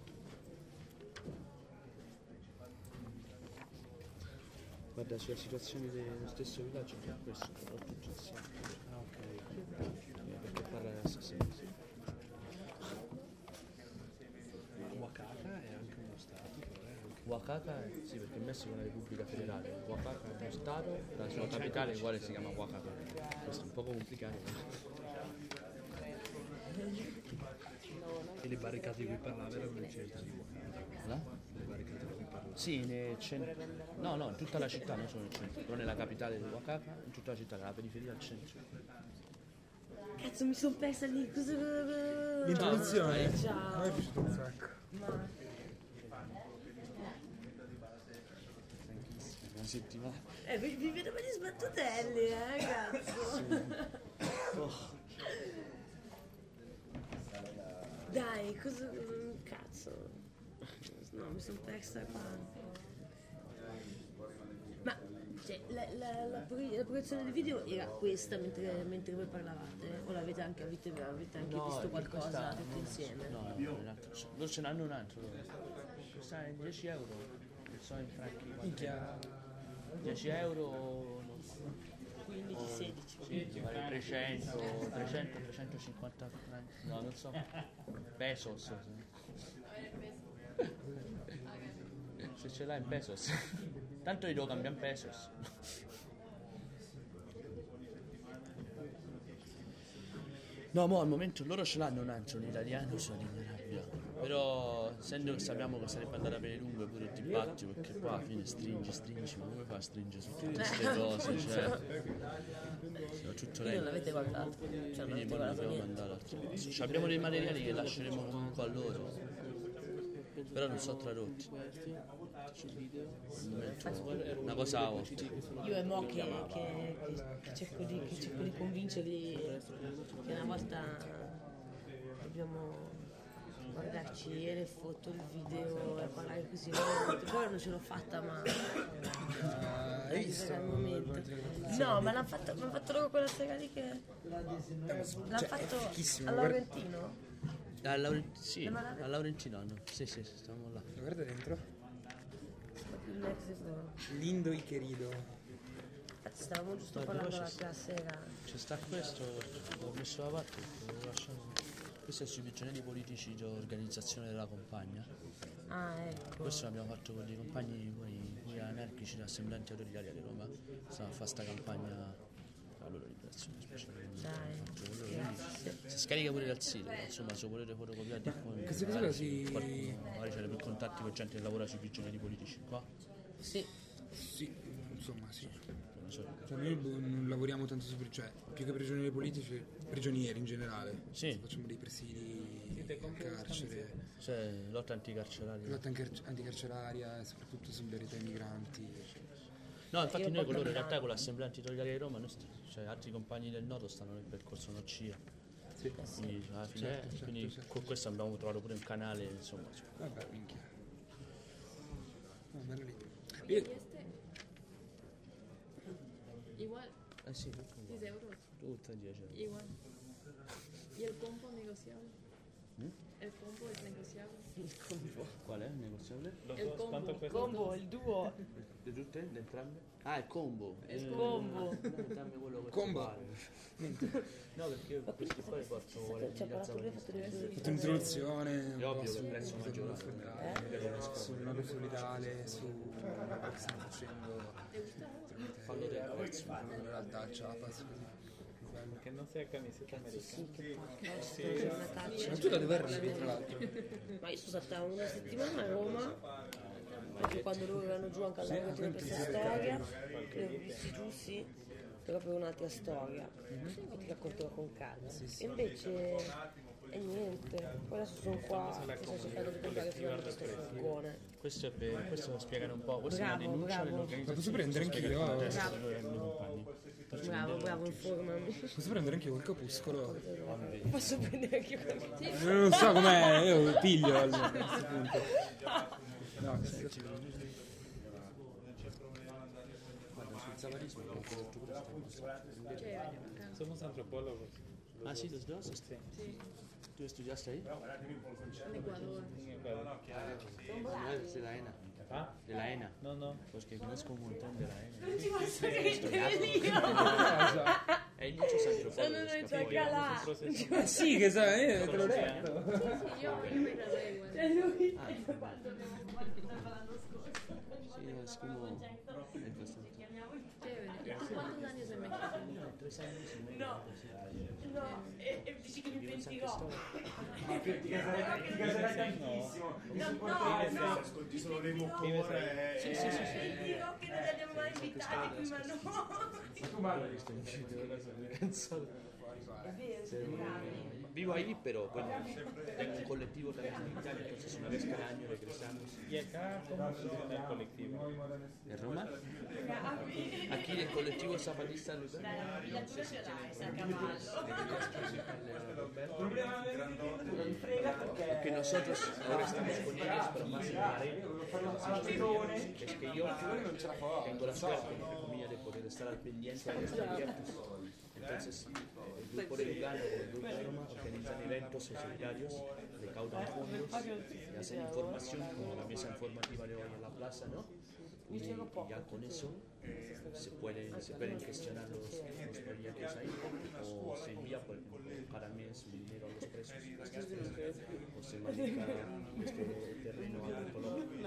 Guarda, sulle situazioni dello stesso villaggio che è questo, però tutti insieme. Ah, ok. Perché parla della stessa cosa. Oaxaca è anche uno stato, però è anche... Oaxaca, sì, perché il Messico è una repubblica federale. Oaxaca è uno stato, la sua capitale uguale si chiama Oaxaca. Questo è un poco complicato. E le barricate di cui parlava erano nel centro di Oaxaca. Le barricate di cui parlava. Sì, nel centro. No, no, in tutta la città, non solo nel centro, però nella capitale di Oaxaca, in tutta la città, nella periferia al centro. Cazzo, mi sono persa lì. Cosa... L'introduzione? Ciao. A me è piaciuto un sacco. Ma... Una settimana. vi vedo per gli sbattutelli, cazzo. Dai, cosa... Cazzo. No, mi sono persa qua. Ma, cioè, la proiezione del video era questa mentre voi parlavate? O avete anche visto qualcosa tutti insieme? No, loro ce n'hanno un altro. Questa è 10 euro. Non so in franchi. Minchia. 10 euro. 15, 16. Sì, vale 300, 350 franchi. No, non so. Pesos. Se ce l'hai in pesos. Tanto io devo cambiare in pesos. No, mo al momento loro ce l'hanno un altro, un italiano, sono in Arabia. Però essendo che sappiamo che sarebbe andata per lungo pure il dibattito, perché poi alla fine stringi, ma come fa a stringere su tutte queste cose? Cioè, tutto Non lento. l'avete guardato? Cioè, non Quindi avete poi non guardato dobbiamo niente? mandare altre cose. Cioè, abbiamo dei materiali che lasceremo comunque a loro, però non sono tradotti. Una cosa a volta. Io e Mo che cerco di convincerli che una volta dobbiamo guardarci le foto, il video e parlare così. Poi non ce l'ho fatta, ma Hai visto? al momento. No, ma l'hanno fatto loro quella sera lì che l'hanno fatto fichissimo, a guarda. Laurentino. Sì, a Laurentino no. Sì, stavamo là. Guarda dentro. Infatti Lindo y querido. stavamo giusto parlando l'altra sera. C'è sta questo, l'ho messo da parte perché lo lasciamo. Questo è sui prigionieri politici di organizzazione della compagna. Ah, ecco. Questo l'abbiamo fatto con i compagni poi anarchici dell'Assemblea Antiautoritaria di Roma. Stiamo a fare sta campagna la loro liberazione speciale. Dai, Si scarica pure dal sito, insomma se volete fotocopiare Queste cose così- magari c'è più contatti con gente che lavora sui prigionieri politici qua. sì. Sì, insomma sì. Non so. Cioè noi non lavoriamo tanto su, cioè più che prigionieri politici, prigionieri in generale. Sì. Facciamo dei presidi, carcere, Cioè lotta anticarceraria. lotta anticarceraria e soprattutto solidarietà ai migranti. No, infatti Io noi con porto loro in la- realtà con l'Assemblea Antiautoritaria di Roma, cioè altri compagni del Nodo stanno nel percorso NOCIA. Sì. Quindi alla fine quindi con questo abbiamo trovato pure un canale, insomma. Vabbè, minchia. No, bello lì. Io, Igual, Sì, 10 euros. tutto 10 euro. Igual. ¿Y el combo negociable? El combo es negociable. Qual è il negoziabile? El combo. Combo, il duo. Di tutte? Di entrambe? Ah, il combo. Il combo. Dammi quello che Combo. ti pare. No, perché io questi qua li porto vuole Ci ha parlato lui, ha fatto le ho fatto un'introduzione un È ovvio po' che il prezzo sul maggiore. sul nodo solidale, su quello che stiamo facendo tramite in realtà il Chiapas. Che non sia camiseta americana. Sì, che palle. Una caccia. Ma tu da dove arrivi, tra l'altro? Ma io sono stata una settimana a Roma, proprio quando loro erano giù anche alla Rotina per questa storia, li ho visti giù, sì, però per un'altra storia, e ti racconterò con calma. E invece, e niente, poi adesso sono qua, sto cercando di comprare finalmente questo furgone. Questo è per, questo lo spiegano un po', questa è una Bravo, denuncia bravo. Ma posso prendere anch'io? Bravo, informami. Posso prendere anch'io quel capuscolo? Posso prendere anche io qualcosa? Non so com'è, io piglio a questo punto. No, Somos antropólogos. Ah, sí, los dos. Sí. ¿Tú estudiaste ahí? En Ecuador. No, es de la ENA. ¿Ah? De la ENA. No, no. Pues que conozco un montón de la ENA. Non ti posso credere io! E hay muchos antropólogos. Sono capito? già là! sì, che sai, te l'ho detto. Io mi gradué igual. Cioè lui, quando abbiamo fatto l'anno scorso. Sí, es como... es bastante. Chévere. ¿Cuántos años en México? 3 años y medio. No, no, e dici che mi pentirò. Ti caserai tantissimo. Ascolti solo le mocore. Sì, pentirò che non li abbiamo mai invitati qui, ma no. Tu guarda È vero, siamo bravi. Vivo ahí, pero bueno, tengo un colectivo también en Italia, entonces una vez cada año regresamos. ¿Y acá cómo funciona el colectivo? ¿En Roma? Aquí el colectivo zapatista no sé si porque nosotros ahora estamos con ellos, pero más en Bahrein. Es que yo tengo la suerte, entre comillas, de poder estar al pendiente de los proyectos. Entonces, el grupo de Lugano y el grupo de Roma organizan eventos solidarios, recaudan fondos y hacen información como la mesa informativa de hoy en la plaza, ¿no? Y ya con eso se pueden gestionar los proyectos ahí, o se envía por ejemplo, cada mes un dinero a los presos, o se maneja este terreno agroecológico,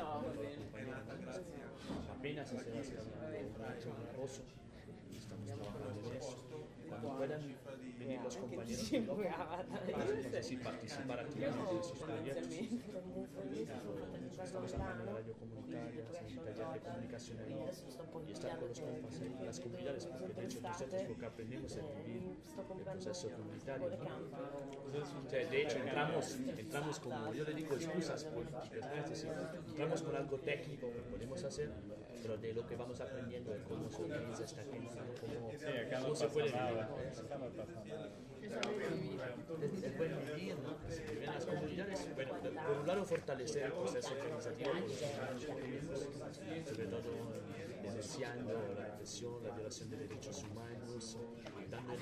apenas se va haciendo un pozo y estamos trabajando en eso. Cuando puedan venir los compañeros de Loco, entonces participar activamente de sus proyectos. Estamos haciendo radio comunitaria, haciendo taller de comunicación ahí, y estar con los compas ahí, con las comunidades, porque de hecho nosotros lo que aprendemos es vivir el proceso comunitario, ¿no? O sea, de hecho entramos como, yo le digo excusas políticas, ¿no? Es decir, entramos con algo técnico que podemos hacer, pero de lo que vamos aprendiendo de cómo se organiza esta gente, cómo se puede vivir. Es buen vivir, ¿no? Que se viven las comunidades, bueno, por un lado fortalecer el proceso organizativo con los ciudadanos que tenemos, sobre todo denunciando la represión, la violación de derechos humanos, dando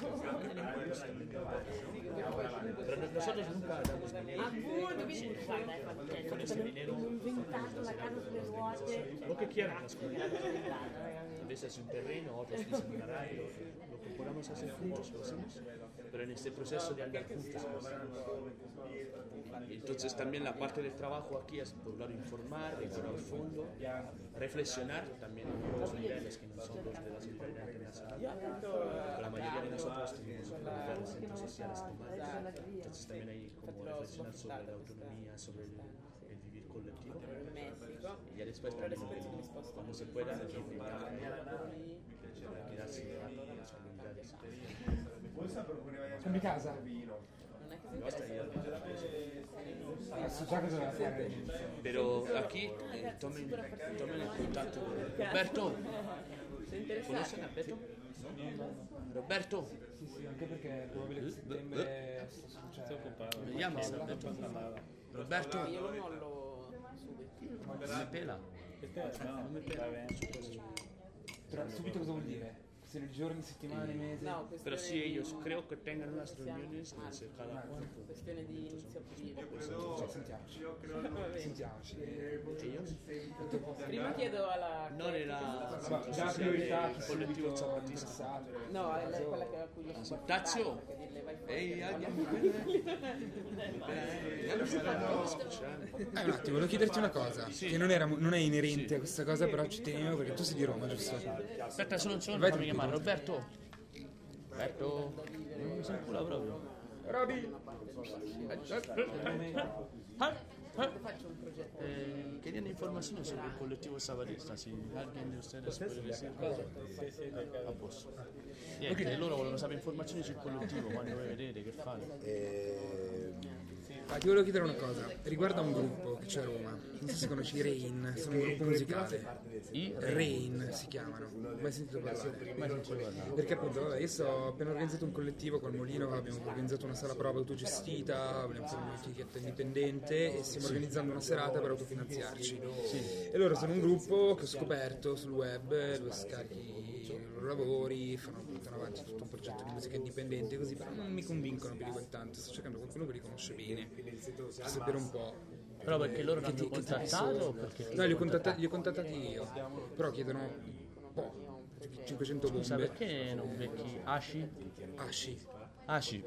pero nosotros nunca damos dinero. Con ese dinero lo que quieran las comunidades. A veces un terreno, otros dicen una radio, lo que podamos hacer juntos lo hacemos, pero en este proceso de andar juntos lo hacemos. Entonces también la parte del trabajo aquí es por un lado informar, recaudar fondo, reflexionar también en otros niveles que no son los de la solidaridad internacional. La mayoría de nosotros tenemos lugares centros sociales tomados, entonces también hay como reflexionar sobre la autonomía, sobre el vivir colectivo. Y ya después también cuando se pueda intentar quedarse en las comunidades. Cambi casa? Pero aquí tomen el contacto. Roberto, ¿conocen a Beto? Roberto. Anche perché è probabile che a settembre sto occupato. Mi llamo Roberto. Roberto. Io lo mollo subito. Non mi pela. Non mi pela. Però subito cosa vuol dire? Se nei giorni, settimane, mesi? No, Pero sí, ellos creo que tengan unas reuniones cada cuánto. Questione di inizio aprile. Sentiamoci. Sentiamoci. Ellos. Prima chiedo alla... Non era Da priorità il collettivo zapatista. No, è quella che a cui lo so. Tazio! Ehi, un attimo, volevo chiederti una cosa, che non è inerente a questa cosa, però ci tenevo perché tu sei di Roma, giusto? Aspetta solo un secondo, Vai fammi chiamare Roberto. Roberto, non mi sa culo proprio. Roby! Chiediamo informazioni sul collettivo sabatista, sì, alguien di ustedes puede decir a posto. Niente, loro vogliono sapere informazioni sul collettivo, quando voi vedete, che fate. Ti volevo chiedere una cosa, riguardo a un gruppo che c'è a Roma, non so se conosci i Rain, sono un gruppo musicale. I Rain si chiamano, mai sentito parlare? Perché appunto, vabbè, io ho appena organizzato un collettivo col Molino, abbiamo organizzato una sala prova autogestita, vogliamo fare un'etichetta indipendente e stiamo organizzando una serata per autofinanziarci. E loro sono un gruppo che ho scoperto sul web, dove scarichi i loro lavori, portano avanti tutto un progetto di musica indipendente, così, però non mi convincono più di quel tanto, sto cercando qualcuno che li conosce bene, per sapere un po'. Però perché loro ti hanno contattato o perché? No, li ho contattati io, però chiedono un po', 500 bombe. Scusa, perché non becchi Ashi? Ashi.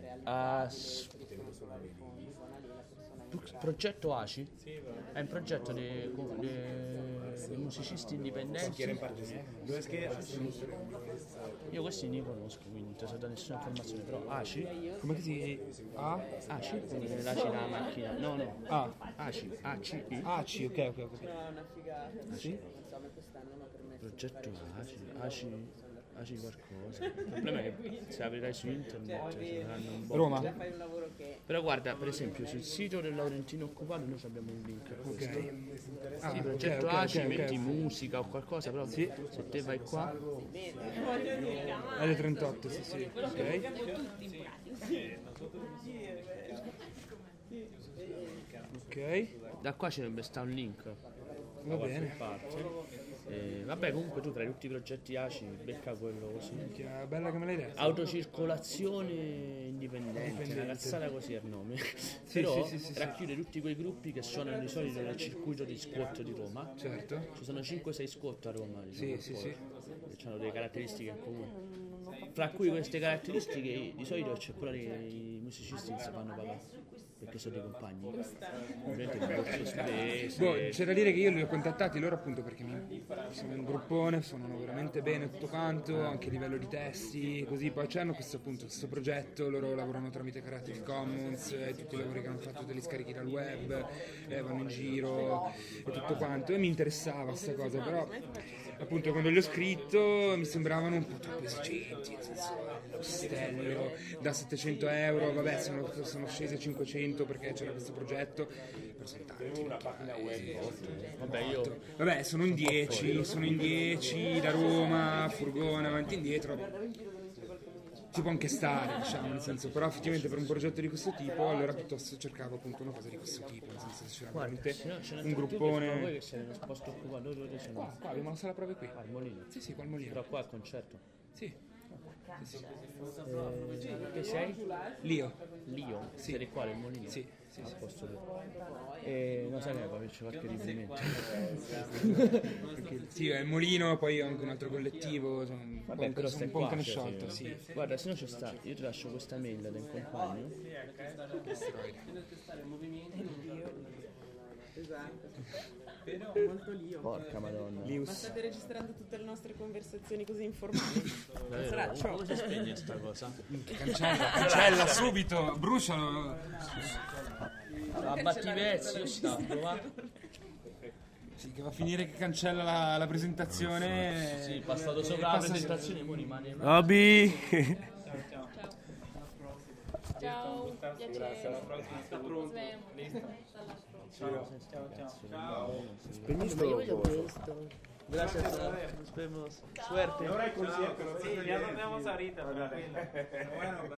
Progetto Ashi? È un progetto di musicisti indipendenti. Io questi ne conosco, quindi non ti so dare nessuna informazione, però Ashi? Come si chiama? Ashi? Come l'Ashi la macchina? No. Ashi, A-C-I. Aci, ok. No, è una figata. Sì? Progetto Aci qualcosa. Il problema è che se aprirai su internet saranno un po'. Roma. Però guarda, per esempio, sul sito del Laurentino Occupato noi abbiamo un link. Ok. Sì, progetto Aci, metti musica o qualcosa, però se te vai qua. L38, sì. Ok. Da qua ci dovrebbe stare un link. Va bene. Vabbè, comunque tu tra tutti i progetti ACI becca quello così. Minchia, bella che me l'hai detto. Autocircolazione indipendente, una cazzata così è il nome. Però racchiude tutti quei gruppi che suonano di solito nel circuito di squat di Roma. Certo. Ci sono 5-6 squat a Roma, diciamo, che hanno delle caratteristiche in comune. Fra cui queste caratteristiche di solito c'è quella dei musicisti che si fanno pagare. Perché sono dei compagni. C'è da dire che io li ho contattati loro appunto perché sono un gruppone, suonano veramente bene tutto quanto, anche a livello di testi, così. Poi c'hanno questo progetto, loro lavorano tramite Creative Commons, tutti i lavori che hanno fatto te li scarichi dal web, vanno in giro e tutto quanto. E mi interessava questa cosa, però appunto quando li ho scritto mi sembravano un po' troppo esigenti, nel senso l'ostello da 700 euro, vabbè sono scesi a 500 perché c'era questo progetto, però sono tanti. Vabbè, sono in 10 da Roma, furgone, avanti e indietro. Si può anche stare, diciamo, nel senso, però effettivamente per un progetto di questo tipo allora piuttosto cercavo appunto una cosa di questo tipo, nel senso c'era veramente un gruppone. Voi che siete nello posto occupato, dove sono? Qua abbiamo la sala prove qui. Al Molino? Sì, qua al Molino. Però qua al concerto? Sì. Che sei? Lio? Sì. Sei di qua, del Molino? Sì. Al posto non sai che poi c'è qualche riferimento. Sì, è il Molino, poi ho anche un altro collettivo, sono un po' incanesciolto, sì. Guarda, se no c'è sta, io ti lascio questa mail del compagno. Esatto. Però molto Lio. Porca madonna. Ma state registrando tutte le nostre conversazioni così informali? Sarà ciò. Come si spegne sta cosa? Cancella subito, brucialo. Abbatti i pezzi, io sto provando. Sì, che va a finire che cancella la presentazione. Sì, passato sopra la presentazione, poi rimane. Roby! Ciao, piacere. Ciao. Ma io voglio questo. Gracias, nos vemos. Suerte. Ahora hay concierto. Sí, ya nos vemos ahorita.